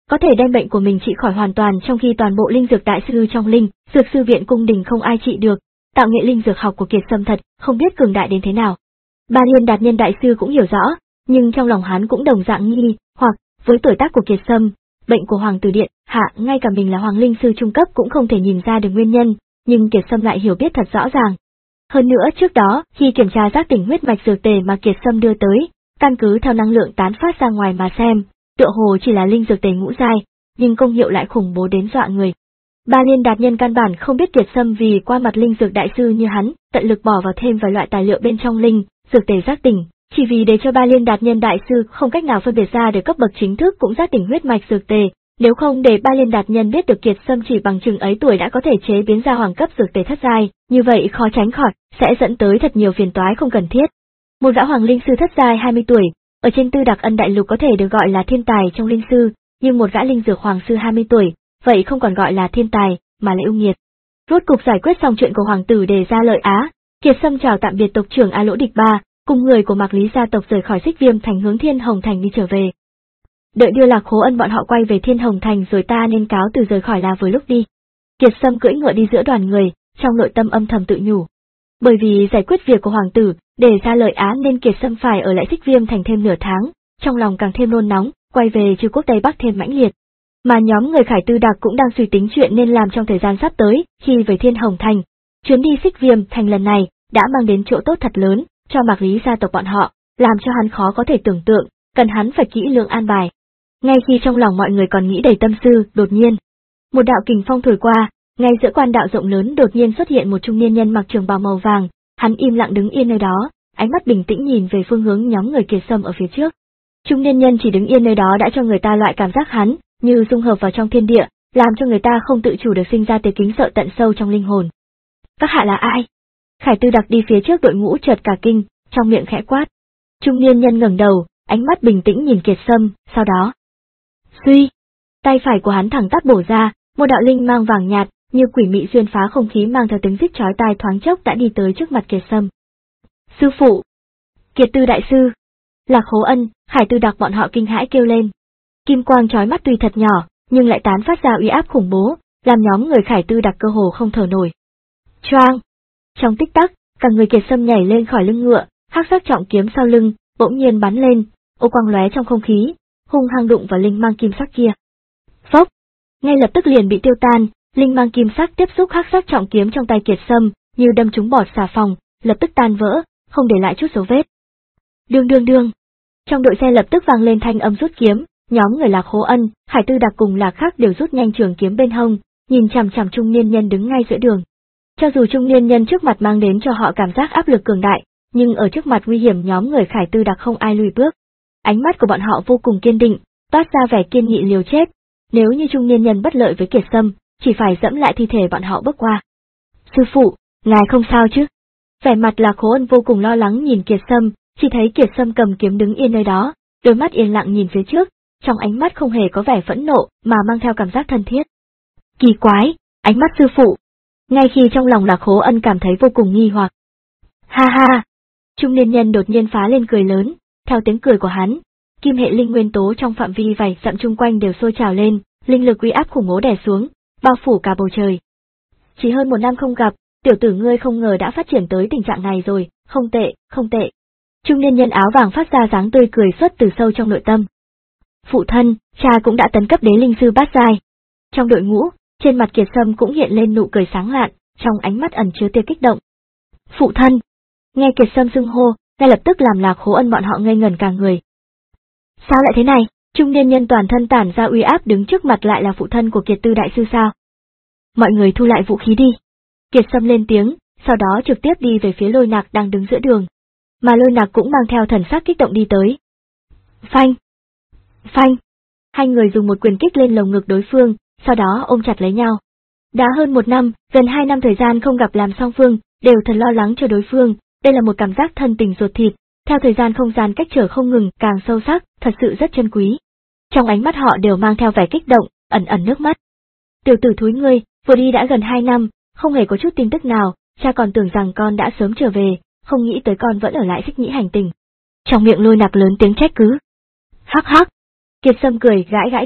có thể đem bệnh của mình trị khỏi hoàn toàn, trong khi toàn bộ linh dược đại sư trong linh dược sư viện cung đình không ai trị được. Tạo nghệ linh dược học của Kiệt Sâm thật không biết cường đại đến thế nào. Ba Liên Đạt Nhân đại sư cũng hiểu rõ, nhưng trong lòng hắn cũng đồng dạng nghi hoặc với tuổi tác của Kiệt Sâm, bệnh của Hoàng tử điện hạ, ngay cả mình là Hoàng linh sư trung cấp cũng không thể nhìn ra được nguyên nhân, nhưng Kiệt Sâm lại hiểu biết thật rõ ràng. Hơn nữa trước đó, khi kiểm tra giác tỉnh huyết mạch dược tề mà Kiệt Sâm đưa tới, căn cứ theo năng lượng tán phát ra ngoài mà xem, tựa hồ chỉ là linh dược tề ngũ giai, nhưng công hiệu lại khủng bố đến dọa người. Ba Liên Đạt Nhân căn bản không biết Kiệt Sâm vì qua mặt linh dược đại sư như hắn, tận lực bỏ vào thêm vài loại tài liệu bên trong linh dược tề giác tỉnh, chỉ vì để cho Ba Liên Đạt Nhân đại sư không cách nào phân biệt ra được cấp bậc chính thức cũng giác tỉnh huyết mạch dược tề, nếu không để Ba Liên Đạt Nhân biết được Kiệt Sâm chỉ bằng chừng ấy tuổi đã có thể chế biến ra hoàng cấp dược tề thất giai, như vậy khó tránh khỏi sẽ dẫn tới thật nhiều phiền toái không cần thiết. Một gã hoàng linh sư thất giai hai mươi tuổi, ở trên Tư Đặc Ân đại lục có thể được gọi là thiên tài trong linh sư, nhưng một gã linh dược hoàng sư hai mươi tuổi, vậy không còn gọi là thiên tài, mà là ưu nghiệt. Rốt cục giải quyết xong chuyện của hoàng tử Đề Gia Lợi Á, Kiệt Sâm chào tạm biệt tộc trưởng A Lỗ Địch Ba, cùng người của Mạc Lý gia tộc rời khỏi Xích Viêm thành hướng Thiên Hồng thành đi trở về. Đợi đưa Lạc Khố Ân bọn họ quay về Thiên Hồng thành rồi ta nên cáo từ rời khỏi là vừa lúc đi. Kiệt Sâm cưỡi ngựa đi giữa đoàn người, trong nội tâm âm thầm tự nhủ. Bởi vì giải quyết việc của hoàng tử Đề Gia Lợi Á nên Kiệt Sâm phải ở lại Xích Viêm thành thêm nửa tháng, trong lòng càng thêm nôn nóng, quay về Trư Quốc Tây Bắc thêm mãnh liệt. Mà nhóm người Khải Tư Đặc cũng đang suy tính chuyện nên làm trong thời gian sắp tới, khi về Thiên Hồng thành. Chuyến đi Xích Viêm thành lần này đã mang đến chỗ tốt thật lớn cho Mạc Lý gia tộc bọn họ, làm cho hắn khó có thể tưởng tượng, cần hắn phải kỹ lưỡng an bài. Ngay khi trong lòng mọi người còn nghĩ đầy tâm tư, đột nhiên, một đạo kình phong thổi qua, ngay giữa quan đạo rộng lớn đột nhiên xuất hiện một trung niên nhân mặc trường bào màu vàng, hắn im lặng đứng yên nơi đó, ánh mắt bình tĩnh nhìn về phương hướng nhóm người Kiệt Sâm ở phía trước. Trung niên nhân chỉ đứng yên nơi đó đã cho người ta loại cảm giác hắn như dung hợp vào trong thiên địa, làm cho người ta không tự chủ được sinh ra tế kính sợ tận sâu trong linh hồn. Các hạ là ai? Khải Tư Đặc đi phía trước đội ngũ chợt cả kinh, trong miệng khẽ quát. Trung niên nhân ngẩng đầu, ánh mắt bình tĩnh nhìn Kiệt Sâm, sau đó, suy, tay phải của hắn thẳng tắp bổ ra, một đạo linh mang vàng nhạt, như quỷ mị xuyên phá không khí mang theo tiếng rít chói tai thoáng chốc đã đi tới trước mặt Kiệt Sâm. Sư phụ! Kiệt Tư đại sư! Lạc Khố Ân, Khải Tư Đặc bọn họ kinh hãi kêu lên. Kim quang chói mắt tuy thật nhỏ, nhưng lại tán phát ra uy áp khủng bố, làm nhóm người Khải Tư Đặc cơ hồ không thở nổi. Choang! Trong tích tắc, cả người Kiệt Sâm nhảy lên khỏi lưng ngựa, hắc sắc trọng kiếm sau lưng bỗng nhiên bắn lên, ô quang lóe trong không khí, hung hăng đụng vào linh mang kim sắc kia. Phốc! Ngay lập tức liền bị tiêu tan, linh mang kim sắc tiếp xúc hắc sắc trọng kiếm trong tay Kiệt Sâm, như đâm trúng bọt xà phòng, lập tức tan vỡ, không để lại chút dấu vết. Đương đương đương! Trong đội xe lập tức vang lên thanh âm rút kiếm, nhóm người Lạc Khố Ân, Khải Tư Đặc cùng Lạc Khắc đều rút nhanh trường kiếm bên hông, nhìn chằm chằm trung niên nhân đứng ngay giữa đường. Cho dù trung niên nhân trước mặt mang đến cho họ cảm giác áp lực cường đại, nhưng ở trước mặt nguy hiểm nhóm người Khải Tư Đặc không ai lùi bước. Ánh mắt của bọn họ vô cùng kiên định, toát ra vẻ kiên nghị liều chết. Nếu như trung niên nhân bất lợi với Kiệt Sâm, chỉ phải dẫm lại thi thể bọn họ bước qua. Sư phụ, ngài không sao chứ? Vẻ mặt Lạc Khố Ân vô cùng lo lắng nhìn Kiệt Sâm, chỉ thấy Kiệt Sâm cầm kiếm đứng yên nơi đó, đôi mắt yên lặng nhìn phía trước, trong ánh mắt không hề có vẻ phẫn nộ mà mang theo cảm giác thân thiết. Kỳ quái, ánh mắt sư phụ. Ngay khi trong lòng Lạc Khố Ân cảm thấy vô cùng nghi hoặc. Ha ha! Trung niên nhân đột nhiên phá lên cười lớn, theo tiếng cười của hắn, kim hệ linh nguyên tố trong phạm vi vài dặm chung quanh đều sôi trào lên, linh lực uy áp khủng bố đè xuống, bao phủ cả bầu trời. Chỉ hơn một năm không gặp, tiểu tử ngươi không ngờ đã phát triển tới tình trạng này rồi, không tệ, không tệ. Trung niên nhân áo vàng phát ra dáng tươi cười xuất từ sâu trong nội tâm. Phụ thân, cha cũng đã tấn cấp đế linh sư bát giai. Trong đội ngũ, trên mặt Kiệt Sâm cũng hiện lên nụ cười sáng lạn, trong ánh mắt ẩn chứa tia kích động. Phụ thân! Nghe Kiệt Sâm xưng hô, ngay lập tức làm Lạc Khố Ân bọn họ ngây ngẩn cả người. Sao lại thế này? Trung niên nhân toàn thân tản ra uy áp đứng trước mặt lại là phụ thân của Kiệt Tư đại sư sao? Mọi người thu lại vũ khí đi. Kiệt Sâm lên tiếng, sau đó trực tiếp đi về phía Lôi Nạc đang đứng giữa đường. Mà Lôi Nạc cũng mang theo thần sắc kích động đi tới. Phanh! Phanh! Hai người dùng một quyền kích lên lồng ngực đối phương, sau đó ôm chặt lấy nhau. Đã hơn một năm, gần hai năm thời gian không gặp làm song phương, đều thật lo lắng cho đối phương, đây là một cảm giác thân tình ruột thịt, theo thời gian không gian cách trở không ngừng, càng sâu sắc, thật sự rất chân quý. Trong ánh mắt họ đều mang theo vẻ kích động, ẩn ẩn nước mắt. Tiểu tử thúi ngươi, vừa đi đã gần hai năm, không hề có chút tin tức nào, cha còn tưởng rằng con đã sớm trở về, không nghĩ tới con vẫn ở lại Xích Nhĩ hành tinh. Trong miệng Lôi Nạc lớn tiếng trách cứ. Hắc hắc! Kiệt Sâm cười gãi gãi đầu,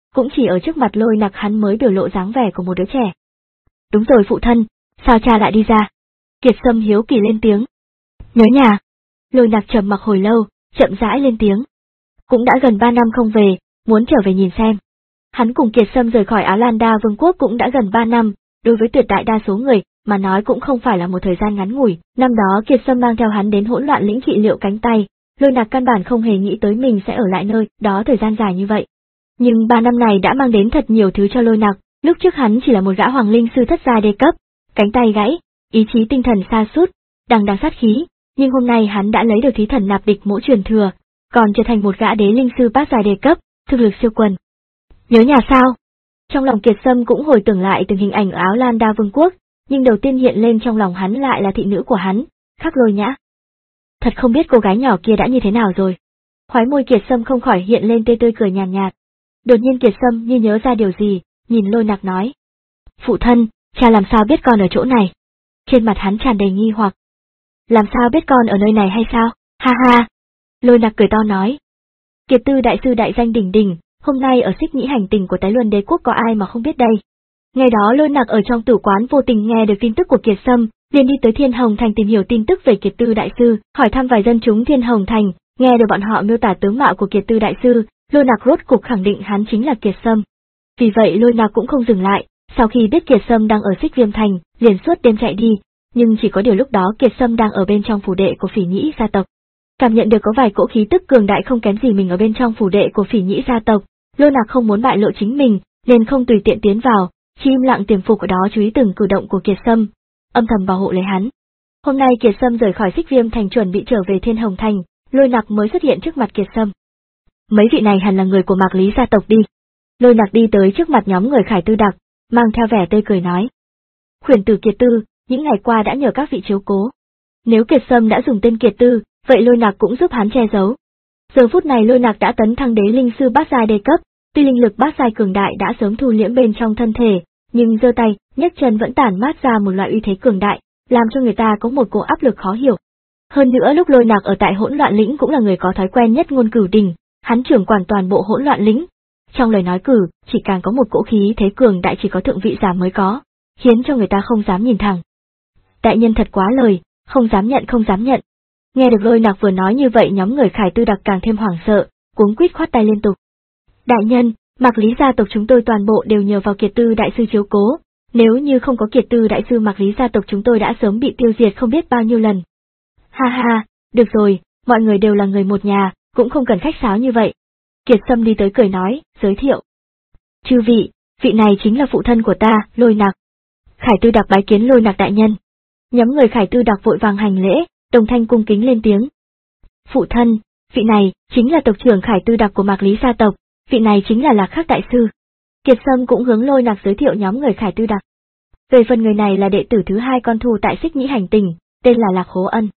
cũng chỉ ở trước mặt Lôi Nặc hắn mới biểu lộ dáng vẻ của một đứa trẻ. Đúng rồi phụ thân, sao cha lại đi ra? Kiệt Sâm hiếu kỳ lên tiếng. Nhớ nhà. Lôi Nặc trầm mặc hồi lâu, chậm rãi lên tiếng. Cũng đã gần ba năm không về, muốn trở về nhìn xem. Hắn cùng Kiệt Sâm rời khỏi Áo Lan Đa Vương quốc cũng đã gần ba năm, đối với tuyệt đại đa số người, mà nói cũng không phải là một thời gian ngắn ngủi. Năm đó Kiệt Sâm mang theo hắn đến hỗn loạn lĩnh trị liệu cánh tay, Lôi Nặc căn bản không hề nghĩ tới mình sẽ ở lại nơi đó thời gian dài như vậy. Nhưng ba năm này đã mang đến thật nhiều thứ cho Lôi Nặc, lúc trước hắn chỉ là một gã hoàng linh sư thất giai đê cấp, cánh tay gãy, ý chí tinh thần sa sút, đằng đằng sát khí, nhưng hôm nay hắn đã lấy được thí thần nạp địch mỗ truyền thừa, còn trở thành một gã đế linh sư bát giai đê cấp, thực lực siêu quần. Nhớ nhà sao? Trong lòng Kiệt Sâm cũng hồi tưởng lại từng hình ảnh ở Áo Lan Đa Vương quốc, nhưng đầu tiên hiện lên trong lòng hắn lại là thị nữ của hắn, Khắc Lôi Nhã. Thật không biết cô gái nhỏ kia đã như thế nào rồi. Khóe môi Kiệt Sâm không khỏi hiện lên tươi tươi cười nhàn nhạt, nhạt. Đột nhiên Kiệt Sâm như nhớ ra điều gì, nhìn Lôi Nặc nói. Phụ thân, cha làm sao biết con ở chỗ này? Trên mặt hắn tràn đầy nghi hoặc. Làm sao biết con ở nơi này hay sao? Ha ha! Lôi Nặc cười to nói. Kiệt Tư đại sư đại danh đỉnh đỉnh, hôm nay ở Xích Nhĩ hành tinh của Tái Luân Đế quốc có ai mà không biết đây. Ngày đó Lôi Nặc ở trong tử quán vô tình nghe được tin tức của Kiệt Sâm, liền đi tới Thiên Hồng Thành tìm hiểu tin tức về Kiệt Tư đại sư, hỏi thăm vài dân chúng Thiên Hồng Thành, nghe được bọn họ miêu tả tướng mạo của Kiệt Tư đại sư, Lôi Nặc rốt cục khẳng định hắn chính là Kiệt Sâm. Vì vậy Lôi Nặc cũng không dừng lại, sau khi biết Kiệt Sâm đang ở Xích Viêm Thành, liền suốt đêm chạy đi, nhưng chỉ có điều lúc đó Kiệt Sâm đang ở bên trong phủ đệ của Phỉ Nhĩ gia tộc. Cảm nhận được có vài cỗ khí tức cường đại không kém gì mình ở bên trong phủ đệ của Phỉ Nhĩ gia tộc, Lôi Nặc không muốn bại lộ chính mình, nên không tùy tiện tiến vào, chỉ im lặng tiềm phục ở đó chú ý từng cử động của Kiệt Sâm, âm thầm bảo hộ lấy hắn. Hôm nay Kiệt Sâm rời khỏi Xích Viêm Thành chuẩn bị trở về Thiên Hồng Thành, Lôi Nặc mới xuất hiện trước mặt Kiệt Sâm. Mấy vị này hẳn là người của Mạc Lý gia tộc đi. Lôi Nặc đi tới trước mặt nhóm người Khải Tư Đặc, mang theo vẻ tươi cười nói. Khuyển tử Kiệt Tư, những ngày qua đã nhờ các vị chiếu cố. Nếu Kiệt Sâm đã dùng tên Kiệt Tư, vậy Lôi Nặc cũng giúp hắn che giấu. Giờ phút này Lôi Nặc đã tấn thăng đế linh sư bát giai đê cấp, tuy linh lực bát giai cường đại đã sớm thu liễm bên trong thân thể, nhưng giơ tay, nhấc chân vẫn tản mát ra một loại uy thế cường đại, làm cho người ta có một cỗ áp lực khó hiểu. Hơn nữa lúc Lôi Nặc ở tại hỗn loạn lĩnh cũng là người có thói quen nhất ngôn cửu đình, hắn trưởng quản toàn bộ hỗn loạn lĩnh. Trong lời nói cử, chỉ càng có một cỗ khí thế cường đại chỉ có thượng vị giả mới có, khiến cho người ta không dám nhìn thẳng. Đại nhân thật quá lời, không dám nhận không dám nhận. Nghe được Lôi Nặc vừa nói như vậy nhóm người Khải Tư Đặc càng thêm hoảng sợ, cuống quýt khoát tay liên tục. Đại nhân, Mạc Lý gia tộc chúng tôi toàn bộ đều nhờ vào Kiệt Tư đại sư chiếu cố, nếu như không có Kiệt Tư đại sư Mạc Lý gia tộc chúng tôi đã sớm bị tiêu diệt không biết bao nhiêu lần. Ha ha, được rồi, mọi người đều là người một nhà, cũng không cần khách sáo như vậy. Kiệt Sâm đi tới cười nói, giới thiệu. Chư vị, vị này chính là phụ thân của ta, Lôi Nặc. Khải Tư Đặc bái kiến Lôi Nặc đại nhân. Nhóm người Khải Tư Đặc vội vàng hành lễ, đồng thanh cung kính lên tiếng. Phụ thân, vị này chính là tộc trưởng Khải Tư Đặc của Mạc Lý gia tộc, vị này chính là Lạc Khắc đại sư. Kiệt Sâm cũng hướng Lôi Nặc giới thiệu nhóm người Khải Tư Đặc. Về phần người này là đệ tử thứ hai con thù tại Xích Nhĩ hành tinh, tên là Lạc Khố Ân.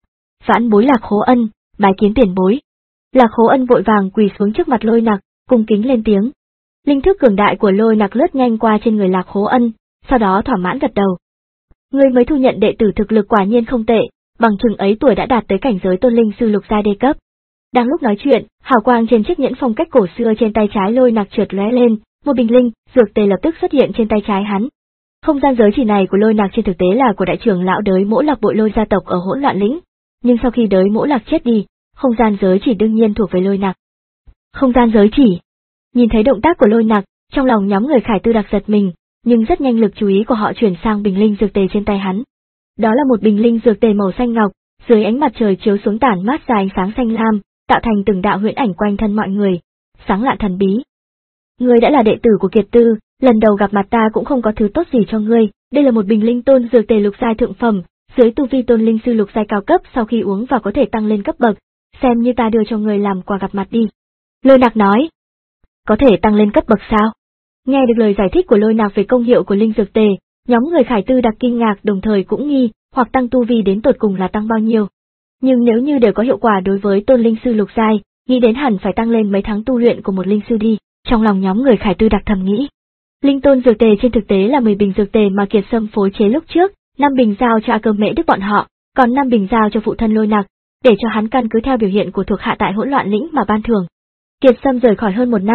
Vãn bối Lạc Khố Ân, bái kiến tiền bối. Lạc Khố Ân vội vàng quỳ xuống trước mặt Lôi Nặc, cung kính lên tiếng. Linh thức cường đại của Lôi Nặc lướt nhanh qua trên người Lạc Khố Ân, sau đó thỏa mãn gật đầu. Người mới thu nhận đệ tử thực lực quả nhiên không tệ, bằng chừng ấy tuổi đã đạt tới cảnh giới tôn linh sư lục giai đê cấp. Đang lúc nói chuyện, hào quang trên chiếc nhẫn phong cách cổ xưa trên tay trái Lôi Nặc chợt lóe lên, một bình linh, dược tề lập tức xuất hiện trên tay trái hắn. Không gian giới chỉ này của Lôi Nặc trên thực tế là của đại trưởng lão Đới Mỗ Lạc Bội Lôi gia tộc ở hỗn loạn lĩnh, nhưng sau khi Đới Mỗ Lạc chết đi, không gian giới chỉ đương nhiên thuộc về Lôi Nặc. Không gian giới chỉ. Nhìn thấy động tác của Lôi Nặc, trong lòng nhóm người Khải Tư Đặc giật mình, nhưng rất nhanh lực chú ý của họ chuyển sang bình linh dược tề trên tay hắn. Đó là một bình linh dược tề màu xanh ngọc, dưới ánh mặt trời chiếu xuống tản mát ra ánh sáng xanh lam, tạo thành từng đạo huyễn ảnh quanh thân mọi người, sáng lạ thần bí. Ngươi đã là đệ tử của Kiệt Tư, lần đầu gặp mặt ta cũng không có thứ tốt gì cho ngươi, đây là một bình linh tôn dược tề lục giai thượng phẩm, dưới tu vi tôn linh sư lục giai cao cấp sau khi uống vào có thể tăng lên cấp bậc, xem như ta đưa cho ngươi làm quà gặp mặt đi. Lôi Nặc nói. Có thể tăng lên cấp bậc sao? Nghe được lời giải thích của Lôi Nặc về công hiệu của linh dược tề, nhóm người Khải Tư Đặc kinh ngạc đồng thời cũng nghi, hoặc tăng tu vi đến tột cùng là tăng bao nhiêu. Nhưng nếu như đều có hiệu quả đối với tôn linh sư lục giai, nghĩ đến hẳn phải tăng lên mấy tháng tu luyện của một linh sư đi, trong lòng nhóm người Khải Tư Đặc thầm nghĩ. Linh tôn dược tề trên thực tế là mười bình dược tề mà Kiệt Sâm phối chế lúc trước, năm bình giao cho A Cơ Mễ Đức bọn họ, còn năm bình giao cho phụ thân Lôi Nặc, để cho hắn căn cứ theo biểu hiện của thuộc hạ tại hỗn loạn lĩnh mà ban thưởng. Kiệt Sâm rời khỏi hơn một năm,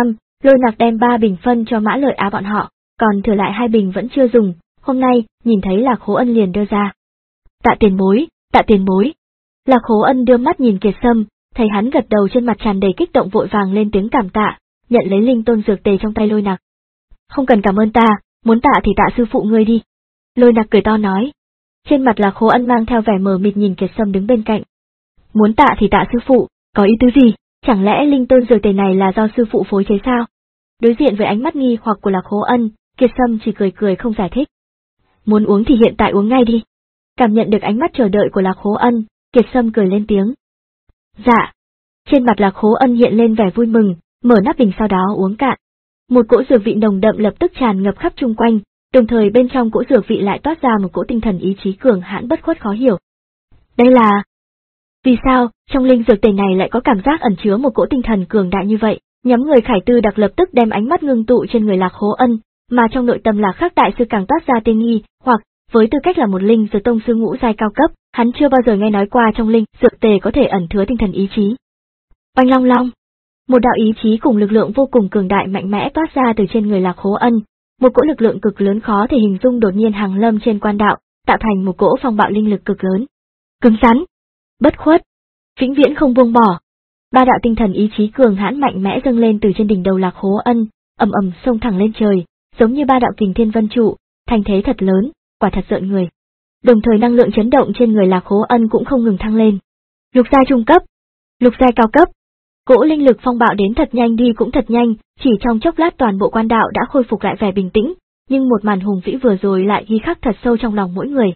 Lôi Nặc đem ba bình phân cho Mã Lợi Á bọn họ, còn thừa lại hai bình vẫn chưa dùng, hôm nay, nhìn thấy Lạc Hố Ân liền đưa ra. Tạ tiền bối, tạ tiền bối. Lạc Hố Ân đưa mắt nhìn Kiệt Sâm, thấy hắn gật đầu trên mặt tràn đầy kích động vội vàng lên tiếng cảm tạ, nhận lấy linh tôn dược tề trong tay Lôi Nặc. Không cần cảm ơn ta, muốn tạ thì tạ sư phụ ngươi đi. Lôi Nặc cười to nói. Trên mặt Lạc Hố Ân mang theo vẻ mờ mịt nhìn Kiệt Sâm đứng bên cạnh. Muốn tạ thì tạ sư phụ, có ý tứ gì, chẳng lẽ linh tôn dược tề này là do sư phụ phối chế sao? Đối diện với ánh mắt nghi hoặc của Lạc Hố Ân, Kiệt Sâm chỉ cười cười không giải thích. Muốn uống thì hiện tại uống ngay đi. Cảm nhận được ánh mắt chờ đợi của Lạc Hố Ân, Kiệt Sâm cười lên tiếng. Dạ. Trên mặt Lạc Hố Ân hiện lên vẻ vui mừng, mở nắp bình sau đó uống cạn. Một cỗ dược vị nồng đậm lập tức tràn ngập khắp chung quanh, đồng thời bên trong cỗ dược vị lại toát ra một cỗ tinh thần ý chí cường hãn bất khuất khó hiểu. Đây là... Vì sao, trong linh dược tề này lại có cảm giác ẩn chứa một cỗ tinh thần cường đại như vậy? Nhóm người Khải Tư Đặc lập tức đem ánh mắt ngưng tụ trên người Lạc Hố Ân, mà trong nội tâm Lạc Khắc đại sư càng toát ra tiên nghi, hoặc, với tư cách là một linh dược tông sư ngũ giai cao cấp, hắn chưa bao giờ nghe nói qua trong linh dược tề có thể ẩn chứa tinh thần ý chí. Oanh long long, một đạo ý chí cùng lực lượng vô cùng cường đại mạnh mẽ toát ra từ trên người Lạc Hố Ân, một cỗ lực lượng cực lớn khó thể hình dung đột nhiên hàng lâm trên quan đạo, tạo thành một cỗ phong bạo linh lực cực lớn. Cứng rắn, bất khuất, vĩnh viễn không buông bỏ. Ba đạo tinh thần ý chí cường hãn mạnh mẽ dâng lên từ trên đỉnh đầu Lạc Hố Ân, ầm ầm xông thẳng lên trời, giống như ba đạo kình thiên vân trụ, thành thế thật lớn, quả thật rợn người. Đồng thời năng lượng chấn động trên người Lạc Hố Ân cũng không ngừng thăng lên. Lục giai trung cấp, lục giai cao cấp. Cỗ linh lực phong bạo đến thật nhanh đi cũng thật nhanh, chỉ trong chốc lát toàn bộ quan đạo đã khôi phục lại vẻ bình tĩnh, nhưng một màn hùng vĩ vừa rồi lại ghi khắc thật sâu trong lòng mỗi người.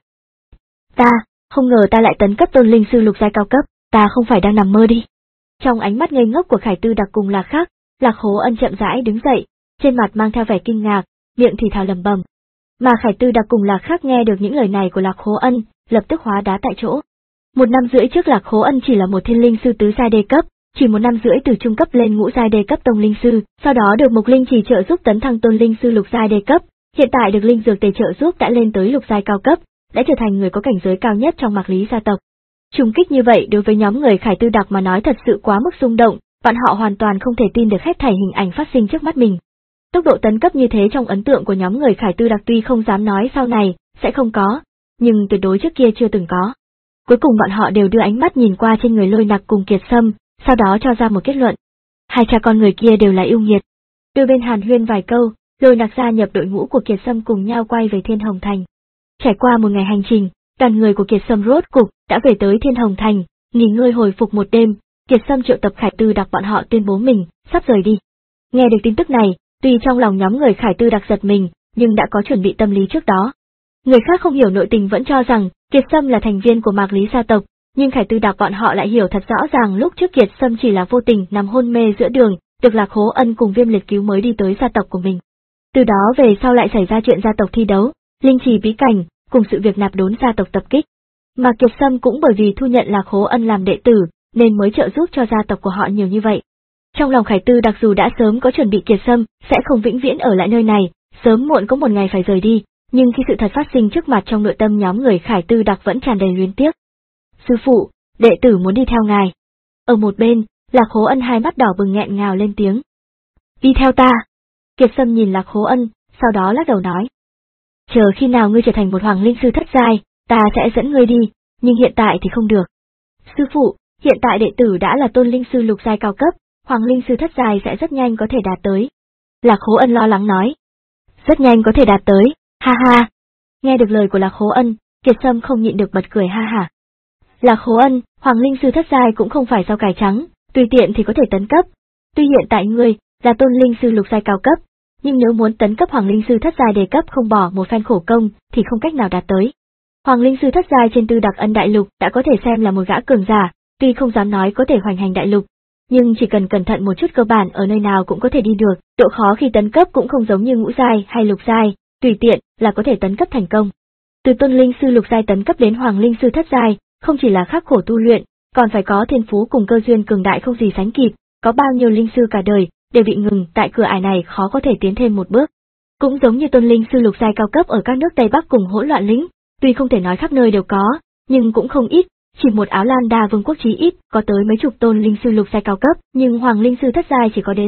Ta, không ngờ ta lại tấn cấp tôn linh sư lục giai cao cấp, ta không phải đang nằm mơ đi. Trong ánh mắt ngây ngốc của Khải Tư Đặc cùng Lạc Khắc, Lạc Hố Ân chậm rãi đứng dậy, trên mặt mang theo vẻ kinh ngạc, miệng thì thào lẩm bẩm. Mà Khải Tư Đặc cùng Lạc Khắc nghe được những lời này của Lạc Hố Ân, lập tức hóa đá tại chỗ. Một năm rưỡi trước Lạc Hố Ân chỉ là một thiên linh sư tứ giai đê cấp, chỉ một năm rưỡi từ trung cấp lên ngũ giai đê cấp tông linh sư, sau đó được Mục Linh chỉ trợ giúp tấn thăng tôn linh sư lục giai đê cấp, hiện tại được linh dược tề trợ giúp đã lên tới lục giai cao cấp, đã trở thành người có cảnh giới cao nhất trong Mạc Lý gia tộc. Trùng kích như vậy đối với nhóm người Khải Tư Đặc mà nói thật sự quá mức xung động, bọn họ hoàn toàn không thể tin được hết thảy hình ảnh phát sinh trước mắt mình. Tốc độ tấn cấp như thế trong ấn tượng của nhóm người Khải Tư Đặc tuy không dám nói sau này sẽ không có, nhưng tuyệt đối trước kia chưa từng có. Cuối cùng bọn họ đều đưa ánh mắt nhìn qua trên người Lôi Nặc cùng Kiệt Sâm, sau đó cho ra một kết luận. Hai cha con người kia đều là yêu nghiệt. Đôi bên hàn huyên vài câu, Lôi Nặc gia nhập đội ngũ của Kiệt Sâm cùng nhau quay về Thiên Hồng Thành. Trải qua một ngày hành trình, đoàn người của Kiệt Sâm rốt cục đã về tới Thiên Hồng Thành, nghỉ ngơi hồi phục một đêm, Kiệt Sâm triệu tập Khải Tư Đặc bọn họ tuyên bố mình sắp rời đi. Nghe được tin tức này, tuy trong lòng nhóm người Khải Tư Đặc giật mình, nhưng đã có chuẩn bị tâm lý trước đó. Người khác không hiểu nội tình vẫn cho rằng Kiệt Sâm là thành viên của Mạc Lý gia tộc, nhưng Khải Tư Đặc bọn họ lại hiểu thật rõ ràng lúc trước Kiệt Sâm chỉ là vô tình nằm hôn mê giữa đường, được Lạc Hố Ân cùng Viêm Liệt cứu mới đi tới gia tộc của mình. Từ đó về sau lại xảy ra chuyện gia tộc thi đấu, linh trì bí cảnh, cùng sự việc nạp đốn gia tộc tập kích. Mà Kiệt Sâm cũng bởi vì thu nhận Lạc Hố Ân làm đệ tử, nên mới trợ giúp cho gia tộc của họ nhiều như vậy. Trong lòng Khải Tư Đặc dù đã sớm có chuẩn bị Kiệt Sâm sẽ không vĩnh viễn ở lại nơi này, sớm muộn có một ngày phải rời đi, nhưng khi sự thật phát sinh trước mặt trong nội tâm nhóm người Khải Tư Đặc vẫn tràn đầy luyến tiếc. Sư phụ, đệ tử muốn đi theo ngài. Ở một bên, Lạc Hố Ân hai mắt đỏ bừng nghẹn ngào lên tiếng. Đi theo ta. Kiệt Sâm nhìn Lạc Hố Ân, sau đó lắc đầu nói. Chờ khi nào ngươi trở thành một hoàng linh sư thất giai, ta sẽ dẫn ngươi đi, nhưng hiện tại thì không được. Sư phụ, hiện tại đệ tử đã là tôn linh sư lục giai cao cấp, hoàng linh sư thất giai sẽ rất nhanh có thể đạt tới. Lạc Hố Ân lo lắng nói. Rất nhanh có thể đạt tới, ha ha. Nghe được lời của Lạc Hố Ân, Kiệt Sâm không nhịn được bật cười ha hả. Lạc Hố Ân, hoàng linh sư thất giai cũng không phải rau cải trắng, tùy tiện thì có thể tấn cấp. Tuy hiện tại ngươi là tôn linh sư lục giai cao cấp, nhưng nếu muốn tấn cấp hoàng linh sư thất giai đề cấp không bỏ một phen khổ công thì không cách nào đạt tới. Hoàng linh sư thất giai trên Tư Đặc Ân đại lục đã có thể xem là một gã cường giả, tuy không dám nói có thể hoành hành đại lục, nhưng chỉ cần cẩn thận một chút cơ bản ở nơi nào cũng có thể đi được, độ khó khi tấn cấp cũng không giống như ngũ giai hay lục giai, tùy tiện là có thể tấn cấp thành công. Từ tôn linh sư lục giai tấn cấp đến hoàng linh sư thất giai, không chỉ là khắc khổ tu luyện, còn phải có thiên phú cùng cơ duyên cường đại không gì sánh kịp, có bao nhiêu linh sư cả đời đều bị ngừng tại cửa ải này khó có thể tiến thêm một bước. Cũng giống như tôn linh sư lục giai cao cấp ở các nước Tây Bắc cùng hỗn loạn lĩnh, tuy không thể nói khắp nơi đều có, nhưng cũng không ít, chỉ một Áo Lan Đa vương quốc chí ít có tới mấy chục tôn linh sư lục giai cao cấp, nhưng hoàng linh sư thất giai chỉ có Đế Lâm,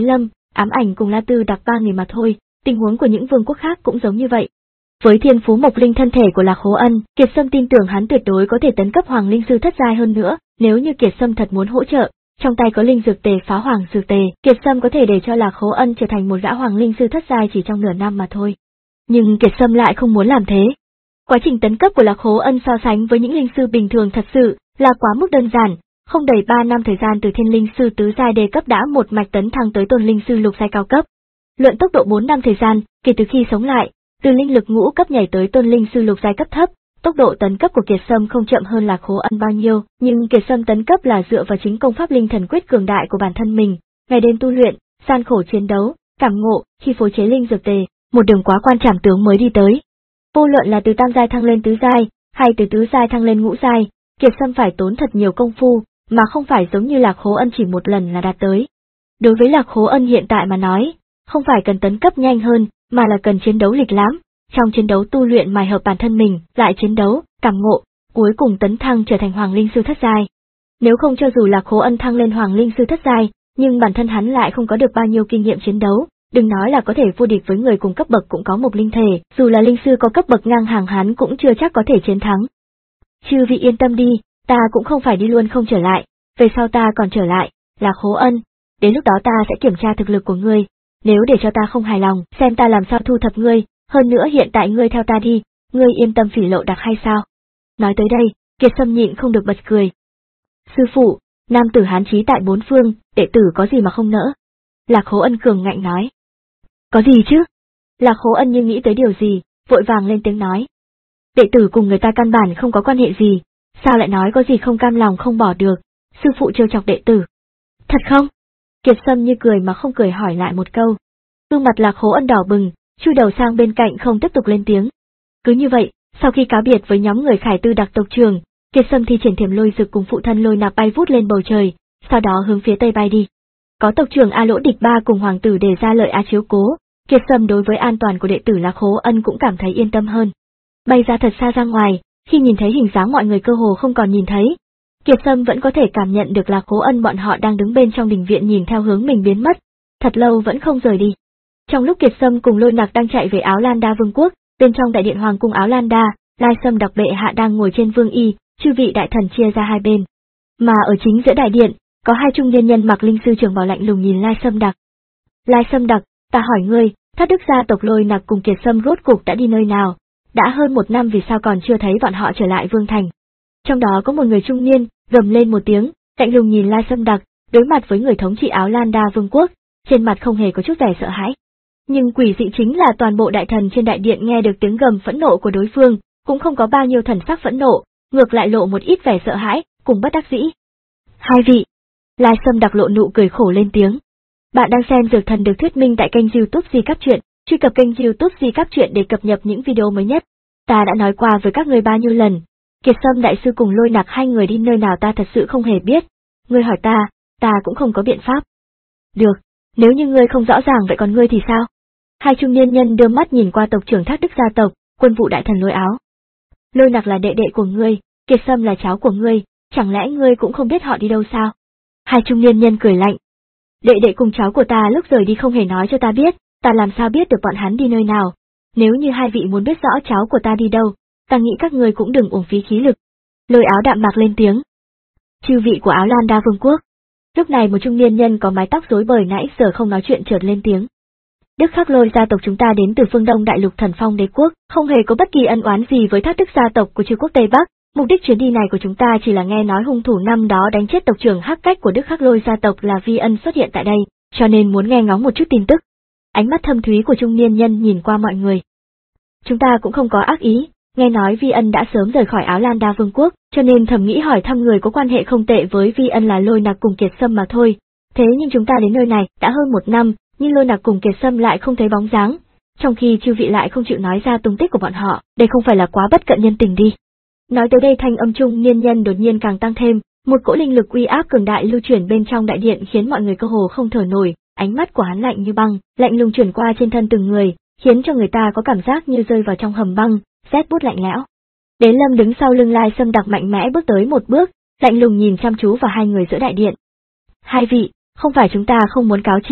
Ám Ảnh cùng La Tư Đặc ba người mà thôi, tình huống của những vương quốc khác cũng giống như vậy. Với thiên phú mộc linh thân thể của Lạc Khố Ân, Kiệt Sâm tin tưởng hắn tuyệt đối có thể tấn cấp Hoàng Linh Sư thất giai hơn nữa, nếu như Kiệt Sâm thật muốn hỗ trợ, trong tay có linh dược tề Phá Hoàng dược tề, Kiệt Sâm có thể để cho Lạc Khố Ân trở thành một gã Hoàng Linh Sư thất giai chỉ trong nửa năm mà thôi. Nhưng Kiệt Sâm lại không muốn làm thế. Quá trình tấn cấp của Lạc Khố Ân so sánh với những linh sư bình thường thật sự là quá mức đơn giản, không đầy ba năm thời gian từ Thiên Linh Sư tứ giai đề cấp đã một mạch tấn thăng tới Tôn Linh Sư lục giai cao cấp. Luận tốc độ bốn năm thời gian, kể từ khi sống lại, từ linh lực ngũ cấp nhảy tới Tôn Linh Sư lục giai cấp thấp, tốc độ tấn cấp của Kiệt Sâm không chậm hơn Lạc Khố Ân bao nhiêu, nhưng Kiệt Sâm tấn cấp là dựa vào chính công pháp linh thần quyết cường đại của bản thân mình, ngày đêm tu luyện, gian khổ chiến đấu, cảm ngộ, khi phối chế linh dược tề, một đường quá quan trảm tướng mới đi tới. Vô luận là từ tam giai thăng lên tứ giai, hay từ tứ giai thăng lên ngũ giai, Kiệt Sâm phải tốn thật nhiều công phu, mà không phải giống như Lạc Khố Ân chỉ một lần là đạt tới. Đối với Lạc Khố Ân hiện tại mà nói, không phải cần tấn cấp nhanh hơn, mà là cần chiến đấu lịch lãm, trong chiến đấu tu luyện mài hợp bản thân mình, lại chiến đấu, cảm ngộ, cuối cùng tấn thăng trở thành Hoàng Linh Sư thất giai. Nếu không cho dù Lạc Khố Ân thăng lên Hoàng Linh Sư thất giai, nhưng bản thân hắn lại không có được bao nhiêu kinh nghiệm chiến đấu, đừng nói là có thể vô địch với người cùng cấp bậc cũng có một linh thể, dù là linh sư có cấp bậc ngang hàng hắn cũng chưa chắc có thể chiến thắng. Chư vị yên tâm đi, ta cũng không phải đi luôn không trở lại, về sau ta còn trở lại, Lạc Khố Ân, đến lúc đó ta sẽ kiểm tra thực lực của ngươi, nếu để cho ta không hài lòng, xem ta làm sao thu thập ngươi, hơn nữa hiện tại ngươi theo ta đi, ngươi yên tâm phỉ lộ đặc hay sao? Nói tới đây, Kiệt Sâm nhịn không được bật cười. Sư phụ, nam tử hán chí tại bốn phương, đệ tử có gì mà không nỡ? Lạc Khố Ân cường ngạnh nói. Có gì chứ? Lạc Khố Ân như nghĩ tới điều gì, vội vàng lên tiếng nói. Đệ tử cùng người ta căn bản không có quan hệ gì, sao lại nói có gì không cam lòng không bỏ được, sư phụ trêu chọc đệ tử. Thật không? Kiệt Sâm như cười mà không cười hỏi lại một câu. Gương mặt Lạc Khố Ân đỏ bừng, chui đầu sang bên cạnh không tiếp tục lên tiếng. Cứ như vậy, sau khi cáo biệt với nhóm người Khải Tư Đặc tộc trưởng, Kiệt Sâm thi triển Thiểm Lôi Dực cùng phụ thân Lôi Nạp bay vút lên bầu trời, sau đó hướng phía tây bay đi. Có tộc trưởng A Lỗ Địch Ba cùng hoàng tử đề ra lợi A chiếu cố, Kiệt Sâm đối với an toàn của đệ tử Lạc Khố Ân cũng cảm thấy yên tâm hơn. Bay ra thật xa ra ngoài, khi nhìn thấy hình dáng mọi người cơ hồ không còn nhìn thấy, Kiệt Sâm vẫn có thể cảm nhận được Lạc Khố Ân bọn họ đang đứng bên trong đình viện nhìn theo hướng mình biến mất, thật lâu vẫn không rời đi. Trong lúc Kiệt Sâm cùng Lôi Nặc đang chạy về Áo Lan Đa Vương quốc, bên trong đại điện hoàng cung Áo Lan Đa, Lai Sâm Đặc bệ hạ đang ngồi trên vương y, chư vị đại thần chia ra hai bên. Mà ở chính giữa đại điện, có hai trung niên nhân mặc linh sư trường bào lạnh lùng nhìn Lai Sâm Đặc. Lai Sâm Đặc, ta hỏi ngươi, Thất Đức gia tộc Lôi Nặc cùng Kiệt Sâm rốt cục đã đi nơi nào? Đã hơn một năm vì sao còn chưa thấy bọn họ trở lại vương thành? Trong đó có một người trung niên, gầm lên một tiếng, lạnh lùng nhìn Lai Sâm Đặc, đối mặt với người thống trị Áo Lan Đa Vương quốc, trên mặt không hề có chút vẻ sợ hãi. Nhưng quỷ dị chính là toàn bộ đại thần trên đại điện nghe được tiếng gầm phẫn nộ của đối phương, cũng không có bao nhiêu thần sắc phẫn nộ, ngược lại lộ một ít vẻ sợ hãi, cùng bất đắc dĩ. Hai vị. Lai Sâm Đặc lộ nụ cười khổ lên tiếng. Bạn đang xem Dược Thần được thuyết minh tại kênh YouTube Di Các Truyện, truy cập kênh YouTube Di Các Truyện để cập nhật những video mới nhất. Ta đã nói qua với các người bao nhiêu lần, Kiệt Sâm đại sư cùng Lôi Nặc hai người đi nơi nào ta thật sự không hề biết, ngươi hỏi ta, ta cũng không có biện pháp. Được, nếu như ngươi không rõ ràng vậy còn ngươi thì sao? Hai trung niên nhân đưa mắt nhìn qua tộc trưởng Thác Đức gia tộc, quân vụ đại thần Lôi Áo. Lôi Nặc là đệ đệ của ngươi, Kiệt Sâm là cháu của ngươi, chẳng lẽ ngươi cũng không biết họ đi đâu sao? Hai trung niên nhân cười lạnh. Đệ đệ cùng cháu của ta lúc rời đi không hề nói cho ta biết, ta làm sao biết được bọn hắn đi nơi nào? Nếu như hai vị muốn biết rõ cháu của ta đi đâu, ta nghĩ các ngươi cũng đừng uổng phí khí lực. Lôi Áo đạm mạc lên tiếng. Chư vị của Áo Lan Đa Vương quốc. Lúc này một trung niên nhân có mái tóc rối bời nãy giờ không nói chuyện chợt lên tiếng. Đức Khắc Lôi gia tộc chúng ta đến từ phương Đông Đại Lục Thần Phong Đế quốc, không hề có bất kỳ ân oán gì với Thác Đức gia tộc của Trư quốc Tây Bắc. Mục đích chuyến đi này của chúng ta chỉ là nghe nói hung thủ năm đó đánh chết tộc trưởng Hắc Cách của Đức Khắc Lôi gia tộc là Vi Ân xuất hiện tại đây, cho nên muốn nghe ngóng một chút tin tức. Ánh mắt thâm thúy của trung niên nhân nhìn qua mọi người. Chúng ta cũng không có ác ý, nghe nói Vi Ân đã sớm rời khỏi Áo Lan Đa Vương quốc, cho nên thầm nghĩ hỏi thăm người có quan hệ không tệ với Vi Ân là Lôi Nặc cùng Kiệt Sâm mà thôi. Thế nhưng chúng ta đến nơi này đã hơn một năm, nhưng Lôi Nặc cùng Kiệt Sâm lại không thấy bóng dáng, trong khi chư vị lại không chịu nói ra tung tích của bọn họ, đây không phải là quá bất cận nhân tình đi. Nói tới đây thanh âm trung niên nhân đột nhiên càng tăng thêm, một cỗ linh lực uy áp cường đại lưu chuyển bên trong đại điện khiến mọi người cơ hồ không thở nổi, ánh mắt của hắn lạnh như băng, lạnh lùng chuyển qua trên thân từng người, khiến cho người ta có cảm giác như rơi vào trong hầm băng, rét buốt lạnh lẽo. Đế Lâm đứng sau lưng Lai Sâm Đặc mạnh mẽ bước tới một bước, lạnh lùng nhìn chăm chú vào hai người giữa đại điện. Hai vị, không phải chúng ta không muốn cáo chi,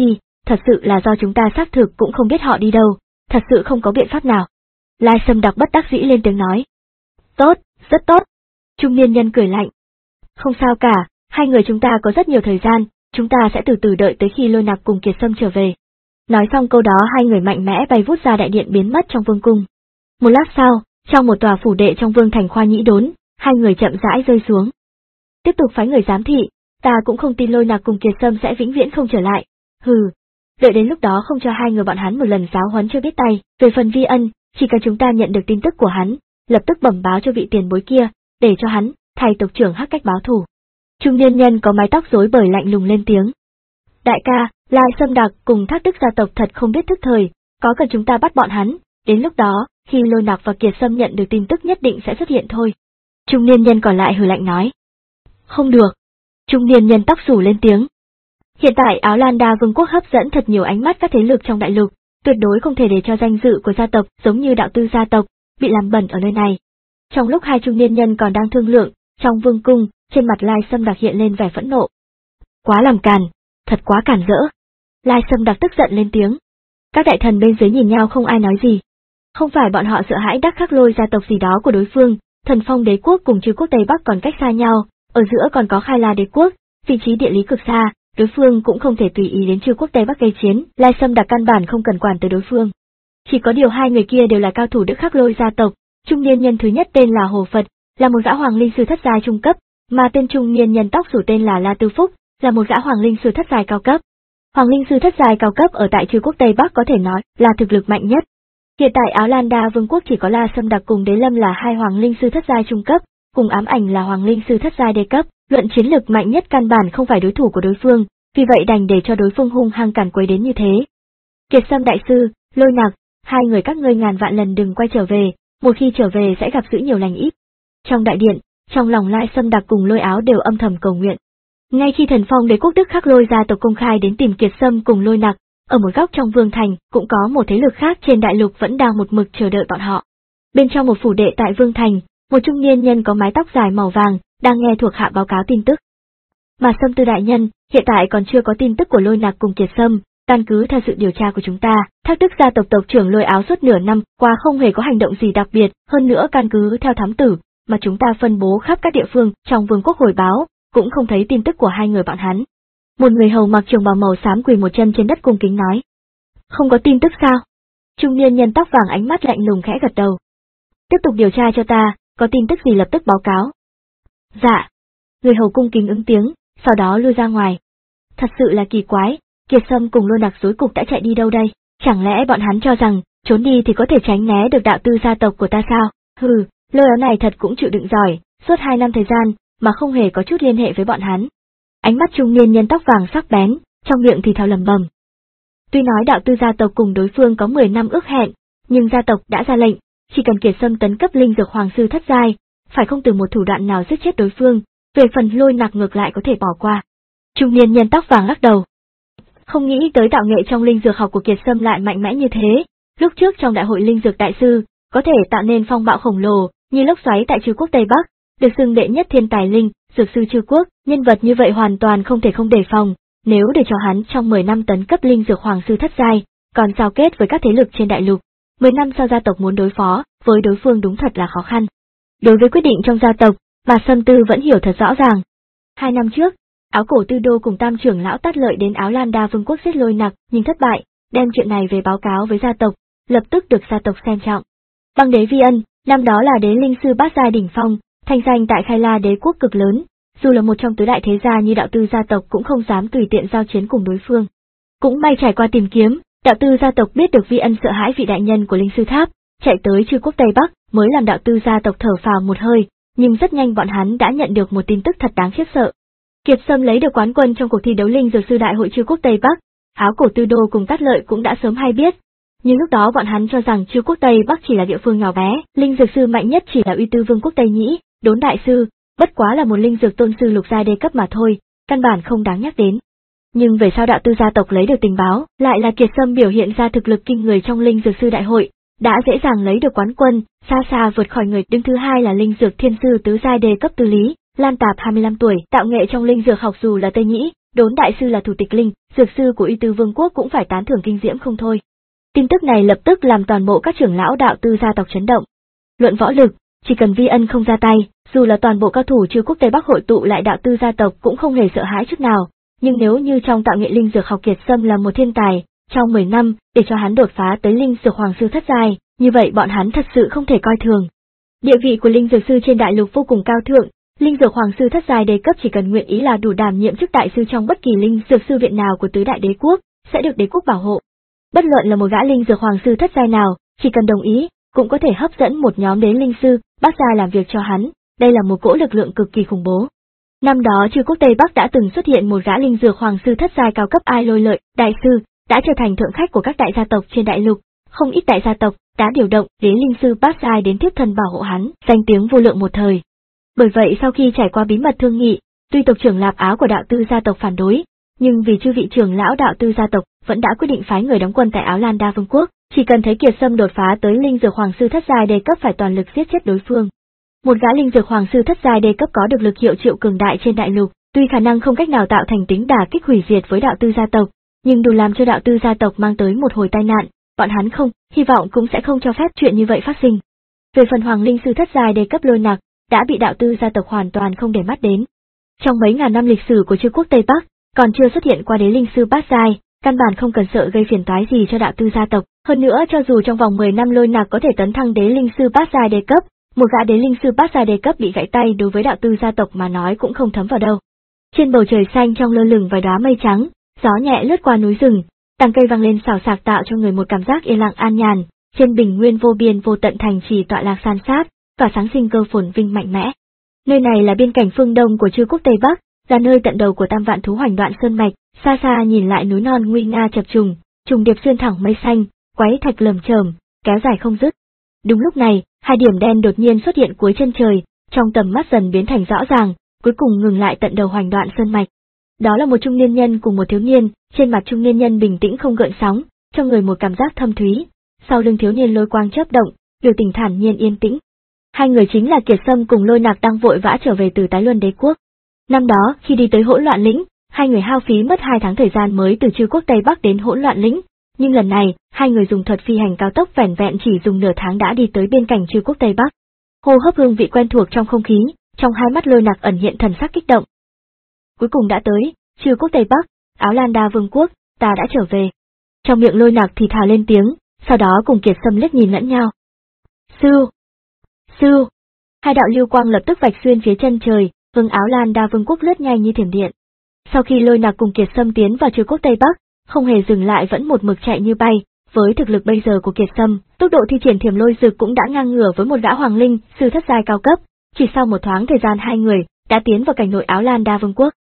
thật sự là do chúng ta xác thực cũng không biết họ đi đâu, thật sự không có biện pháp nào. Lai Sâm Đặc bất đắc dĩ lên tiếng nói. Tốt, rất tốt. Trung niên nhân cười lạnh. Không sao cả, hai người chúng ta có rất nhiều thời gian, chúng ta sẽ từ từ đợi tới khi Lôi Nặc cùng Kiệt Sâm trở về. Nói xong câu đó hai người mạnh mẽ bay vút ra đại điện biến mất trong vương cung. Một lát sau, trong một tòa phủ đệ trong vương thành Khoa Nhĩ Đốn, hai người chậm rãi rơi xuống. Tiếp tục phái người giám thị, ta cũng không tin Lôi Nặc cùng Kiệt Sâm sẽ vĩnh viễn không trở lại. Hừ, đợi đến lúc đó không cho hai người bọn hắn một lần giáo huấn cho biết tay. Về phần Vi Ân, chỉ cần chúng ta nhận được tin tức của hắn, lập tức bẩm báo cho vị tiền bối kia, để cho hắn thay tộc trưởng Hắc Cách báo thù. Trung niên nhân có mái tóc rối bời lạnh lùng lên tiếng. Đại ca, Lai Sâm Đặc cùng Thác Đức gia tộc thật không biết thức thời, có cần chúng ta bắt bọn hắn, đến lúc đó, khi Lôi Nặc và Kiệt Sâm nhận được tin tức nhất định sẽ xuất hiện thôi. Trung niên nhân còn lại hừ lạnh nói. Không được. Trung niên nhân tóc xù lên tiếng. Hiện tại Áo Lan Đa Vương quốc hấp dẫn thật nhiều ánh mắt các thế lực trong đại lục, tuyệt đối không thể để cho danh dự của gia tộc giống như đạo tư gia tộc bị làm bẩn ở nơi này. Trong lúc hai trung niên nhân còn đang thương lượng, trong vương cung, trên mặt Lai Sâm Đặc hiện lên vẻ phẫn nộ. Quá làm càn, thật quá cản rỡ. Lai Sâm Đặc tức giận lên tiếng. Các đại thần bên dưới nhìn nhau không ai nói gì. Không phải bọn họ sợ hãi Đắc Khắc Lôi gia tộc gì đó của đối phương, Thần Phong đế quốc cùng Trư quốc Tây Bắc còn cách xa nhau, ở giữa còn có Khai La đế quốc, vị trí địa lý cực xa, đối phương cũng không thể tùy ý đến Trư quốc Tây Bắc gây chiến, Lai Sâm Đặc căn bản không cần quản tới đối phương. Chỉ có điều hai người kia đều là cao thủ Đức Khắc Lôi gia tộc, trung niên nhân thứ nhất tên là Hồ Phật, là một gã hoàng linh sư thất giai trung cấp, mà tên trung niên nhân tóc xù tên là La Tư Phúc, là một gã hoàng linh sư thất giai cao cấp. Hoàng linh sư thất giai cao cấp ở tại Trư quốc Tây Bắc có thể nói là thực lực mạnh nhất. Hiện tại Áo Lan Đa Vương quốc chỉ có La Sâm Đặc cùng Đế Lâm là hai hoàng linh sư thất giai trung cấp, cùng Ám Ảnh là hoàng linh sư thất giai đê cấp, luận chiến lực mạnh nhất căn bản không phải đối thủ của đối phương, vì vậy đành để cho đối phương hung hăng càn quấy đến như thế. Kiệt Sâm đại sư, Lôi Nặc, hai người các ngươi ngàn vạn lần đừng quay trở về, một khi trở về sẽ gặp dữ nhiều lành ít. Trong đại điện, trong lòng Lai Sâm Đặc cùng Lôi Áo đều âm thầm cầu nguyện. Ngay khi Thần Phong đế quốc Đức Khắc Lôi gia tộc công khai đến tìm Kiệt Sâm cùng Lôi Nặc, ở một góc trong vương thành cũng có một thế lực khác trên đại lục vẫn đang một mực chờ đợi bọn họ. Bên trong một phủ đệ tại vương thành, một trung niên nhân có mái tóc dài màu vàng đang nghe thuộc hạ báo cáo tin tức. Mà Sâm Tư đại nhân, hiện tại còn chưa có tin tức của Lôi Nặc cùng Kiệt Sâm, căn cứ theo sự điều tra của chúng ta, Thác Đức gia tộc tộc trưởng Lôi Áo suốt nửa năm qua không hề có hành động gì đặc biệt, hơn nữa căn cứ theo thám tử mà chúng ta phân bố khắp các địa phương trong vương quốc hồi báo, cũng không thấy tin tức của hai người bọn hắn. Một người hầu mặc trường bào màu xám quỳ một chân trên đất cung kính nói. Không có tin tức sao? Trung niên nhân tóc vàng ánh mắt lạnh lùng khẽ gật đầu. Tiếp tục điều tra cho ta, có tin tức gì lập tức báo cáo. Dạ. Người hầu cung kính ứng tiếng, sau đó lui ra ngoài. Thật sự là kỳ quái, Kiệt Sâm cùng Lôi Nặc rối cục đã chạy đi đâu đây? Chẳng lẽ bọn hắn cho rằng, trốn đi thì có thể tránh né được đạo tư gia tộc của ta sao? Hừ, Lôi Áo này thật cũng chịu đựng giỏi, suốt hai năm thời gian, mà không hề có chút liên hệ với bọn hắn. Ánh mắt trung niên nhân tóc vàng sắc bén, trong miệng thì thào lầm bầm. Tuy nói đạo tư gia tộc cùng đối phương có mười năm ước hẹn, nhưng gia tộc đã ra lệnh, chỉ cần Kiệt Sâm tấn cấp linh dược hoàng sư thất giai, phải không từ một thủ đoạn nào giết chết đối phương, về phần Lôi Nặc ngược lại có thể bỏ qua. Trung niên nhân tóc vàng lắc đầu. Không nghĩ tới tạo nghệ trong linh dược học của Kiệt Sâm lại mạnh mẽ như thế, lúc trước trong đại hội linh dược đại sư, có thể tạo nên phong bạo khổng lồ, như lốc xoáy tại Trư quốc Tây Bắc, được xưng đệ nhất thiên tài linh, dược sư Trư quốc, nhân vật như vậy hoàn toàn không thể không đề phòng, nếu để cho hắn trong mười năm tấn cấp linh dược hoàng sư thất giai, còn giao kết với các thế lực trên đại lục, mười năm sau gia tộc muốn đối phó với đối phương đúng thật là khó khăn. Đối với quyết định trong gia tộc, bà Sâm Tư vẫn hiểu thật rõ ràng. Hai năm trước, Áo Cổ Tư Đô cùng tam trưởng lão Tát Lợi đến Áo Lan Đa Vương quốc giết Lôi Nặc, nhưng thất bại, đem chuyện này về báo cáo với gia tộc, lập tức được gia tộc xem trọng. Băng đế Vi Ân, năm đó là đế linh sư bát giai đỉnh phong, thanh danh tại Khai La đế quốc cực lớn, dù là một trong tứ đại thế gia như đạo tư gia tộc cũng không dám tùy tiện giao chiến cùng đối phương. Cũng may trải qua tìm kiếm, đạo tư gia tộc biết được Vi Ân sợ hãi vị đại nhân của linh sư tháp, chạy tới Trư quốc Tây Bắc, mới làm đạo tư gia tộc thở phào một hơi, nhưng rất nhanh bọn hắn đã nhận được một tin tức thật đáng khiếp sợ. Kiệt Sâm lấy được quán quân trong cuộc thi đấu linh dược sư đại hội Trư quốc Tây Bắc, Áo Cổ Tư Đô cùng Tát Lợi cũng đã sớm hay biết. Nhưng lúc đó bọn hắn cho rằng Trư quốc Tây Bắc chỉ là địa phương nhỏ bé, linh dược sư mạnh nhất chỉ là Uy Tư Vương quốc Tây Nhĩ, Đốn đại sư, bất quá là một linh dược tôn sư lục giai đê cấp mà thôi, căn bản không đáng nhắc đến. Nhưng về sau đạo tư gia tộc lấy được tình báo, lại là Kiệt Sâm biểu hiện ra thực lực kinh người trong linh dược sư đại hội, đã dễ dàng lấy được quán quân, xa xa vượt khỏi người đứng thứ hai là linh dược thiên sư tứ giai đề cấp Tư Lý, Lan Tạp hai mươi lăm tuổi, tạo nghệ trong linh dược học dù là Tây Nhĩ, Đốn đại sư là thủ tịch linh, dược sư của Uy Tư Vương quốc cũng phải tán thưởng kinh diễm không thôi. Tin tức này lập tức làm toàn bộ các trưởng lão đạo tư gia tộc chấn động. Luận võ lực, chỉ cần Vi Ân không ra tay, dù là toàn bộ cao thủ Trư Quốc Tây Bắc hội tụ lại đạo tư gia tộc cũng không hề sợ hãi chút nào. Nhưng nếu như trong tạo nghệ linh dược học Kiệt Sâm là một thiên tài, trong mười năm, để cho hắn đột phá tới linh dược hoàng sư thất giai, như vậy bọn hắn thật sự không thể coi thường. Địa vị của linh dược sư trên đại lục vô cùng cao thượng, linh dược hoàng sư thất giai đế cấp chỉ cần nguyện ý là đủ đảm nhiệm chức đại sư trong bất kỳ linh dược sư viện nào của tứ đại đế quốc, sẽ được đế quốc bảo hộ. Bất luận là một gã linh dược hoàng sư thất giai nào, chỉ cần đồng ý, cũng có thể hấp dẫn một nhóm đế linh sư, bát giai làm việc cho hắn, đây là một cỗ lực lượng cực kỳ khủng bố. Năm đó Trư Quốc Tây Bắc đã từng xuất hiện một gã linh dược hoàng sư thất giai cao cấp Ai Lôi Lợi, đại sư, đã trở thành thượng khách của các đại gia tộc trên đại lục, không ít đại gia tộc đã điều động đế linh sư bát giai đến tiếp thân bảo hộ hắn, danh tiếng vô lượng một thời. Bởi vậy sau khi trải qua bí mật thương nghị, tuy tộc trưởng Lạp Áo của đạo tư gia tộc phản đối, nhưng vì chư vị trưởng lão đạo tư gia tộc vẫn đã quyết định phái người đóng quân tại Áo Lan Đa Vương quốc, chỉ cần thấy Kiệt Sâm đột phá tới linh dược hoàng sư thất giai đề cấp phải toàn lực giết chết đối phương. Một gã linh dược hoàng sư thất giai đề cấp có được lực hiệu triệu cường đại trên đại lục, tuy khả năng không cách nào tạo thành tính đả kích hủy diệt với đạo tư gia tộc, nhưng đủ làm cho đạo tư gia tộc mang tới một hồi tai nạn, bọn hắn không, hy vọng cũng sẽ không cho phép chuyện như vậy phát sinh. Về phần hoàng linh sư thất giai đề cấp Lôi Nặc, đã bị đạo tư gia tộc hoàn toàn không để mắt đến. Trong mấy ngàn năm lịch sử của Trư Quốc Tây Bắc, còn chưa xuất hiện qua đế linh sư bát giai, căn bản không cần sợ gây phiền toái gì cho đạo tư gia tộc. Hơn nữa cho dù trong vòng mười năm Lôi Nặc có thể tấn thăng đế linh sư bát giai đề cấp, một gã đế linh sư bát giai đề cấp bị gãy tay đối với đạo tư gia tộc mà nói cũng không thấm vào đâu. Trên bầu trời xanh trong lơ lửng vài đóa mây trắng, gió nhẹ lướt qua núi rừng, tàng cây vang lên xào xạc tạo cho người một cảm giác yên lặng an nhàn. Trên bình nguyên vô biên vô tận thành trì tọa lạc san sát, tỏa sáng sinh cơ phồn vinh mạnh mẽ. Nơi này là biên cảnh phương đông của Trư Quốc Tây Bắc, là nơi tận đầu của tam vạn thú hoành đoạn sơn mạch. Xa xa nhìn lại núi non nguy nga chập trùng, trùng điệp xuyên thẳng mây xanh, quái thạch lởm chởm, kéo dài không dứt. Đúng lúc này, hai điểm đen đột nhiên xuất hiện cuối chân trời, trong tầm mắt dần biến thành rõ ràng, cuối cùng ngừng lại tận đầu hoành đoạn sơn mạch. Đó là một trung niên nhân cùng một thiếu niên, trên mặt trung niên nhân bình tĩnh không gợn sóng, cho người một cảm giác thâm thúy. Sau lưng thiếu niên lôi quang chớp động, biểu tình thản nhiên yên tĩnh. Hai người chính là Kiệt Sâm cùng Lôi Nặc đang vội vã trở về từ Tái Luân Đế quốc. Năm đó, khi đi tới Hỗn Loạn Lĩnh, hai người hao phí mất hai tháng thời gian mới từ Trư Quốc Tây Bắc đến Hỗn Loạn Lĩnh, nhưng lần này, hai người dùng thuật phi hành cao tốc vẻn vẹn chỉ dùng nửa tháng đã đi tới biên cảnh Trư Quốc Tây Bắc. Hô hấp hương vị quen thuộc trong không khí, trong hai mắt Lôi Nặc ẩn hiện thần sắc kích động. Cuối cùng đã tới, Trư Quốc Tây Bắc, Áo Lan Đa Vương quốc, ta đã trở về. Trong miệng Lôi Nặc thì thào lên tiếng, sau đó cùng Kiệt Sâm liếc nhìn lẫn nhau. Sư! Sư! Hai đạo lưu quang lập tức vạch xuyên phía chân trời, hướng Áo Lan Đa Vương quốc lướt nhanh như thiểm điện. Sau khi Lôi Nặc cùng Kiệt Sâm tiến vào Trư Quốc Tây Bắc, không hề dừng lại vẫn một mực chạy như bay, với thực lực bây giờ của Kiệt Sâm, tốc độ thi triển Thiểm Lôi Dực cũng đã ngang ngửa với một gã hoàng linh sư thất giai cao cấp, chỉ sau một thoáng thời gian hai người đã tiến vào cảnh nội Áo Lan Đa Vương quốc.